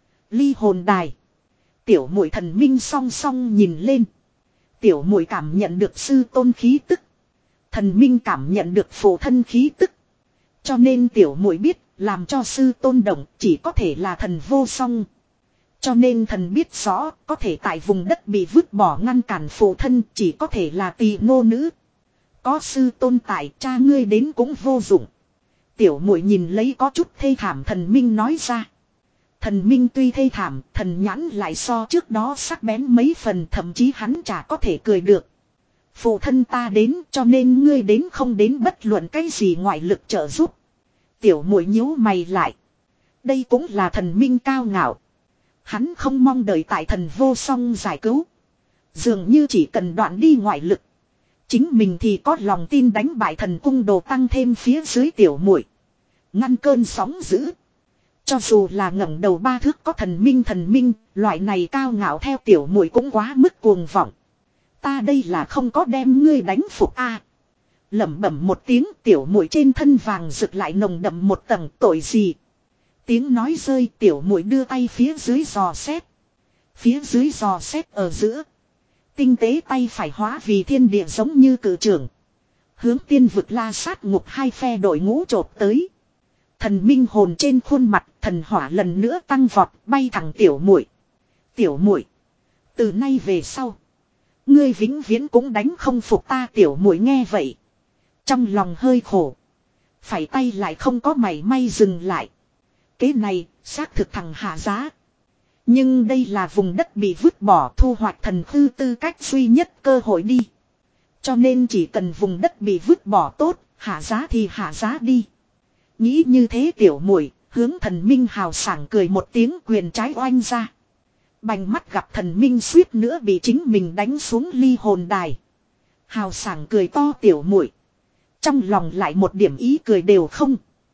Ly hồn đài. Tiểu muội thần minh song song nhìn lên. Tiểu muội cảm nhận được sư tôn khí tức. Thần minh cảm nhận được phụ thân khí tức. Cho nên tiểu muội biết, làm cho sư tôn động chỉ có thể là thần vô song. Cho nên thần biết rõ, có thể tại vùng đất bị vứt bỏ ngăn cản phụ thân chỉ có thể là Tỳ nô nữ. Có sư tôn tại, cha ngươi đến cũng vô dụng. Tiểu muội nhìn lấy có chút thê thảm thần minh nói ra. Thần minh tuy thê thảm, thần nhãn lại so trước đó sắc bén mấy phần, thậm chí hắn chả có thể cười được. Phụ thân ta đến, cho nên ngươi đến không đến bất luận cái gì ngoại lực trợ giúp. Tiểu muội nhíu mày lại. Đây cũng là thần minh cao ngạo. Hắn không mong đợi tại thần vô song giải cứu. Dường như chỉ cần đoạn đi ngoại lực. Chính mình thì có lòng tin đánh bại thần cung đồ tăng thêm phía dưới tiểu muội, ngăn cơn sóng dữ. Cho dù là ngẩng đầu ba thước có thần minh thần minh, loại này cao ngạo theo tiểu muội cũng quá mức cuồng vọng. Ta đây là không có đem ngươi đánh phục a. À, lẩm bẩm một tiếng, tiểu muội trên thân vàng rực lại nồng đậm một tầng, tội gì? Tiếng nói rơi, tiểu muội đưa tay phía dưới dò xét. Phía dưới dò xét ở giữa. Tinh tế tay phải hóa vì thiên địa giống như cử trưởng. Hướng tiên vực La Sát Ngục hai phe đội ngũ chộp tới. Thần minh hồn trên khuôn mặt, thần hỏa lần nữa tăng vọt, bay thẳng tiểu muội. Tiểu muội, từ nay về sau, ngươi vĩnh viễn cũng đánh không phục ta. Tiểu muội nghe vậy, trong lòng hơi khổ. Phải tay lại không có mảy may dừng lại. Cái này, xác thực thằng hạ giá. Nhưng đây là vùng đất bị vứt bỏ, thu hoạch thần hư tư cách duy nhất cơ hội đi. Cho nên chỉ cần vùng đất bị vứt bỏ tốt, hạ giá thì hạ giá đi. Nghĩ như thế tiểu muội hướng thần minh hào sảng cười một tiếng, quyền trái oanh ra. Bành mắt gặp thần minh suýt nữa bị chính mình đánh xuống ly hồn đài. Hào sảng cười to tiểu muội, trong lòng lại một điểm ý cười đều không.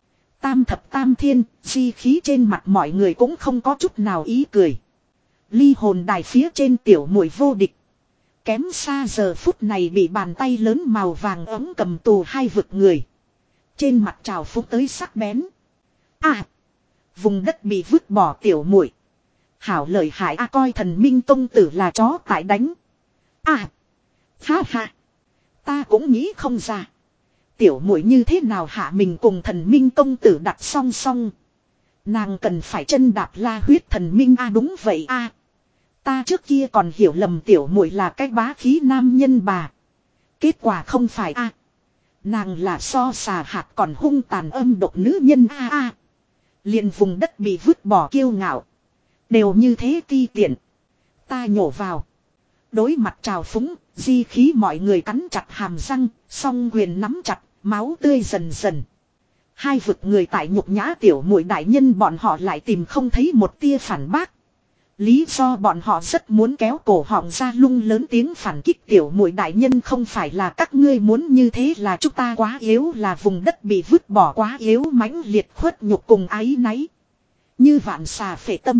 Tam thập tam thiên, di khí trên mặt mọi người cũng không có chút nào ý cười. Ly hồn đài phía trên tiểu muội vô địch. Kém xa giờ phút này bị bàn tay lớn màu vàng ấm cầm tù hai vực người. Trên mặt trào phúc tới sắc bén. À, vùng đất bị vứt bỏ tiểu muội. Hảo lời hại a, coi thần minh tông tử là chó tại đánh. À, ha ha, ta cũng nghĩ không ra. Tiểu muội như thế nào hạ mình cùng thần minh công tử đặt song song. Nàng cần phải chân đạp la huyết thần minh a. À, đúng vậy a. À, ta trước kia còn hiểu lầm tiểu muội là cái bá khí nam nhân bà. Kết quả không phải a, nàng là so xà hạt còn hung tàn âm độc nữ nhân a a. Liền vùng đất bị vứt bỏ kiêu ngạo. Đều như thế ti tiện. Ta nhổ vào. Đối mặt trào phúng, di khí mọi người cắn chặt hàm răng, song quyền nắm chặt, máu tươi dần dần. Hai vực người tại nhục nhã tiểu muội đại nhân bọn họ lại tìm không thấy một tia phản bác. Lý do bọn họ rất muốn kéo cổ họng ra lung lớn tiếng phản kích tiểu muội đại nhân không phải là các ngươi muốn như thế là chúng ta quá yếu là vùng đất bị vứt bỏ quá yếu mãnh liệt khuất nhục cùng áy náy. Như vạn xà phệ tâm.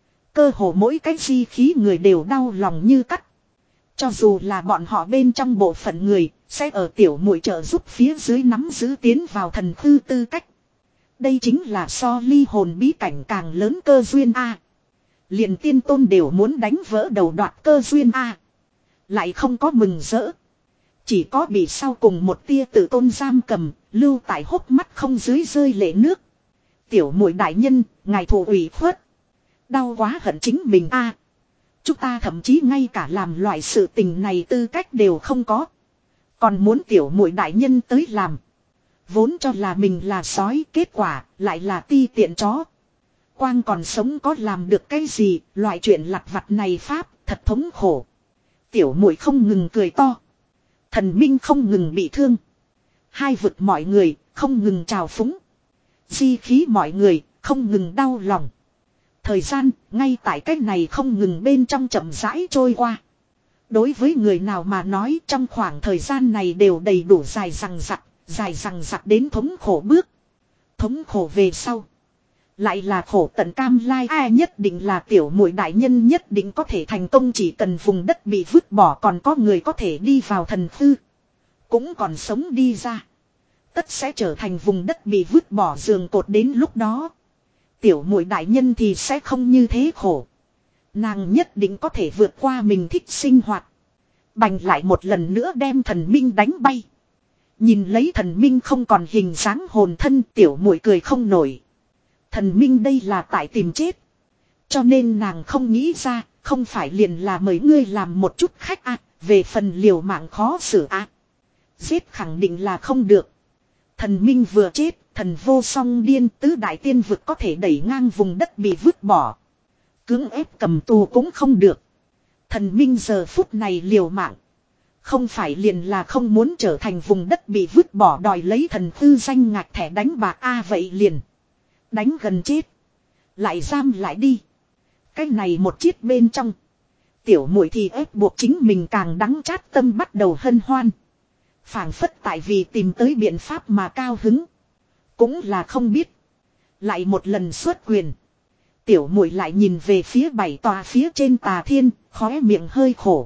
Cơ hồ mỗi cái di khí người đều đau lòng như cắt. Cho dù là bọn họ bên trong bộ phận người, sẽ ở tiểu muội trợ giúp phía dưới nắm giữ tiến vào thần khư tư cách. Đây chính là so ly hồn bí cảnh càng lớn cơ duyên A. Liền tiên tôn đều muốn đánh vỡ đầu đoạt cơ duyên A. Lại không có mừng rỡ. Chỉ có bị sau cùng một tia tự tôn giam cầm, lưu tại hốc mắt không dưới rơi lệ nước. Tiểu muội đại nhân, ngài thù ủy khuất. Đau quá hận chính mình A. Chúng ta thậm chí ngay cả làm loại sự tình này tư cách đều không có. Còn muốn tiểu muội đại nhân tới làm. Vốn cho là mình là sói, kết quả lại là ti tiện chó. Quang còn sống có làm được cái gì, loại chuyện lặt vặt này pháp, thật thống khổ. Tiểu muội không ngừng cười to. Thần minh không ngừng bị thương. Hai vực mọi người, không ngừng trào phúng. Di khí mọi người, không ngừng đau lòng. Thời gian, ngay tại cái này không ngừng bên trong chậm rãi trôi qua. Đối với người nào mà nói trong khoảng thời gian này đều đầy đủ dài rằng rặc, dài rằng rặc đến thống khổ bước. Thống khổ về sau. Lại là khổ tận cam lai ai nhất định là tiểu muội đại nhân nhất định có thể thành công chỉ cần vùng đất bị vứt bỏ còn có người có thể đi vào thần khư. Cũng còn sống đi ra. Tất sẽ trở thành vùng đất bị vứt bỏ giường cột đến lúc đó. Tiểu muội đại nhân thì sẽ không như thế khổ. Nàng nhất định có thể vượt qua mình thích sinh hoạt. Bành lại một lần nữa đem thần minh đánh bay. Nhìn lấy thần minh không còn hình dáng hồn thân tiểu muội cười không nổi. Thần minh đây là tại tìm chết. Cho nên nàng không nghĩ ra, không phải liền là mời ngươi làm một chút khách à, về phần liều mạng khó xử à. Giết khẳng định là không được. Thần minh vừa chết, thần vô song điên tứ đại tiên vực có thể đẩy ngang vùng đất bị vứt bỏ. Cưỡng ép cầm tù cũng không được. Thần minh giờ phút này liều mạng. Không phải liền là không muốn trở thành vùng đất bị vứt bỏ đòi lấy thần tư danh ngạch thẻ đánh bạc a à vậy liền. Đánh gần chết. Lại giam lại đi. Cái này một chiếc bên trong. Tiểu muội thì ép buộc chính mình càng đắng chát tâm bắt đầu hân hoan. Phảng phất tại vì tìm tới biện pháp mà cao hứng. Cũng là không biết. Lại một lần xuất quyền. Tiểu muội lại nhìn về phía bảy tòa phía trên tà thiên, khóe miệng hơi khổ.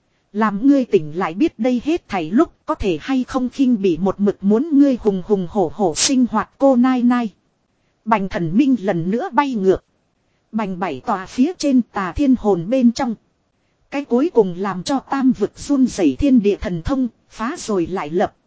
Làm ngươi tỉnh lại biết đây hết thảy lúc có thể hay không khinh bị một mực muốn ngươi hùng hùng hổ hổ sinh hoạt cô nai nai. Bành thần minh lần nữa bay ngược. Bành bảy tòa phía trên tà thiên hồn bên trong. Cái cuối cùng làm cho tam vực run rẩy thiên địa thần thông, phá rồi lại lập.